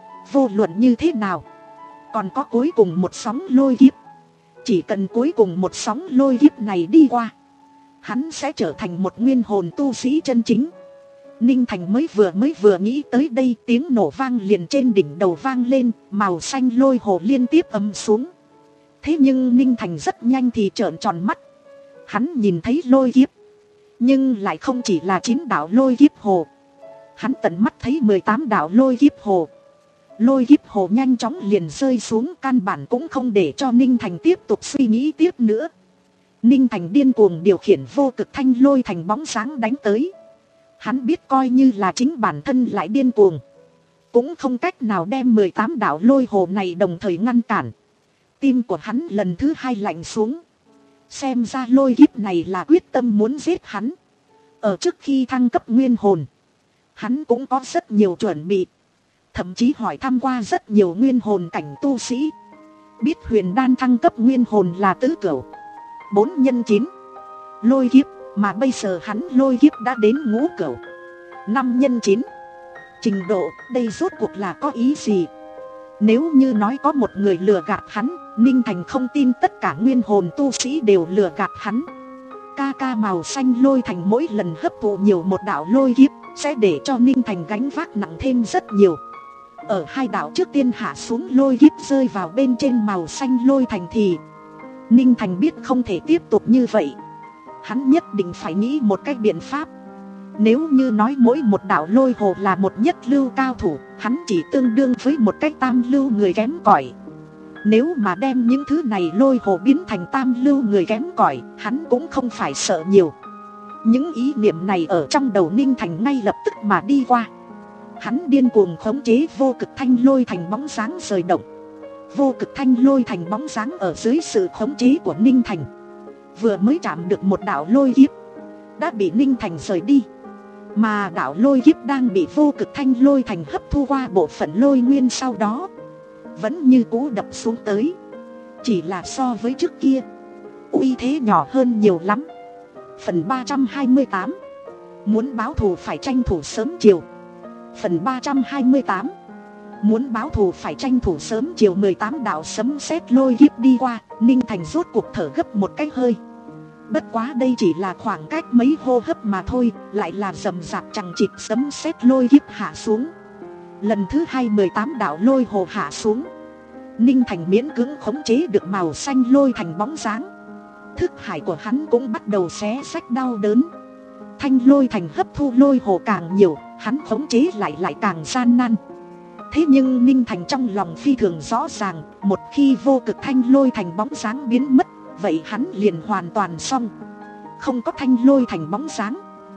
Vô luận như thế nào, còn có cuối cùng một sóng lôi kiếp. Chỉ cần cuối cùng một sóng lôi kiếp này đi qua, hắn sẽ trở thành một nguyên hồn tu sĩ chân chính. Ninh Thành mới vừa mới vừa nghĩ tới đây, tiếng nổ vang liền trên đỉnh đầu vang lên, màu xanh lôi hồ liên tiếp ầm xuống. Thế nhưng Ninh Thành rất nhanh thì trợn tròn mắt. Hắn nhìn thấy lôi kiếp, nhưng lại không chỉ là chín đạo lôi kiếp hồ. Hắn tận mắt thấy mười tám đạo lôi kiếp hồ. Lôi kiếp hồ nhanh chóng liền rơi xuống, căn bản cũng không để cho Ninh Thành tiếp tục suy nghĩ tiếp nữa. Ninh Thành điên cuồng điều khiển vô cực thanh lôi thành bóng sáng đánh tới. Hắn biết coi như là chính bản thân lại điên cuồng, cũng không cách nào đem mười tám đạo lôi hồ này đồng thời ngăn cản. Tim của hắn lần thứ hai lạnh xuống. Xem ra lôi kiếp này là quyết tâm muốn giết hắn. Ở trước khi thăng cấp nguyên hồn, hắn cũng có rất nhiều chuẩn bị. Thậm chí hỏi thăm qua rất nhiều nguyên hồn cảnh tu sĩ. Biết huyền đan thăng cấp nguyên hồn là tứ cửu, bốn nhân chín lôi kiếp. Mà bây giờ hắn lôi kiếp đã đến ngũ cửu, năm nhân chín. Trình độ đây rốt cuộc là có ý gì? Nếu như nói có một người lừa gạt hắn, Ninh Thành không tin tất cả nguyên hồn tu sĩ đều lừa gạt hắn. Ca ca màu xanh lôi thành mỗi lần hấp thụ nhiều một đạo lôi kiếp, sẽ để cho Ninh Thành gánh vác nặng thêm rất nhiều. Ở hai đạo trước tiên hạ xuống lôi kiếp rơi vào bên trên màu xanh lôi thành thì Ninh Thành biết không thể tiếp tục như vậy. Hắn nhất định phải nghĩ một cách biện pháp. Nếu như nói mỗi một đạo lôi hồ là một nhất lưu cao thủ, hắn chỉ tương đương với một cách tam lưu người kém cỏi. Nếu mà đem những thứ này lôi hồ biến thành tam lưu người kém cỏi, hắn cũng không phải sợ nhiều. Những ý niệm này ở trong đầu Ninh Thành ngay lập tức mà đi qua. Hắn điên cuồng khống chế vô cực thanh lôi thành bóng dáng rời động. Vô cực thanh lôi thành bóng dáng ở dưới sự khống chế của Ninh Thành, vừa mới chạm được một đạo lôi kiếp đã bị Ninh Thành rời đi. Mà đạo lôi kiếp đang bị vô cực thanh lôi thành hấp thu qua bộ phận lôi nguyên, sau đó vẫn như cũ đập xuống tới. Chỉ là so với trước kia, uy thế nhỏ hơn nhiều lắm. Phần ba trăm hai mươi tám. Muốn báo thù phải tranh thủ sớm chiều. Phần ba trăm hai mươi tám. Muốn báo thù phải tranh thủ sớm chiều. Mười tám đạo sấm sét lôi kiếp đi qua, Ninh Thành rốt cuộc thở gấp một cái hơi. Bất quá đây chỉ là khoảng cách mấy hô hấp mà thôi, lại là rầm rạp chằng chịt sấm sét lôi kiếp hạ xuống. Lần thứ hai mười tám đạo lôi hồ hạ xuống. Ninh Thành miễn cưỡng khống chế được màu xanh lôi thành bóng dáng. Thức hải của hắn cũng bắt đầu xé xách đau đớn. Thanh lôi thành hấp thu lôi hồ càng nhiều, hắn khống chế lại lại càng gian nan. Thế nhưng Ninh Thành trong lòng phi thường rõ ràng, một khi vô cực thanh lôi thành bóng dáng biến mất, vậy hắn liền hoàn toàn xong. Không có thanh lôi thành bóng dáng,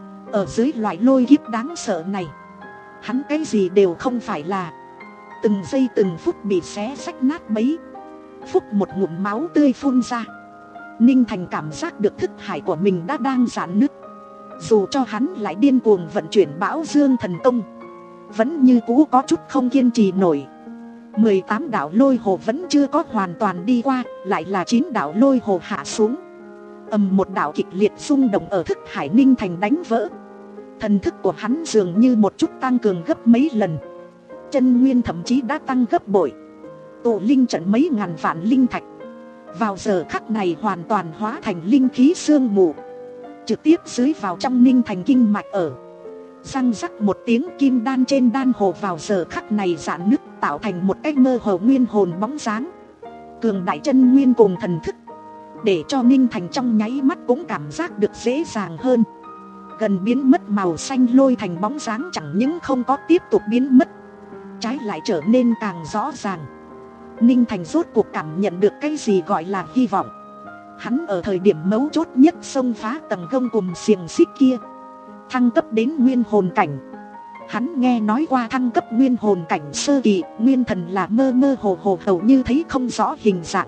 ở dưới loại lôi kiếp đáng sợ này, hắn cái gì đều không phải là. Từng giây từng phút bị xé xách nát bấy. Phúc một ngụm máu tươi phun ra. Ninh Thành cảm giác được thức hải của mình đã đang rạn nứt. Dù cho hắn lại điên cuồng vận chuyển Bão Dương thần công, vẫn như cũ có chút không kiên trì nổi. Mười tám đạo lôi hồ vẫn chưa có hoàn toàn đi qua, lại là chín đạo lôi hồ hạ xuống. Ầm một đạo kịch liệt rung động ở thức hải Ninh Thành đánh vỡ. Thần thức của hắn dường như một chút tăng cường gấp mấy lần. Chân nguyên thậm chí đã tăng gấp bội. Tụ linh trận mấy ngàn vạn linh thạch vào giờ khắc này hoàn toàn hóa thành linh khí sương mù, trực tiếp dưới vào trong Ninh Thành kinh mạch ở. Răng rắc một tiếng, kim đan trên đan hồ vào giờ khắc này rạn nứt, tạo thành một cái mơ hồ nguyên hồn bóng dáng. Cường đại chân nguyên cùng thần thức, để cho Ninh Thành trong nháy mắt cũng cảm giác được dễ dàng hơn. Gần biến mất màu xanh lôi thành bóng dáng chẳng những không có tiếp tục biến mất, trái lại trở nên càng rõ ràng. Ninh Thành rốt cuộc cảm nhận được cái gì gọi là hy vọng. Hắn ở thời điểm mấu chốt nhất xông phá tầng gông cùm xiềng xích kia, thăng cấp đến nguyên hồn cảnh. Hắn nghe nói qua thăng cấp nguyên hồn cảnh sơ kỳ, nguyên thần là mơ mơ hồ hồ hầu như thấy không rõ hình dạng.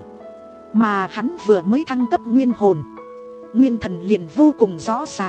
Mà hắn vừa mới thăng cấp nguyên hồn, nguyên thần liền vô cùng rõ ràng.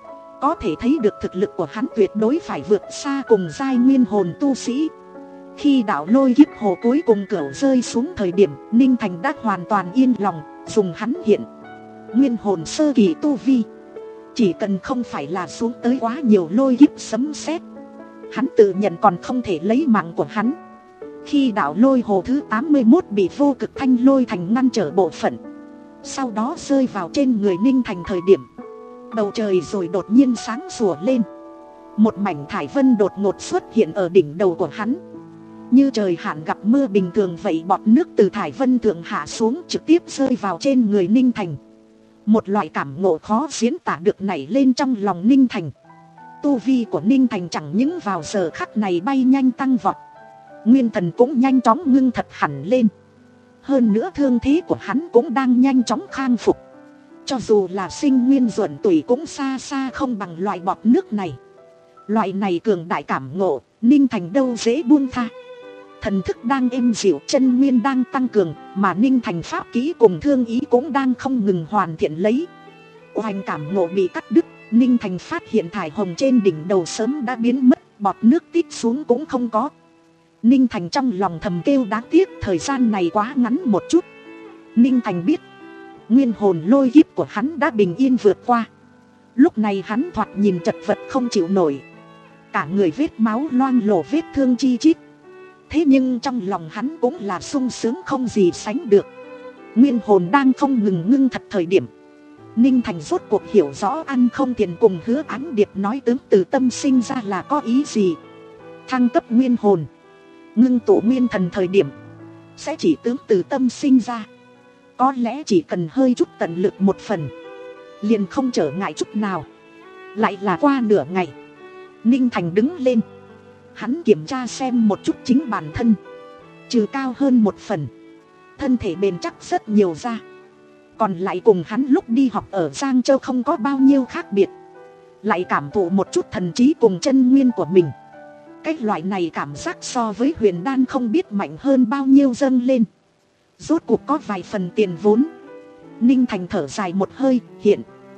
Có thể thấy được thực lực của hắn tuyệt đối phải vượt xa cùng giai nguyên hồn tu sĩ. Khi đạo lôi kiếp hồ cuối cùng cửu rơi xuống thời điểm, Ninh Thành đã hoàn toàn yên lòng, dùng hắn hiện nguyên hồn sơ kỳ tu vi. Chỉ cần không phải là xuống tới quá nhiều lôi kiếp sấm sét, hắn tự nhận còn không thể lấy mạng của hắn. Khi đạo lôi hồ thứ tám mươi mốt bị vô cực thanh lôi thành ngăn trở bộ phận, sau đó rơi vào trên người Ninh Thành thời điểm, bầu trời rồi đột nhiên sáng sủa lên. Một mảnh thải vân đột ngột xuất hiện ở đỉnh đầu của hắn, như trời hạn gặp mưa bình thường vậy. Bọt nước từ thải vân thượng hạ xuống, trực tiếp rơi vào trên người Ninh Thành. Một loại cảm ngộ khó diễn tả được nảy lên trong lòng Ninh Thành. Tu vi của Ninh Thành chẳng những vào giờ khắc này bay nhanh tăng vọt, nguyên thần cũng nhanh chóng ngưng thật hẳn lên. Hơn nữa thương thế của hắn cũng đang nhanh chóng khang phục. Cho dù là sinh nguyên duẩn tủy cũng xa xa không bằng loại bọt nước này. Loại này cường đại cảm ngộ, Ninh Thành đâu dễ buông tha. Thần thức đang êm dịu, chân nguyên đang tăng cường, mà Ninh Thành pháp kỹ cùng thương ý cũng đang không ngừng hoàn thiện lấy. Oanh cảm ngộ bị cắt đứt, Ninh Thành phát hiện thải hồng trên đỉnh đầu sớm đã biến mất, bọt nước tít xuống cũng không có. Ninh Thành trong lòng thầm kêu đáng tiếc, thời gian này quá ngắn một chút. Ninh Thành biết, nguyên hồn lôi kiếp của hắn đã bình yên vượt qua. Lúc này hắn thoạt nhìn chật vật không chịu nổi, cả người vết máu loang lổ, vết thương chi chít. Thế nhưng trong lòng hắn cũng là sung sướng không gì sánh được. Nguyên hồn đang không ngừng ngưng thật thời điểm, Ninh Thành rốt cuộc hiểu rõ ăn không tiền cùng Hứa Ánh Điệp nói tướng từ tâm sinh ra là có ý gì. Thăng cấp nguyên hồn, ngưng tụ nguyên thần thời điểm, sẽ chỉ tướng từ tâm sinh ra. Có lẽ chỉ cần hơi chút tận lực một phần, liền không trở ngại chút nào. Lại là qua nửa ngày, Ninh Thành đứng lên. Hắn kiểm tra xem một chút chính bản thân, trừ cao hơn một phần, thân thể bền chắc rất nhiều ra. Còn lại cùng hắn lúc đi học ở Giang Châu không có bao nhiêu khác biệt. Lại cảm thụ một chút thần trí cùng chân nguyên của mình. Cái loại này cảm giác so với huyền đan không biết mạnh hơn bao nhiêu dâng lên. Rốt cuộc có vài phần tiền vốn. Ninh Thành thở dài một hơi, hiện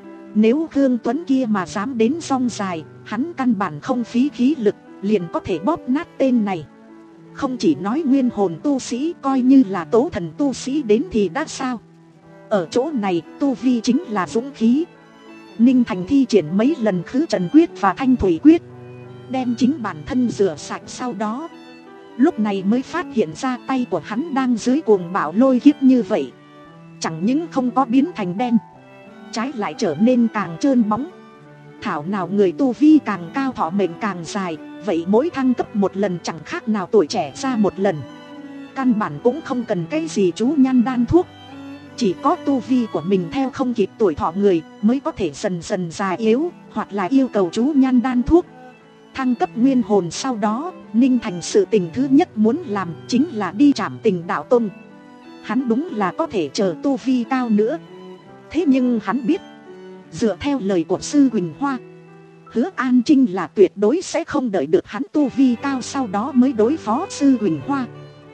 nếu Khương Tuấn kia mà dám đến rong dài, hắn căn bản không phí khí lực, liền có thể bóp nát tên này. Không chỉ nói nguyên hồn tu sĩ, coi như là tố thần tu sĩ đến thì đã sao. Ở chỗ này tu vi chính là dũng khí. Ninh Thành thi triển mấy lần khứ trần quyết và thanh thủy quyết, đem chính bản thân rửa sạch, sau đó lúc này mới phát hiện ra tay của hắn đang dưới cuồng bạo lôi kiếp như vậy. Chẳng những không có biến thành đen, trái lại trở nên càng trơn bóng. Thảo nào người tu vi càng cao thọ mệnh càng dài, vậy mỗi thăng cấp một lần chẳng khác nào tuổi trẻ ra một lần. Căn bản cũng không cần cái gì chú nhan đan thuốc, chỉ có tu vi của mình theo không kịp tuổi thọ người mới có thể dần dần già yếu, hoặc là yêu cầu chú nhan đan thuốc. Thăng cấp nguyên hồn sau đó, Ninh Thành sự tình thứ nhất muốn làm chính là đi trảm Tình Đạo Tông. Hắn đúng là có thể chờ tu vi cao nữa. Thế nhưng hắn biết, dựa theo lời của Sư Quỳnh Hoa, Hứa An Trinh là tuyệt đối sẽ không đợi được hắn tu vi cao sau đó mới đối phó Sư Quỳnh Hoa.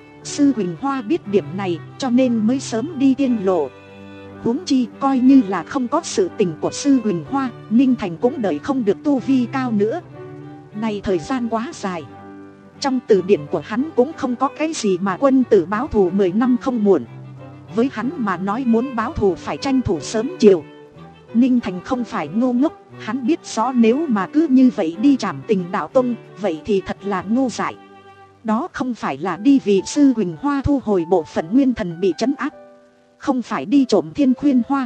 Sư Quỳnh Hoa biết điểm này cho nên mới sớm đi tiên lộ. Huống chi coi như là không có sự tình của Sư Quỳnh Hoa, Ninh Thành cũng đợi không được tu vi cao nữa. Này thời gian quá dài, trong từ điển của hắn cũng không có cái gì mà quân tử báo thù mười năm không muộn. Với hắn mà nói muốn báo thù phải tranh thủ sớm chiều. Ninh Thành không phải ngu ngốc, hắn biết rõ nếu mà cứ như vậy đi trảm Tình Đạo Tông, vậy thì thật là ngu dại. Đó không phải là đi vì Sư Quỳnh Hoa thu hồi bộ phận nguyên thần bị trấn áp, không phải đi trộm Thiên Khuyên Hoa,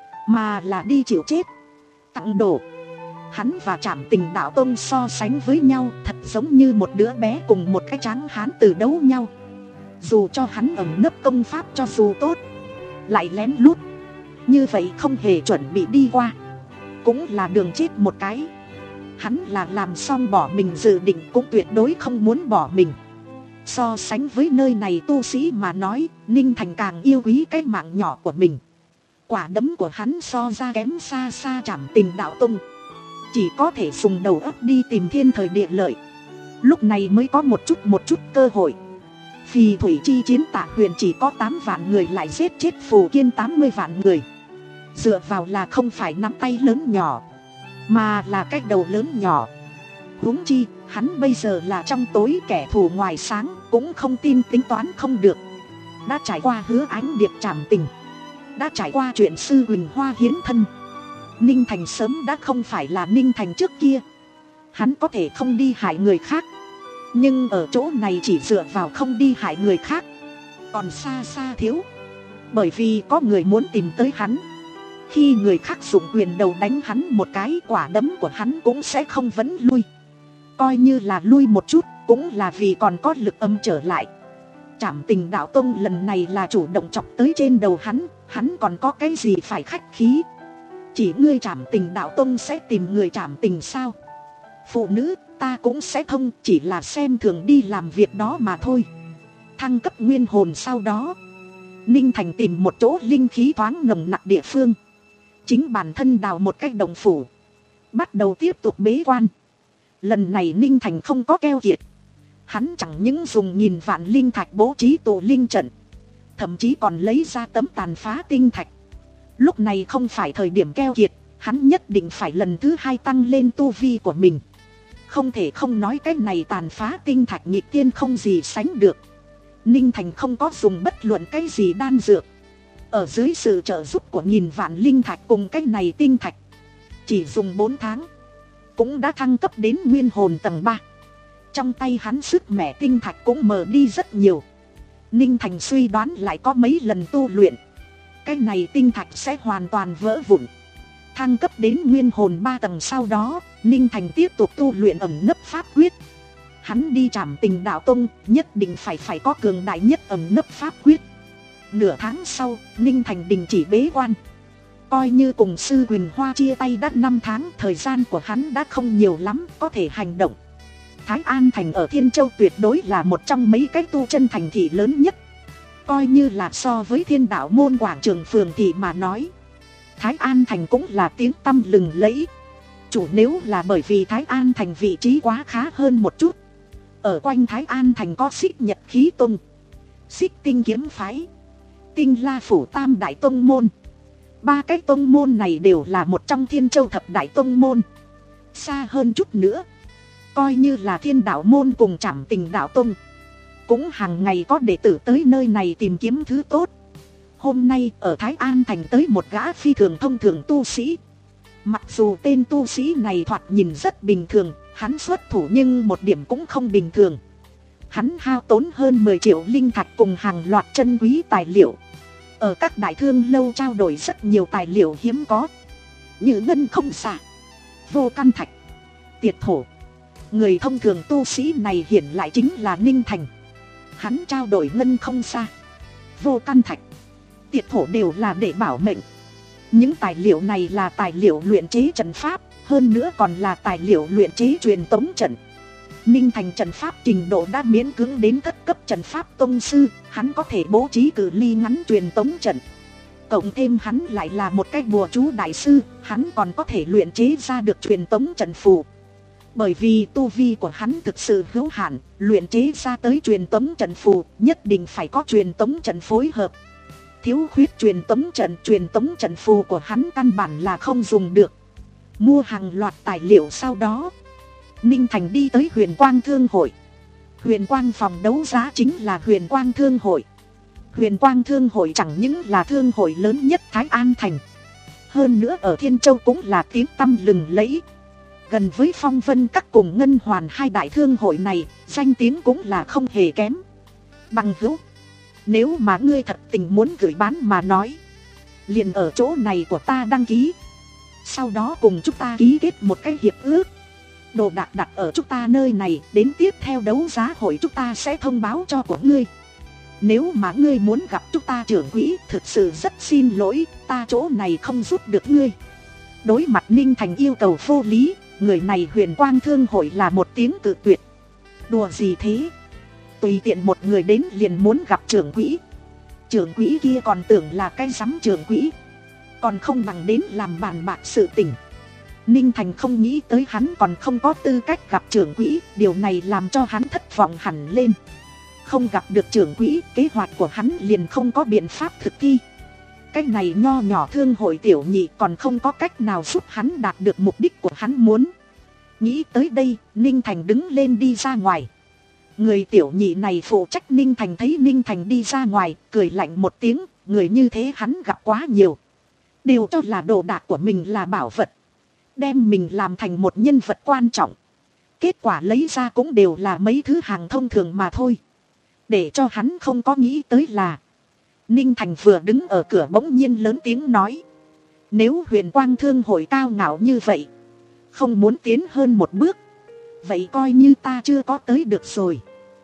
mà là đi chịu chết, tặng đồ. Hắn và trảm Tình Đạo Tông so sánh với nhau thật giống như một đứa bé cùng một cái tráng hán từ đấu nhau. Dù cho hắn ẩn nấp công pháp cho dù tốt, lại lén lút như vậy không hề chuẩn bị đi qua, cũng là đường chết một cái. Hắn là làm xong bỏ mình dự định cũng tuyệt đối không muốn bỏ mình. So sánh với nơi này tu sĩ mà nói, Ninh Thành càng yêu quý cái mạng nhỏ của mình. Quả đấm của hắn so ra kém xa xa trảm Tình Đạo Tông, chỉ có thể dùng đầu óc đi tìm thiên thời địa lợi, lúc này mới có một chút một chút cơ hội. Phì thủy chi chiến Tạ Huyền chỉ có tám vạn người lại giết chết Phù Kiên tám mươi vạn người. Dựa vào là không phải nắm tay lớn nhỏ, mà là cái đầu lớn nhỏ. Huống chi hắn bây giờ là trong tối kẻ thù ngoài sáng, cũng không tin tính toán không được. Đã trải qua Hứa Ánh Điệp trảm tình, đã trải qua chuyện Sư Quỳnh Hoa hiến thân, Ninh Thành sớm đã không phải là Ninh Thành trước kia. Hắn có thể không đi hại người khác, nhưng ở chỗ này chỉ dựa vào không đi hại người khác còn xa xa thiếu. Bởi vì có người muốn tìm tới hắn, khi người khác dùng quyền đầu đánh hắn một cái, quả đấm của hắn cũng sẽ không vẫn lui. Coi như là lui một chút, cũng là vì còn có lực âm trở lại. Trảm Tình Đạo Tông lần này là chủ động chọc tới trên đầu hắn, hắn còn có cái gì phải khách khí. Chỉ ngươi Trảm Tình Đạo Tông sẽ tìm người trảm tình sao? Phụ nữ ta cũng sẽ thông, chỉ là xem thường đi làm việc đó mà thôi. Thăng cấp nguyên hồn sau đó, Ninh Thành tìm một chỗ linh khí thoáng nồng nặc địa phương, chính bản thân đào một cái đồng phủ, bắt đầu tiếp tục bế quan. Lần này Ninh Thành không có keo kiệt, hắn chẳng những dùng nghìn vạn linh thạch bố trí tụ linh trận, thậm chí còn lấy ra tấm tàn phá tinh thạch. Lúc này không phải thời điểm keo kiệt, hắn nhất định phải lần thứ hai tăng lên tu vi của mình. Không thể không nói cái này tàn phá tinh thạch nghịch tiên không gì sánh được. Ninh Thành không có dùng bất luận cái gì đan dược, ở dưới sự trợ giúp của nghìn vạn linh thạch cùng cái này tinh thạch, chỉ dùng bốn tháng cũng đã thăng cấp đến nguyên hồn tầng ba. Trong tay hắn sức mẻ tinh thạch cũng mờ đi rất nhiều. Ninh Thành suy đoán lại có mấy lần tu luyện, cái này tinh thạch sẽ hoàn toàn vỡ vụn. Thăng cấp đến nguyên hồn ba tầng sau đó, Ninh Thành tiếp tục tu luyện ẩn nấp pháp quyết. Hắn đi trảm Tình Đạo Tông nhất định phải phải có cường đại nhất ẩn nấp pháp quyết. Nửa tháng sau, Ninh Thành đình chỉ bế quan. Coi như cùng Sư Quỳnh Hoa chia tay đã năm tháng, thời gian của hắn đã không nhiều lắm có thể hành động. Thái An Thành ở Thiên Châu tuyệt đối là một trong mấy cái tu chân thành thị lớn nhất. Coi như là so với Thiên Đạo Môn quảng trường phường thị mà nói, Thái An Thành cũng là tiếng tăm lừng lẫy. Chủ nếu là bởi vì Thái An Thành vị trí quá khá hơn một chút. Ở quanh Thái An Thành có Xích Nhật Khí Tông, Xích Tinh Kiếm Phái, Tinh La Phủ Tam Đại Tông Môn. Ba cái tông môn này đều là một trong Thiên Châu thập đại tông môn. Xa hơn chút nữa, coi như là Thiên Đạo Môn cùng Trảm Tình Đạo Tông, cũng hàng ngày có đệ tử tới nơi này tìm kiếm thứ tốt. Hôm nay ở Thái An Thành tới một gã phi thường thông thường tu sĩ. Mặc dù tên tu sĩ này thoạt nhìn rất bình thường, hắn xuất thủ nhưng một điểm cũng không bình thường. Hắn hao tốn hơn mười triệu linh thạch cùng hàng loạt chân quý tài liệu. Ở các đại thương lâu trao đổi rất nhiều tài liệu hiếm có, như ngân không xạ, vô căn thạch, tiệt thổ. Người thông thường tu sĩ này hiện lại chính là Ninh Thành. Hắn trao đổi ngân không xa, vô căn thạch, tiệt thổ đều là để bảo mệnh. Những tài liệu này là tài liệu luyện chế trận pháp, hơn nữa còn là tài liệu luyện chế truyền tống trận. Ninh Thành trận pháp trình độ đã miễn cưỡng đến thất cấp trận pháp tông sư, hắn có thể bố trí cự ly ngắn truyền tống trận. Cộng thêm hắn lại là một cái bùa chú đại sư, hắn còn có thể luyện chế ra được truyền tống trận phù. Bởi vì tu vi của hắn thực sự hữu hạn, luyện chế ra tới truyền tống trận phù nhất định phải có truyền tống trận phối hợp. Thiếu khuyết truyền tống trận, truyền tống trận phù của hắn căn bản là không dùng được. Mua hàng loạt tài liệu sau đó, Ninh Thành đi tới Huyền Quang Thương Hội. Huyền Quang phòng đấu giá chính là Huyền Quang Thương Hội. Huyền Quang Thương Hội chẳng những là thương hội lớn nhất Thái An Thành, hơn nữa ở Thiên Châu cũng là tiếng tăm lừng lẫy. Gần với Phong Vân Các cùng Ngân Hoàn hai đại thương hội này, danh tiếng cũng là không hề kém. Bằng hữu, nếu mà ngươi thật tình muốn gửi bán mà nói, liền ở chỗ này của ta đăng ký. Sau đó cùng chúng ta ký kết một cái hiệp ước. Đồ đạc đặt ở chúng ta nơi này, đến tiếp theo đấu giá hội chúng ta sẽ thông báo cho của ngươi. Nếu mà ngươi muốn gặp chúng ta trưởng quỹ, thực sự rất xin lỗi, ta chỗ này không giúp được ngươi. Đối mặt Ninh Thành yêu cầu vô lý, người này Huyền Quang Thương Hội là một tiếng cự tuyệt. Đùa gì thế? Tùy tiện một người đến liền muốn gặp trưởng quỹ. Trưởng quỹ kia còn tưởng là cái sắm trưởng quỹ, còn không bằng đến làm bàn bạc sự tình. Ninh Thành không nghĩ tới hắn còn không có tư cách gặp trưởng quỹ, điều này làm cho hắn thất vọng hẳn lên. Không gặp được trưởng quỹ, kế hoạch của hắn liền không có biện pháp thực thi. Cái này nho nhỏ thương hội tiểu nhị còn không có cách nào giúp hắn đạt được mục đích của hắn muốn. Nghĩ tới đây, Ninh Thành đứng lên đi ra ngoài. Người tiểu nhị này phụ trách Ninh Thành thấy Ninh Thành đi ra ngoài, cười lạnh một tiếng, người như thế hắn gặp quá nhiều. Đều cho là đồ đạc của mình là bảo vật, đem mình làm thành một nhân vật quan trọng. Kết quả lấy ra cũng đều là mấy thứ hàng thông thường mà thôi. Để cho hắn không có nghĩ tới là, Ninh Thành vừa đứng ở cửa bỗng nhiên lớn tiếng nói: nếu Huyền Quang Thương Hội cao ngạo như vậy, không muốn tiến hơn một bước, vậy coi như ta chưa có tới được rồi.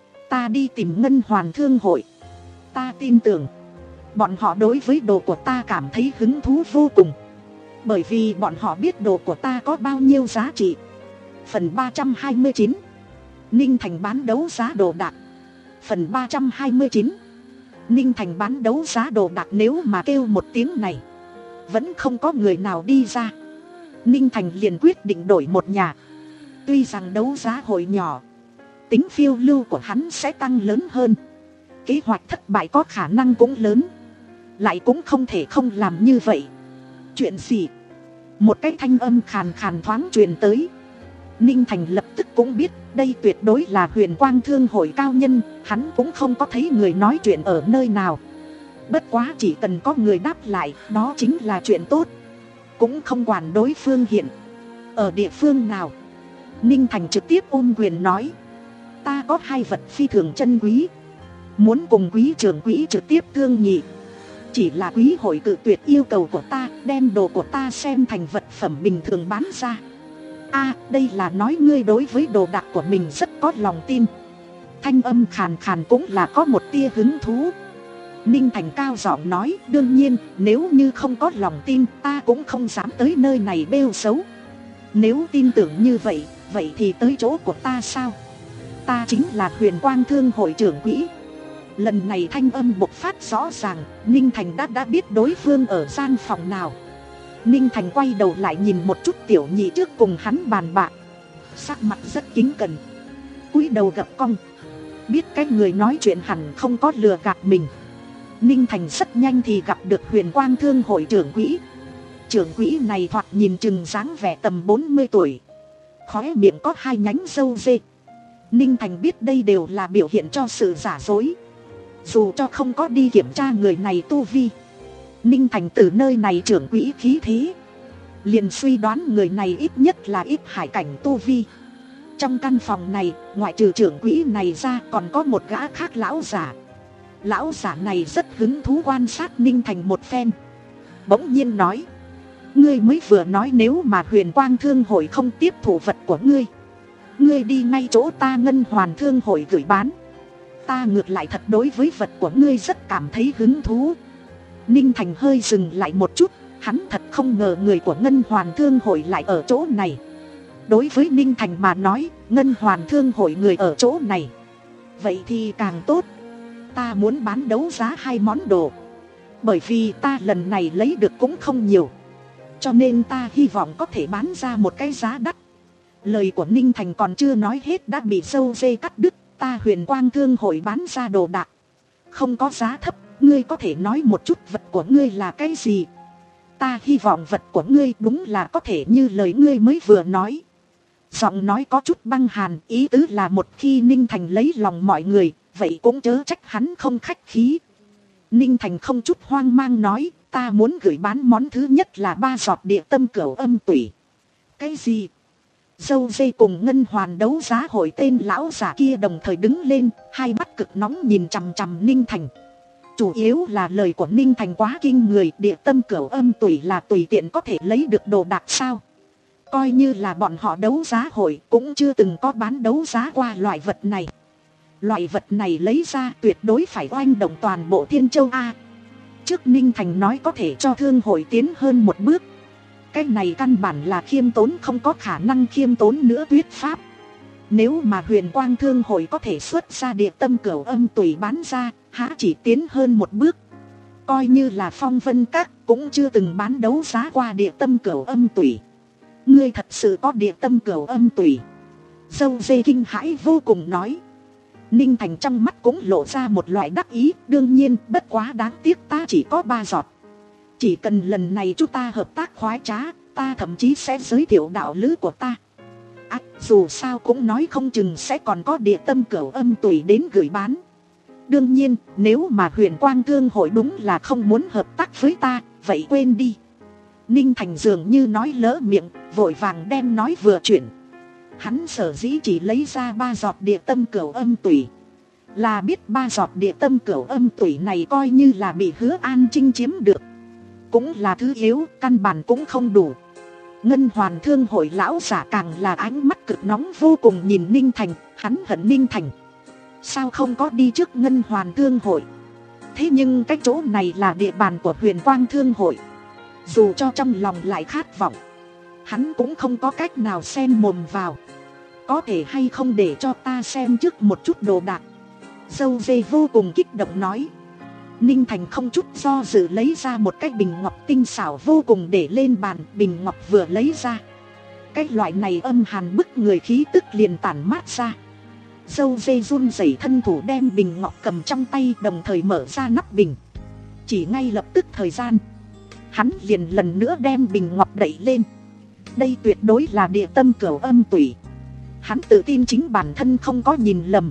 Ta đi tìm Ngân Hoàn Thương Hội. Ta tin tưởng bọn họ đối với đồ của ta cảm thấy hứng thú vô cùng, bởi vì bọn họ biết đồ của ta có bao nhiêu giá trị. Phần ba trăm hai mươi chín, Ninh Thành bán đấu giá đồ đạc. Phần ba trăm hai mươi chín, Ninh Thành bán đấu giá đồ đạc. Nếu mà kêu một tiếng này vẫn không có người nào đi ra, Ninh Thành liền quyết định đổi một nhà. Tuy rằng đấu giá hội nhỏ, tính phiêu lưu của hắn sẽ tăng lớn hơn, kế hoạch thất bại có khả năng cũng lớn, lại cũng không thể không làm như vậy. Chuyện gì? Một cái thanh âm khàn khàn thoáng truyền tới. Ninh Thành lập tức cũng biết đây tuyệt đối là Huyền Quang Thương Hội cao nhân. Hắn cũng không có thấy người nói chuyện ở nơi nào. Bất quá chỉ cần có người đáp lại, đó chính là chuyện tốt. Cũng không quản đối phương hiện ở địa phương nào. Ninh Thành trực tiếp ôm quyền nói: ta có hai vật phi thường chân quý, muốn cùng quý trưởng quỹ trực tiếp thương nghị. Chỉ là quý hội cự tuyệt yêu cầu của ta, đem đồ của ta xem thành vật phẩm bình thường bán ra. A, đây là nói ngươi đối với đồ đạc của mình rất có lòng tin. Thanh âm khàn khàn cũng là có một tia hứng thú. Ninh Thành cao giọng nói: đương nhiên, nếu như không có lòng tin, ta cũng không dám tới nơi này bêu xấu. Nếu tin tưởng như vậy, vậy thì tới chỗ của ta sao? Ta chính là Huyền Quang Thương Hội trưởng quỹ. Lần này thanh âm bộc phát rõ ràng, Ninh Thành đã đã biết đối phương ở gian phòng nào. Ninh Thành quay đầu lại nhìn một chút tiểu nhị trước cùng hắn bàn bạc, sắc mặt rất kính cẩn, cúi đầu gập cong. Biết cái người nói chuyện hẳn không có lừa gạt mình. Ninh Thành rất nhanh thì gặp được Huyền Quang Thương Hội trưởng quỹ. Trưởng quỹ này thoạt nhìn chừng dáng vẻ tầm bốn mươi tuổi, khóe miệng có hai nhánh râu dê. Ninh Thành biết đây đều là biểu hiện cho sự giả dối. Dù cho không có đi kiểm tra người này tu vi, Ninh Thành từ nơi này trưởng quỹ khí thế liền suy đoán người này ít nhất là ít hải cảnh tu vi. Trong căn phòng này, ngoại trừ trưởng quỹ này ra còn có một gã khác lão giả. Lão giả này rất hứng thú quan sát Ninh Thành một phen. Bỗng nhiên nói: ngươi mới vừa nói nếu mà Huyền Quang Thương Hội không tiếp thủ vật của ngươi, ngươi đi ngay chỗ ta Ngân Hoàn Thương Hội gửi bán. Ta ngược lại thật đối với vật của ngươi rất cảm thấy hứng thú. Ninh Thành hơi dừng lại một chút, hắn thật không ngờ người của Ngân Hoàn Thương Hội lại ở chỗ này. Đối với Ninh Thành mà nói, Ngân Hoàn Thương Hội người ở chỗ này, vậy thì càng tốt. Ta muốn bán đấu giá hai món đồ, bởi vì ta lần này lấy được cũng không nhiều, cho nên ta hy vọng có thể bán ra một cái giá đắt. Lời của Ninh Thành còn chưa nói hết đã bị Dâu Dê cắt đứt. Ta Huyền Quang Thương Hội bán ra đồ đạc, không có giá thấp. Ngươi có thể nói một chút vật của ngươi là cái gì? Ta hy vọng vật của ngươi đúng là có thể như lời ngươi mới vừa nói. Giọng nói có chút băng hàn, ý tứ là một khi Ninh Thành lấy lòng mọi người, vậy cũng chớ trách hắn không khách khí. Ninh Thành không chút hoang mang nói: ta muốn gửi bán món thứ nhất là ba giọt địa tâm cửu âm tủy. Cái gì? Dâu Dê cùng Ngân Hoàn đấu giá hội tên lão giả kia đồng thời đứng lên, hai mắt cực nóng nhìn chằm chằm Ninh Thành. Chủ yếu là lời của Ninh Thành quá kinh người. Địa tâm cửu âm tủy là tùy tiện có thể lấy được đồ đạc sao? Coi như là bọn họ đấu giá hội cũng chưa từng có bán đấu giá qua loại vật này. Loại vật này lấy ra tuyệt đối phải oanh động toàn bộ Thiên Châu A. Trước Ninh Thành nói có thể cho thương hội tiến hơn một bước, cái này căn bản là khiêm tốn không có khả năng khiêm tốn nữa thuyết pháp. Nếu mà Huyền Quang Thương Hội có thể xuất ra địa tâm cửu âm tủy bán ra, há chỉ tiến hơn một bước. Coi như là Phong Vân Các cũng chưa từng bán đấu giá qua địa tâm cửu âm tủy. Ngươi thật sự có địa tâm cửu âm tủy? Dâu Dê kinh hãi vô cùng nói. Ninh Thành trong mắt cũng lộ ra một loại đắc ý. Đương nhiên, bất quá đáng tiếc ta chỉ có ba giọt. Chỉ cần lần này chúng ta hợp tác khoái trá, ta thậm chí sẽ giới thiệu đạo lữ của ta. À, dù sao cũng nói không chừng sẽ còn có địa tâm cửu âm tùy đến gửi bán. Đương nhiên, nếu mà Huyền Quang Thương Hội đúng là không muốn hợp tác với ta, vậy quên đi. Ninh Thành dường như nói lỡ miệng, vội vàng đem nói vừa chuyển. Hắn sở dĩ chỉ lấy ra ba giọt địa tâm cửu âm tủy, là biết ba giọt địa tâm cửu âm tủy này coi như là bị Hứa An Trinh chiếm được, cũng là thứ yếu, căn bản cũng không đủ. Ngân Hoàn Thương Hội lão giả càng là ánh mắt cực nóng vô cùng nhìn Ninh Thành. Hắn hận Ninh Thành sao không có đi trước Ngân Hoàn Thương Hội. Thế nhưng cái chỗ này là địa bàn của Huyền Quang Thương Hội, dù cho trong lòng lại khát vọng, hắn cũng không có cách nào xen mồm vào. Có thể hay không để cho ta xem trước một chút đồ đạc? Dâu Dê vô cùng kích động nói. Ninh Thành không chút do dự lấy ra một cái bình ngọc tinh xảo vô cùng để lên bàn. Bình ngọc vừa lấy ra, cái loại này âm hàn bức người khí tức liền tản mát ra. Dâu Dê run rẩy thân thủ đem bình ngọc cầm trong tay, đồng thời mở ra nắp bình. Chỉ ngay lập tức thời gian, hắn liền lần nữa đem bình ngọc đẩy lên. Đây tuyệt đối là địa tâm cửu âm tủy. Hắn tự tin chính bản thân không có nhìn lầm.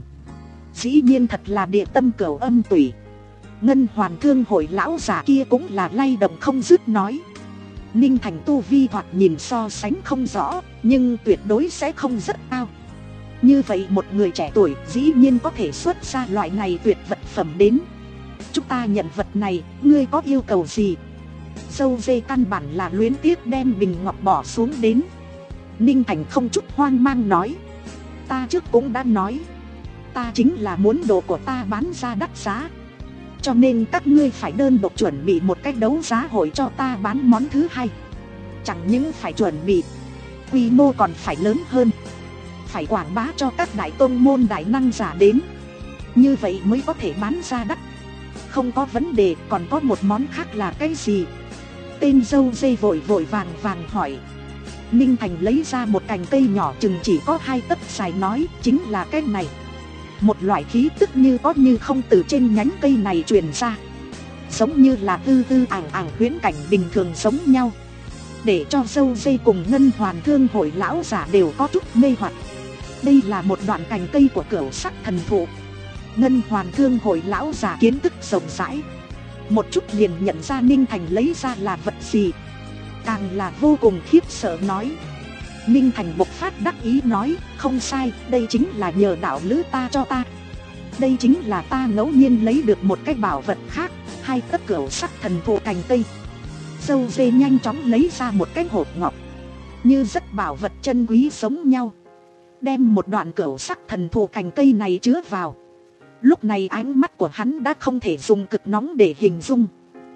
Dĩ nhiên thật là địa tâm cửu âm tủy. Ngân Hoàn Thương Hội lão giả kia cũng là lay động không dứt nói. Ninh Thành tu vi thoạt nhìn so sánh không rõ, nhưng tuyệt đối sẽ không rất cao. Như vậy một người trẻ tuổi dĩ nhiên có thể xuất ra loại này tuyệt vật phẩm đến. Chúng ta nhận vật này, ngươi có yêu cầu gì? Dâu Dê căn bản là luyến tiếc đem bình ngọc bỏ xuống đến. Ninh Thành không chút hoang mang nói. Ta trước cũng đã nói, ta chính là muốn đồ của ta bán ra đắt giá, cho nên các ngươi phải đơn độc chuẩn bị một cách đấu giá hội cho ta bán món thứ hai. Chẳng những phải chuẩn bị, quy mô còn phải lớn hơn. Phải quảng bá cho các đại tôn môn đại năng giả đến, như vậy mới có thể bán ra đắt. Không có vấn đề, còn có một món khác là cái gì? Tên Dâu Dê vội vội vàng vàng hỏi. Ninh Thành lấy ra một cành cây nhỏ chừng chỉ có hai tấc dài nói, chính là cái này. Một loại khí tức như có như không từ trên nhánh cây này truyền ra, giống như là tư tư ảng ảng huyễn cảnh bình thường giống nhau, để cho Dâu Dê cùng Ngân Hoàn Thương Hội lão giả đều có chút mê hoặc. Đây là một đoạn cành cây của cửu sắc thần thụ. Ngân Hoàn Thương Hội lão giả kiến thức rộng rãi, một chút liền nhận ra Ninh Thành lấy ra là vật gì. càng là vô cùng khiếp sợ nói. Ninh Thành bộc phát đắc ý nói, không sai, đây chính là nhờ đạo lữ ta cho ta. Đây chính là ta ngẫu nhiên lấy được một cái bảo vật khác, hai tấc cửu sắc thần thụ cành cây. Dâu dê nhanh chóng lấy ra một cái hộp ngọc, như rất bảo vật chân quý giống nhau, đem một đoạn cửu sắc thần thụ cành cây này chứa vào. Lúc này ánh mắt của hắn đã không thể dùng cực nóng để hình dung,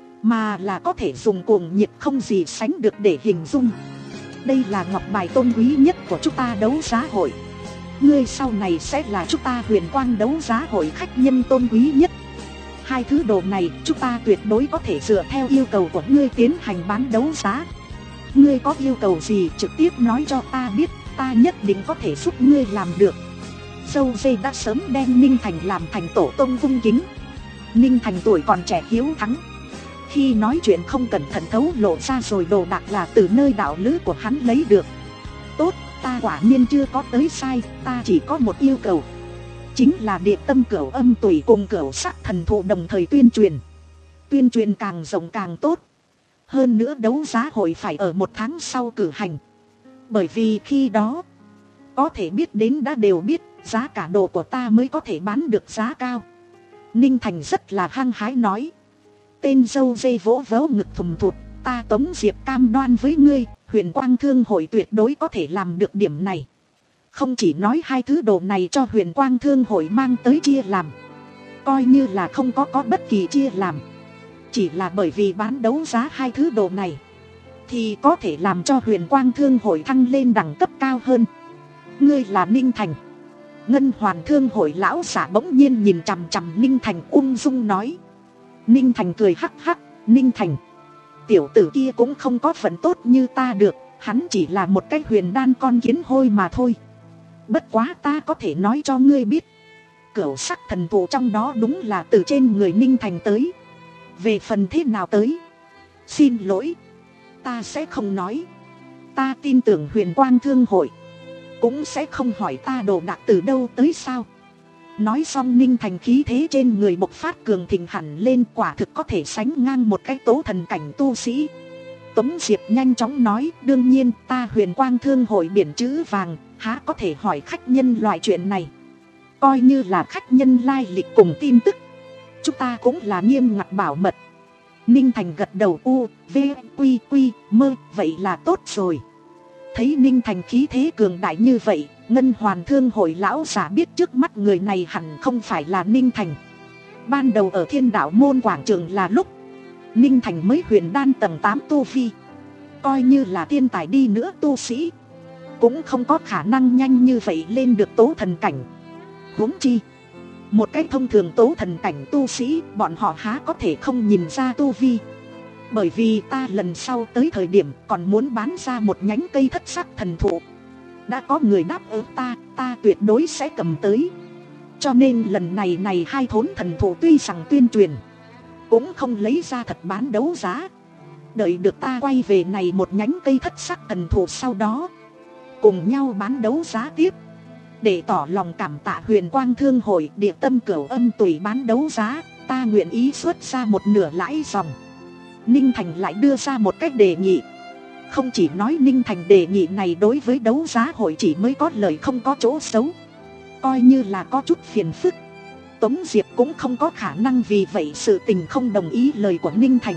mà là có thể dùng cuồng nhiệt không gì sánh được để hình dung. Đây là ngọc bài tôn quý nhất của chúng ta đấu giá hội. Ngươi sau này sẽ là chúng ta Huyền Quang đấu giá hội khách nhân tôn quý nhất. Hai thứ đồ này chúng ta tuyệt đối có thể dựa theo yêu cầu của ngươi tiến hành bán đấu giá. Ngươi có yêu cầu gì trực tiếp nói cho ta biết, ta nhất định có thể giúp ngươi làm được. Dâu dê đã sớm đem Ninh Thành làm thành tổ tông cung kính. Ninh Thành tuổi còn trẻ hiếu thắng, khi nói chuyện không cẩn thận thấu lộ ra rồi đồ đạc là từ nơi đạo lữ của hắn lấy được. Tốt, ta quả nhiên chưa có tới sai, ta chỉ có một yêu cầu, chính là địa tâm cửu âm tùy cùng cửu sắc thần thụ đồng thời tuyên truyền. Tuyên truyền càng rộng càng tốt. Hơn nữa đấu giá hội phải ở một tháng sau cử hành, bởi vì khi đó có thể biết đến đã đều biết, giá cả đồ của ta mới có thể bán được giá cao. Ninh Thành rất là hăng hái nói. Tên dâu dê vỗ vỗ ngực thùm thụt, ta Tống Diệp cam đoan với ngươi, Huyền Quang Thương hội tuyệt đối có thể làm được điểm này. Không chỉ nói hai thứ đồ này cho Huyền Quang Thương hội mang tới chia làm, coi như là không có có bất kỳ chia làm, chỉ là bởi vì bán đấu giá hai thứ đồ này thì có thể làm cho Huyền Quang Thương hội thăng lên đẳng cấp cao hơn. Ngươi là Ninh Thành? Ngân Hoàn Thương hội lão giả bỗng nhiên nhìn chằm chằm Ninh Thành ung dung nói. Ninh Thành cười hắc hắc, Ninh Thành, tiểu tử kia cũng không có phận tốt như ta được, hắn chỉ là một cái huyền đan con kiến hôi mà thôi. Bất quá ta có thể nói cho ngươi biết, cửu sắc thần thụ trong đó đúng là từ trên người Ninh Thành tới. Về phần thế nào tới, xin lỗi, ta sẽ không nói. Ta tin tưởng Huyền Quang Thương hội cũng sẽ không hỏi ta đồ đạc từ đâu tới sao. Nói xong Ninh Thành khí thế trên người bộc phát cường thịnh hẳn lên, quả thực có thể sánh ngang một cái tố thần cảnh tu sĩ. Tống Diệp nhanh chóng nói, đương nhiên ta Huyền Quang Thương hội biển chữ vàng, há có thể hỏi khách nhân loại chuyện này. Coi như là khách nhân lai lịch cùng tin tức, chúng ta cũng là nghiêm ngặt bảo mật. Ninh Thành gật đầu, u, v, quy, quy, mơ, vậy là tốt rồi. Thấy Ninh Thành khí thế cường đại như vậy, Ngân Hoàn Thương hội lão giả biết trước mắt người này hẳn không phải là Ninh Thành. Ban đầu ở Thiên Đạo Môn quảng trường là lúc Ninh Thành mới huyền đan tầng tám tu vi, coi như là thiên tài đi nữa tu sĩ cũng không có khả năng nhanh như vậy lên được tố thần cảnh. Huống chi một cái thông thường tố thần cảnh tu sĩ, bọn họ há có thể không nhìn ra tu vi. Bởi vì ta lần sau tới thời điểm còn muốn bán ra một nhánh cây thất sắc thần thụ, đã có người đáp ứng ta, ta tuyệt đối sẽ cầm tới. Cho nên lần này này hai thốn thần thụ tuy rằng tuyên truyền, cũng không lấy ra thật bán đấu giá. Đợi được ta quay về này một nhánh cây thất sắc thần thụ, sau đó cùng nhau bán đấu giá tiếp. Để tỏ lòng cảm tạ Huyền Quang Thương hội địa tâm cửu âm tùy bán đấu giá, ta nguyện ý xuất ra một nửa lãi dòng. Ninh Thành lại đưa ra một cách đề nghị. Không chỉ nói Ninh Thành đề nghị này đối với đấu giá hội chỉ mới có lợi không có chỗ xấu, coi như là có chút phiền phức, Tống Diệp cũng không có khả năng vì vậy sự tình không đồng ý lời của Ninh Thành.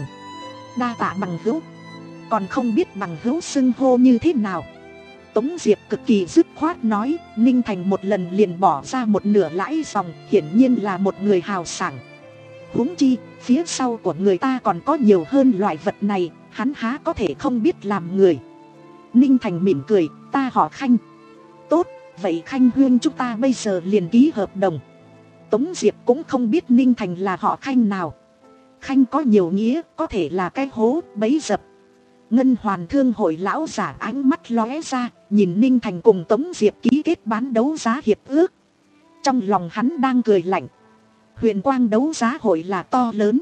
Đa tạ bằng hữu. Còn không biết bằng hữu xưng hô như thế nào? Tống Diệp cực kỳ dứt khoát nói. Ninh Thành một lần liền bỏ ra một nửa lãi dòng, hiển nhiên là một người hào sảng. Huống chi phía sau của người ta còn có nhiều hơn loại vật này, hắn há có thể không biết làm người. Ninh Thành mỉm cười, ta họ Khanh. Tốt, vậy Khanh huyên chúng ta bây giờ liền ký hợp đồng. Tống Diệp cũng không biết Ninh Thành là họ Khanh nào. Khanh có nhiều nghĩa, có thể là cái hố, bấy dập. Ngân Hoàn Thương hội lão giả ánh mắt lóe ra, nhìn Ninh Thành cùng Tống Diệp ký kết bán đấu giá hiệp ước. Trong lòng hắn đang cười lạnh. Huyền Quang đấu giá hội là to lớn.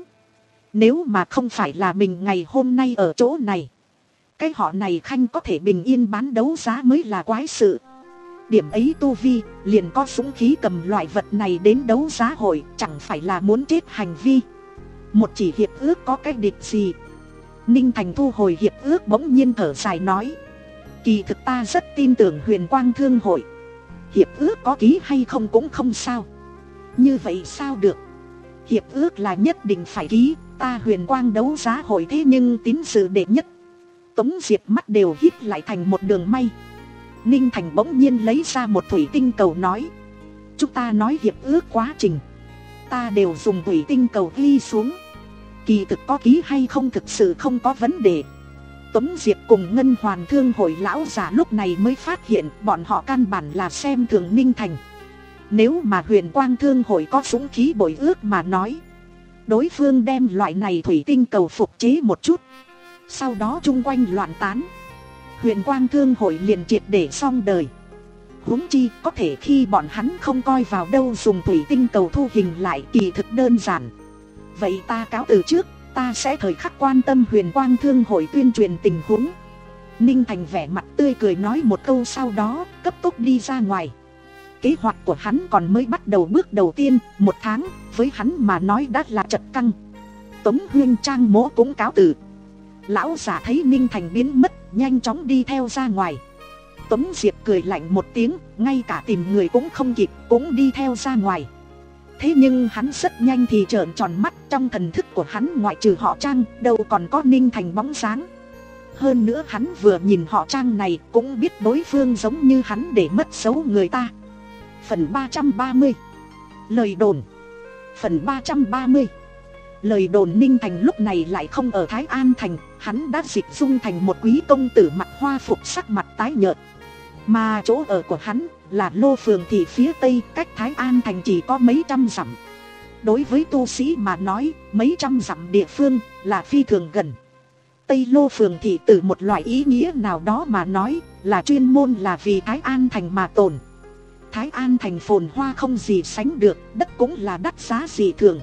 Nếu mà không phải là mình ngày hôm nay ở chỗ này, cái họ này Khanh có thể bình yên bán đấu giá mới là quái sự. Điểm ấy tu vi, liền có súng khí cầm loại vật này đến đấu giá hội, chẳng phải là muốn chết hành vi. Một chỉ hiệp ước có cái địch gì. Ninh Thành thu hồi hiệp ước, bỗng nhiên thở dài nói, kỳ thực ta rất tin tưởng Huyền Quang Thương hội. Hiệp ước có ký hay không cũng không sao. Như vậy sao được? Hiệp ước là nhất định phải ký. Ta Huyền Quang đấu giá hội thế nhưng tín dự đệ nhất. Tống Diệp mắt đều hít lại thành một đường may. Ninh Thành bỗng nhiên lấy ra một thủy tinh cầu nói, chúng ta nói hiệp ước quá trình, ta đều dùng thủy tinh cầu ghi xuống. Kỳ thực có ký hay không thực sự không có vấn đề. Tống Diệp cùng Ngân Hoàn Thương hội lão già lúc này mới phát hiện bọn họ căn bản là xem thường Ninh Thành. Nếu mà Huyền Quang Thương hội có dũng khí bội ước mà nói, đối phương đem loại này thủy tinh cầu phục chế một chút, sau đó chung quanh loạn tán, Huyền Quang Thương hội liền triệt để xong đời. Huống chi có thể khi bọn hắn không coi vào đâu dùng thủy tinh cầu thu hình lại kỳ thực đơn giản. Vậy ta cáo từ trước, ta sẽ thời khắc quan tâm Huyền Quang Thương hội tuyên truyền tình huống. Ninh Thành vẻ mặt tươi cười nói một câu, sau đó cấp tốc đi ra ngoài. Kế hoạch của hắn còn mới bắt đầu bước đầu tiên, một tháng với hắn mà nói đã là chật căng. Tống Huyên Trang Mỗ cũng cáo từ. Lão giả thấy Ninh Thành biến mất, nhanh chóng đi theo ra ngoài. Tống Diệp cười lạnh một tiếng, ngay cả tìm người cũng không kịp, cũng đi theo ra ngoài. Thế nhưng hắn rất nhanh thì trợn tròn mắt, trong thần thức của hắn ngoại trừ họ Trang, đâu còn có Ninh Thành bóng dáng. Hơn nữa hắn vừa nhìn họ Trang này cũng biết đối phương giống như hắn để mất dấu người ta. Phần ba trăm ba mươi. Lời đồn. Phần ba trăm ba mươi. Lời đồn Ninh Thành lúc này lại không ở Thái An Thành, hắn đã dịch dung thành một quý công tử mặc hoa phục, sắc mặt tái nhợt. Mà chỗ ở của hắn là Lô Phường thị phía tây, cách Thái An Thành chỉ có mấy trăm dặm. Đối với tu sĩ mà nói, mấy trăm dặm địa phương là phi thường gần. Tây Lô Phường thị từ một loại ý nghĩa nào đó mà nói là chuyên môn là vì Thái An Thành mà tồn. Thái An Thành phồn hoa không gì sánh được, đất cũng là đắt giá dị thường.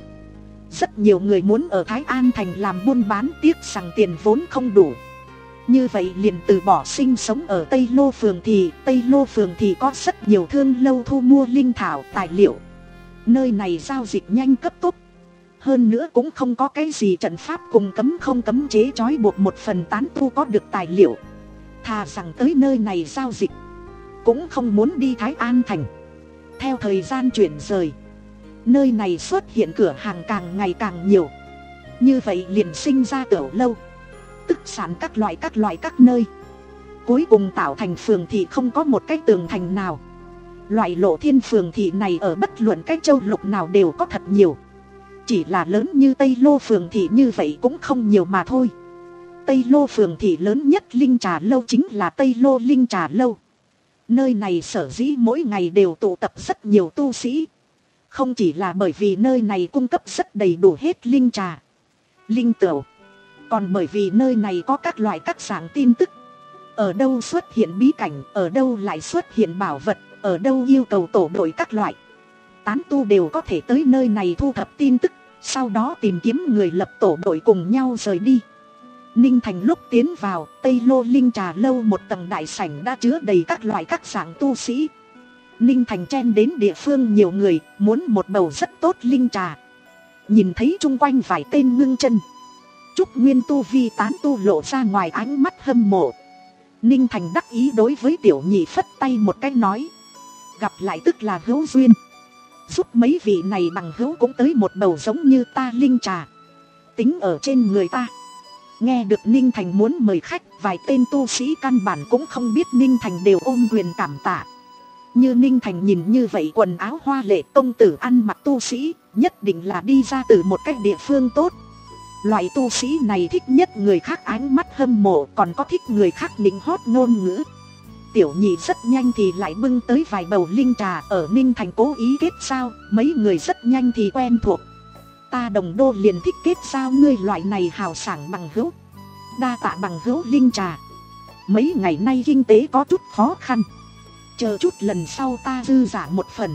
Rất nhiều người muốn ở Thái An Thành làm buôn bán, tiếc rằng tiền vốn không đủ. Như vậy liền từ bỏ sinh sống ở Tây Lô Phường thị. Tây Lô Phường thị có rất nhiều thương lâu thu mua linh thảo, tài liệu. Nơi này giao dịch nhanh cấp tốc. Hơn nữa cũng không có cái gì trận pháp cùng cấm không cấm chế trói buộc một phần tán tu có được tài liệu. Thà rằng tới nơi này giao dịch, cũng không muốn đi Thái An Thành. Theo thời gian chuyển rời, nơi này xuất hiện cửa hàng càng ngày càng nhiều. Như vậy liền sinh ra tiểu lâu, tức sản các loại các loại các nơi. Cuối cùng tạo thành phường thị không có một cái tường thành nào. Loại Lộ Thiên phường thị này ở bất luận cái châu lục nào đều có thật nhiều. Chỉ là lớn như Tây Lô phường thị như vậy cũng không nhiều mà thôi. Tây Lô phường thị lớn nhất Linh Trà Lâu chính là Tây Lô Linh Trà Lâu. Nơi này sở dĩ mỗi ngày đều tụ tập rất nhiều tu sĩ, không chỉ là bởi vì nơi này cung cấp rất đầy đủ hết linh trà, linh tửu, còn bởi vì nơi này có các loại các dạng tin tức. Ở đâu xuất hiện bí cảnh, ở đâu lại xuất hiện bảo vật, ở đâu yêu cầu tổ đội các loại. Tán tu đều có thể tới nơi này thu thập tin tức, sau đó tìm kiếm người lập tổ đội cùng nhau rời đi. Ninh Thành lúc tiến vào Tây Lô Linh Trà Lâu, một tầng đại sảnh đã chứa đầy các loại các dạng tu sĩ. Ninh Thành chen đến địa phương nhiều người, muốn một bầu rất tốt linh trà. Nhìn thấy chung quanh vài tên ngưng chân Trúc Nguyên tu vi tán tu lộ ra ngoài ánh mắt hâm mộ. Ninh Thành đắc ý đối với tiểu nhị phất tay một cái nói, gặp lại tức là hữu duyên, giúp mấy vị này bằng hữu cũng tới một bầu giống như ta linh trà, tính ở trên người ta. Nghe được Ninh Thành muốn mời khách, vài tên tu sĩ căn bản cũng không biết Ninh Thành đều ôm quyền cảm tạ. Như Ninh Thành nhìn như vậy quần áo hoa lệ, công tử ăn mặc tu sĩ, nhất định là đi ra từ một cái địa phương tốt. Loại tu sĩ này thích nhất người khác ánh mắt hâm mộ, còn có thích người khác nịnh hót ngôn ngữ. Tiểu nhị rất nhanh thì lại bưng tới vài bầu linh trà. Ở Ninh Thành cố ý kết giao, mấy người rất nhanh thì quen thuộc. Ta Đồng Đô liền thích kết giao ngươi loại này hào sảng bằng hữu. Đa tạ bằng hữu linh trà. Mấy ngày nay kinh tế có chút khó khăn, chờ chút lần sau ta dư giả một phần,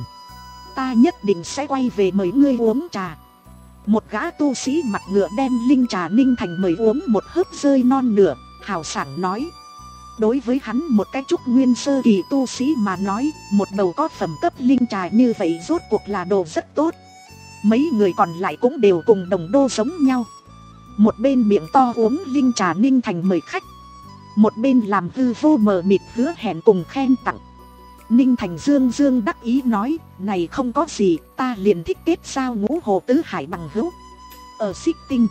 ta nhất định sẽ quay về mời ngươi uống trà. Một gã tu sĩ mặt ngựa đem linh trà Ninh Thành mời uống một hớp rơi non nửa, hào sảng nói. Đối với hắn một cái Trúc Nguyên sơ kỳ tu sĩ mà nói, một bầu có phẩm cấp linh trà như vậy rốt cuộc là đồ rất tốt. Mấy người còn lại cũng đều cùng Đồng Đô giống nhau. Một bên miệng to uống linh trà Ninh Thành mời khách, một bên làm hư vô mờ mịt hứa hẹn cùng khen tặng. Ninh Thành dương dương đắc ý nói, này không có gì, ta liền thích kết giao ngũ hồ tứ hải bằng hữu. Ở Xích Tinh,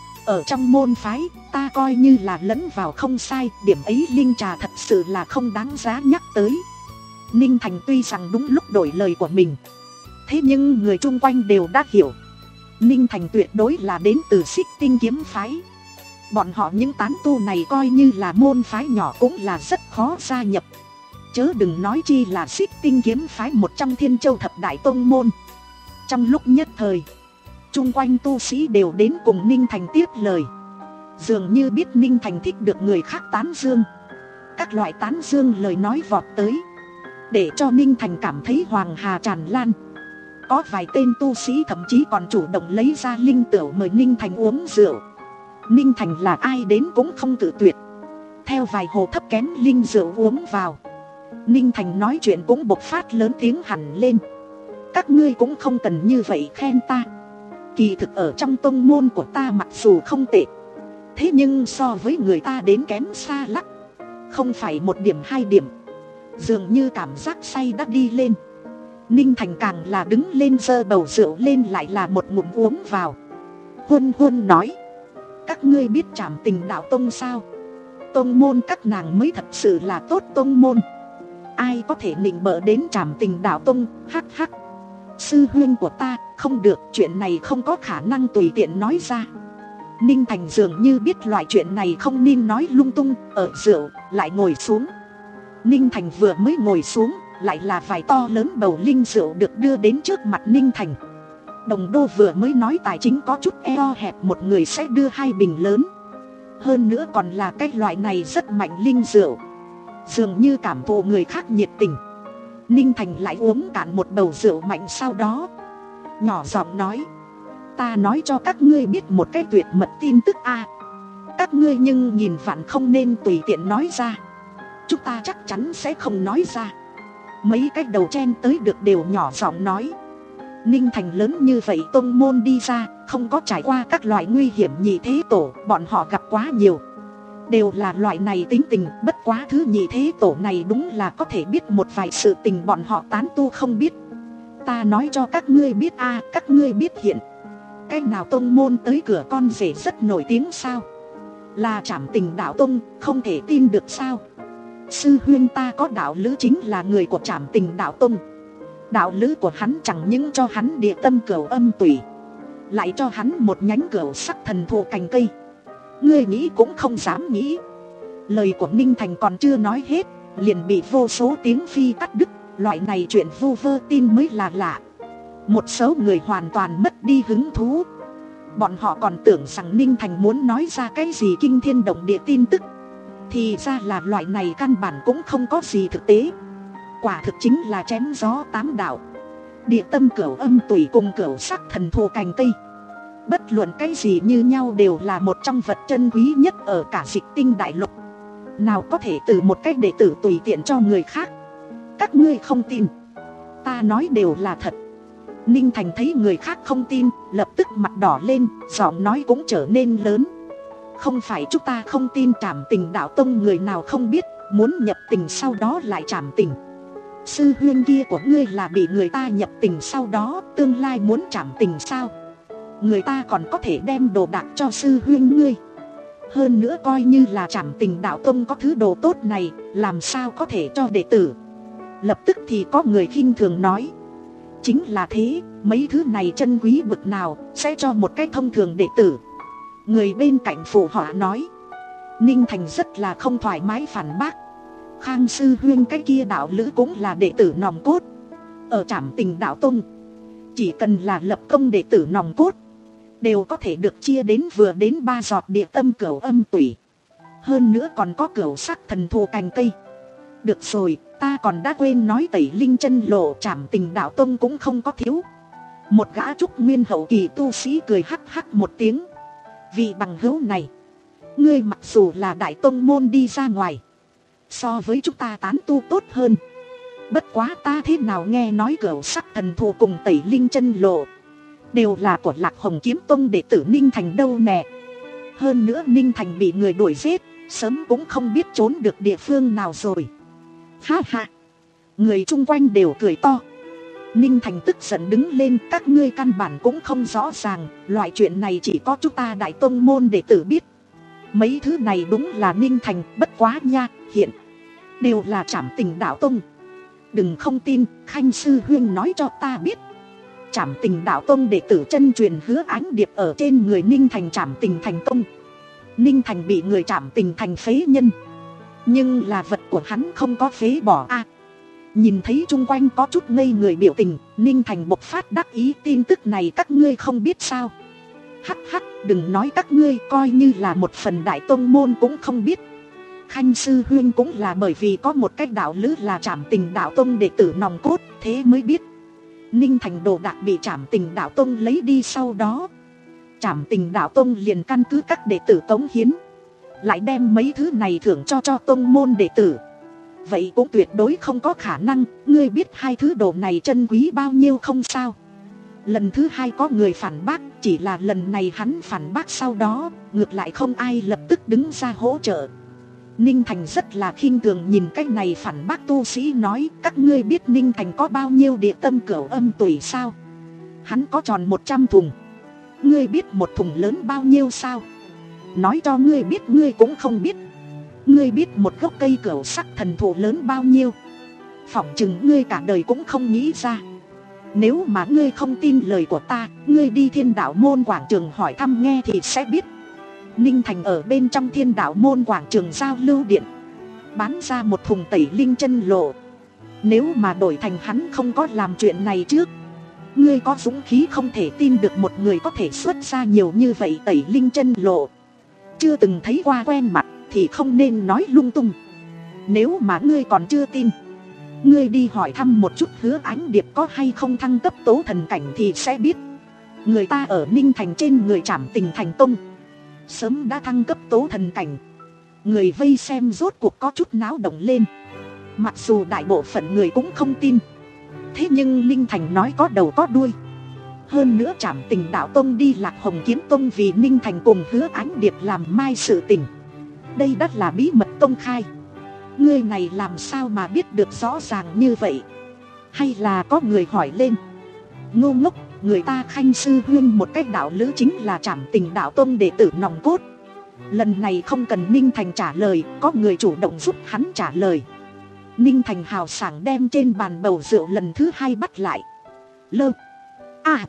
ở trong môn phái, ta coi như là lẫn vào không sai, điểm ấy linh trà thật sự là không đáng giá nhắc tới. Ninh Thành tuy rằng đúng lúc đổi lời của mình, thế nhưng người chung quanh đều đã hiểu, Ninh Thành tuyệt đối là đến từ Xích Tinh kiếm phái. Bọn họ những tán tu này coi như là môn phái nhỏ cũng là rất khó gia nhập, chớ đừng nói chi là Xích Tinh kiếm phái một trong Thiên Châu thập đại tông môn. Trong lúc nhất thời, chung quanh tu sĩ đều đến cùng Ninh Thành tiếp lời, dường như biết Ninh Thành thích được người khác tán dương. Các loại tán dương lời nói vọt tới, để cho Ninh Thành cảm thấy hoàng hà tràn lan. Có vài tên tu sĩ thậm chí còn chủ động lấy ra linh tửu mời Ninh Thành uống rượu. Ninh Thành là ai đến cũng không tự tuyệt, theo vài hồ thấp kém linh rượu uống vào. Ninh Thành nói chuyện cũng bộc phát lớn tiếng hẳn lên, các ngươi cũng không cần như vậy khen ta. Kỳ thực ở trong tông môn của ta mặc dù không tệ, thế nhưng so với người ta đến kém xa lắc. Không phải một điểm hai điểm, dường như cảm giác say đã đi lên. Ninh Thành càng là đứng lên giơ bầu rượu lên lại là một ngụm uống vào. Huân Huân nói, các ngươi biết Trảm Tình Đạo Tông sao? Tông môn các nàng mới thật sự là tốt tông môn, ai có thể nịnh bợ đến Trảm Tình Đạo Tông. Hắc hắc, sư huynh của ta, không được, chuyện này không có khả năng tùy tiện nói ra. Ninh Thành dường như biết loại chuyện này không nên nói lung tung, ở rượu lại ngồi xuống. Ninh Thành vừa mới ngồi xuống, lại là vài to lớn bầu linh rượu được đưa đến trước mặt Ninh Thành. Đồng đô vừa mới nói tài chính có chút eo hẹp, một người sẽ đưa hai bình lớn, hơn nữa còn là cái loại này rất mạnh linh rượu, dường như cảm thụ người khác nhiệt tình. Ninh Thành lại uống cạn một bầu rượu mạnh, sau đó nhỏ giọng nói, ta nói cho các ngươi biết một cái tuyệt mật tin tức a, các ngươi nhưng nhìn vạn không nên tùy tiện nói ra. Chúng ta chắc chắn sẽ không nói ra. Mấy cái đầu chen tới được đều nhỏ giọng nói, Ninh Thành lớn như vậy tông môn đi ra, không có trải qua các loại nguy hiểm nhị thế tổ, bọn họ gặp quá nhiều, đều là loại này tính tình. Bất quá thứ nhị thế tổ này đúng là có thể biết một vài sự tình bọn họ tán tu không biết. Ta nói cho các ngươi biết a, các ngươi biết hiện cái nào tông môn tới cửa con rể rất nổi tiếng sao? Là Trảm Tình Đạo Tông, không thể tin được sao? Sư huynh ta có đạo lữ chính là người của Trảm Tình Đạo Tông. Đạo lữ của hắn chẳng những cho hắn địa tâm cửu âm tủy, lại cho hắn một nhánh cửu sắc thần thụ cành cây. Ngươi nghĩ cũng không dám nghĩ. Lời của Ninh Thành còn chưa nói hết, liền bị vô số tiếng phi cắt đứt. Loại này chuyện vu vơ tin mới là lạ. Một số người hoàn toàn mất đi hứng thú. Bọn họ còn tưởng rằng Ninh Thành muốn nói ra cái gì kinh thiên động địa tin tức, thì ra là loại này căn bản cũng không có gì thực tế. Quả thực chính là chém gió tám đạo. Địa tâm cửu âm tủy cùng cửu sắc thần thụ cành cây, bất luận cái gì như nhau đều là một trong vật chân quý nhất ở cả Dịch Tinh đại lục. Nào có thể từ một cách đệ tử tùy tiện cho người khác. Các ngươi không tin, ta nói đều là thật. Ninh Thành thấy người khác không tin, lập tức mặt đỏ lên, giọng nói cũng trở nên lớn. Không phải chúng ta không tin Trảm Tình Đạo Tông người nào không biết, muốn nhập tình sau đó lại trảm tình. Sư huynh kia của ngươi là bị người ta nhập tình sau đó tương lai muốn trảm tình sao? Người ta còn có thể đem đồ đạc cho sư huynh ngươi. Hơn nữa coi như là Trảm Tình Đạo Tông có thứ đồ tốt này, làm sao có thể cho đệ tử? Lập tức thì có người khinh thường nói, chính là thế, mấy thứ này chân quý bực nào sẽ cho một cái thông thường đệ tử? Người bên cạnh phụ họa nói. Ninh Thành rất là không thoải mái phản bác, Khang sư huynh cái kia đạo lữ cũng là đệ tử nòng cốt ở Trảm Tình Đạo Tông. Chỉ cần là lập công đệ tử nòng cốt, đều có thể được chia đến vừa đến ba giọt địa tâm cửu âm tủy. Hơn nữa còn có cửu sắc thần thụ cành cây. Được rồi, ta còn đã quên nói Tẩy Linh chân lộ Trảm Tình Đạo Tông cũng không có thiếu. Một gã trúc nguyên hậu kỳ tu sĩ cười hắc hắc một tiếng. Vị bằng hữu này, ngươi mặc dù là đại tông môn đi ra ngoài, so với chúng ta tán tu tốt hơn. Bất quá ta thế nào nghe nói cửu sắc thần thụ cùng Tẩy Linh chân lộ đều là của Lạc Hồng Kiếm Tông đệ tử Ninh Thành đâu nè. Hơn nữa Ninh Thành bị người đuổi giết, sớm cũng không biết trốn được địa phương nào rồi. Ha ha. Người chung quanh đều cười to. Ninh Thành tức giận đứng lên, các ngươi căn bản cũng không rõ ràng, loại chuyện này chỉ có chúng ta đại tông môn đệ tử biết. Mấy thứ này đúng là Ninh Thành, bất quá nha, hiện đều là Trảm Tình Đạo Tông. Đừng không tin, Khanh sư huynh nói cho ta biết. Trảm Tình Đạo Tông đệ tử chân truyền Hứa Ánh Điệp ở trên người Ninh Thành Trảm Tình thành công. Ninh Thành bị người Trảm Tình thành phế nhân, nhưng là vật của hắn không có phế bỏ a. À, nhìn thấy chung quanh có chút ngây người biểu tình, Ninh Thành bộc phát đắc ý, tin tức này các ngươi không biết sao? Hắc hắc, đừng nói các ngươi, coi như là một phần đại tông môn cũng không biết. Khanh sư huynh cũng là bởi vì có một cái đạo lữ là Trảm Tình Đạo Tông đệ tử nòng cốt, thế mới biết. Ninh Thành đồ đạc bị Trảm Tình Đạo Tông lấy đi, sau đó Trảm Tình Đạo Tông liền căn cứ các đệ tử cống hiến, lại đem mấy thứ này thưởng cho cho tông môn đệ tử. Vậy cũng tuyệt đối không có khả năng, ngươi biết hai thứ đồ này chân quý bao nhiêu không sao? Lần thứ hai có người phản bác, chỉ là lần này hắn phản bác sau đó, ngược lại không ai lập tức đứng ra hỗ trợ. Ninh Thành rất là khinh thường nhìn cái này phản bác tu sĩ, nói các ngươi biết Ninh Thành có bao nhiêu địa tâm cửu âm tủy sao? Hắn có tròn một trăm thùng. Ngươi biết một thùng lớn bao nhiêu sao? Nói cho ngươi biết ngươi cũng không biết. Ngươi biết một gốc cây cửu sắc thần thụ lớn bao nhiêu? Phỏng chừng ngươi cả đời cũng không nghĩ ra. Nếu mà ngươi không tin lời của ta, ngươi đi Thiên Đạo Môn quảng trường hỏi thăm nghe thì sẽ biết. Ninh Thành ở bên trong Thiên Đạo Môn quảng trường giao lưu điện bán ra một thùng tẩy linh chân lộ. Nếu mà đổi thành hắn không có làm chuyện này trước, ngươi có dũng khí không thể tin được một người có thể xuất ra nhiều như vậy tẩy linh chân lộ. Chưa từng thấy qua quen mặt thì không nên nói lung tung. Nếu mà ngươi còn chưa tin, ngươi đi hỏi thăm một chút Hứa Ánh Điệp có hay không thăng cấp tố thần cảnh thì sẽ biết. Người ta ở Ninh Thành trên người Trảm Tình thành tông sớm đã thăng cấp tố thần cảnh. Người vây xem rốt cuộc có chút náo động lên. Mặc dù đại bộ phận người cũng không tin, thế nhưng Ninh Thành nói có đầu có đuôi. Hơn nữa Trảm Tình Đạo Tông đi Lạc Hồng Kiếm Tông vì Ninh Thành cùng Hứa Ánh Điệp làm mai sự tình, đây đắt là bí mật công khai. Ngươi này làm sao mà biết được rõ ràng như vậy? Hay là có người hỏi lên. Ngô ngốc, người ta Khanh sư huynh một cách đạo lữ chính là Trảm Tình Đạo Tông đệ tử nòng cốt. Lần này không cần Ninh Thành trả lời, có người chủ động giúp hắn trả lời. Ninh Thành hào sảng đem trên bàn bầu rượu lần thứ hai bắt lại. Lơ A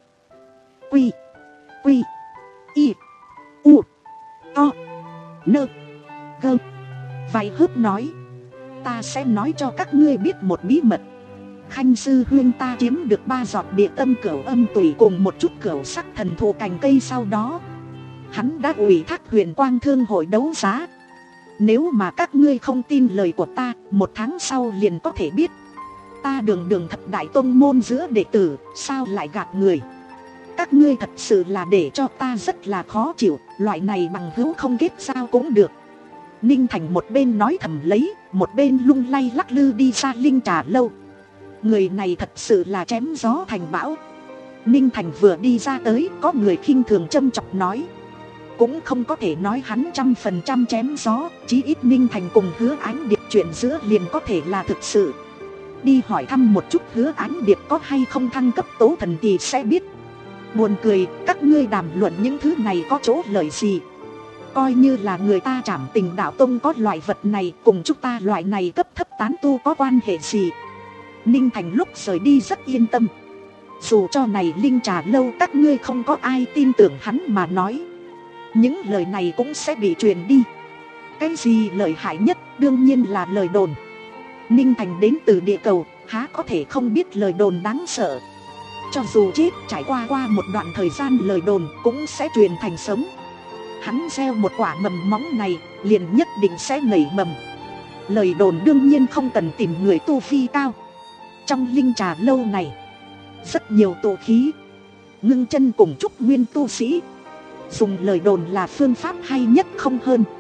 Quy Quy Y U To Nơ Gơ vài hớp nói, ta sẽ nói cho các ngươi biết một bí mật. Khanh sư huynh ta chiếm được ba giọt địa tâm cửu âm tủy cùng một chút cửu sắc thần thụ cành cây, sau đó hắn đã ủy thác Huyền Quang Thương hội đấu giá. Nếu mà các ngươi không tin lời của ta, một tháng sau liền có thể biết. Ta đường đường thập đại tông môn giữa đệ tử, sao lại gạt người? Các ngươi thật sự là để cho ta rất là khó chịu, loại này bằng hữu không kết giao cũng được. Ninh Thành một bên nói thầm lấy, một bên lung lay lắc lư đi ra linh trà lâu. Người này thật sự là chém gió thành bão. Ninh Thành vừa đi ra tới, có người khinh thường châm chọc nói, cũng không có thể nói hắn trăm phần trăm chém gió, chí ít Ninh Thành cùng Hứa Ánh Điệp chuyện giữa liền có thể là thực sự. Đi hỏi thăm một chút Hứa Ánh Điệp có hay không thăng cấp tố thần thì sẽ biết. Buồn cười, các ngươi đàm luận những thứ này có chỗ lợi gì? Coi như là người ta Trảm Tình Đạo Tông có loại vật này, cùng chúng ta loại này cấp thấp tán tu có quan hệ gì? Ninh Thành lúc rời đi rất yên tâm. Dù cho này linh trà lâu các ngươi không có ai tin tưởng hắn mà nói, những lời này cũng sẽ bị truyền đi. Cái gì lợi hại nhất? Đương nhiên là lời đồn. Ninh Thành đến từ địa cầu, há có thể không biết lời đồn đáng sợ. Cho dù chết trải qua qua một đoạn thời gian, lời đồn cũng sẽ truyền thành sống. Hắn gieo một quả mầm móng này, liền nhất định sẽ nảy mầm. Lời đồn đương nhiên không cần tìm người tu vi cao. Trong linh trà lâu này, rất nhiều tụ khí, ngưng chân cùng trúc nguyên tu sĩ. Dùng lời đồn là phương pháp hay nhất không hơn.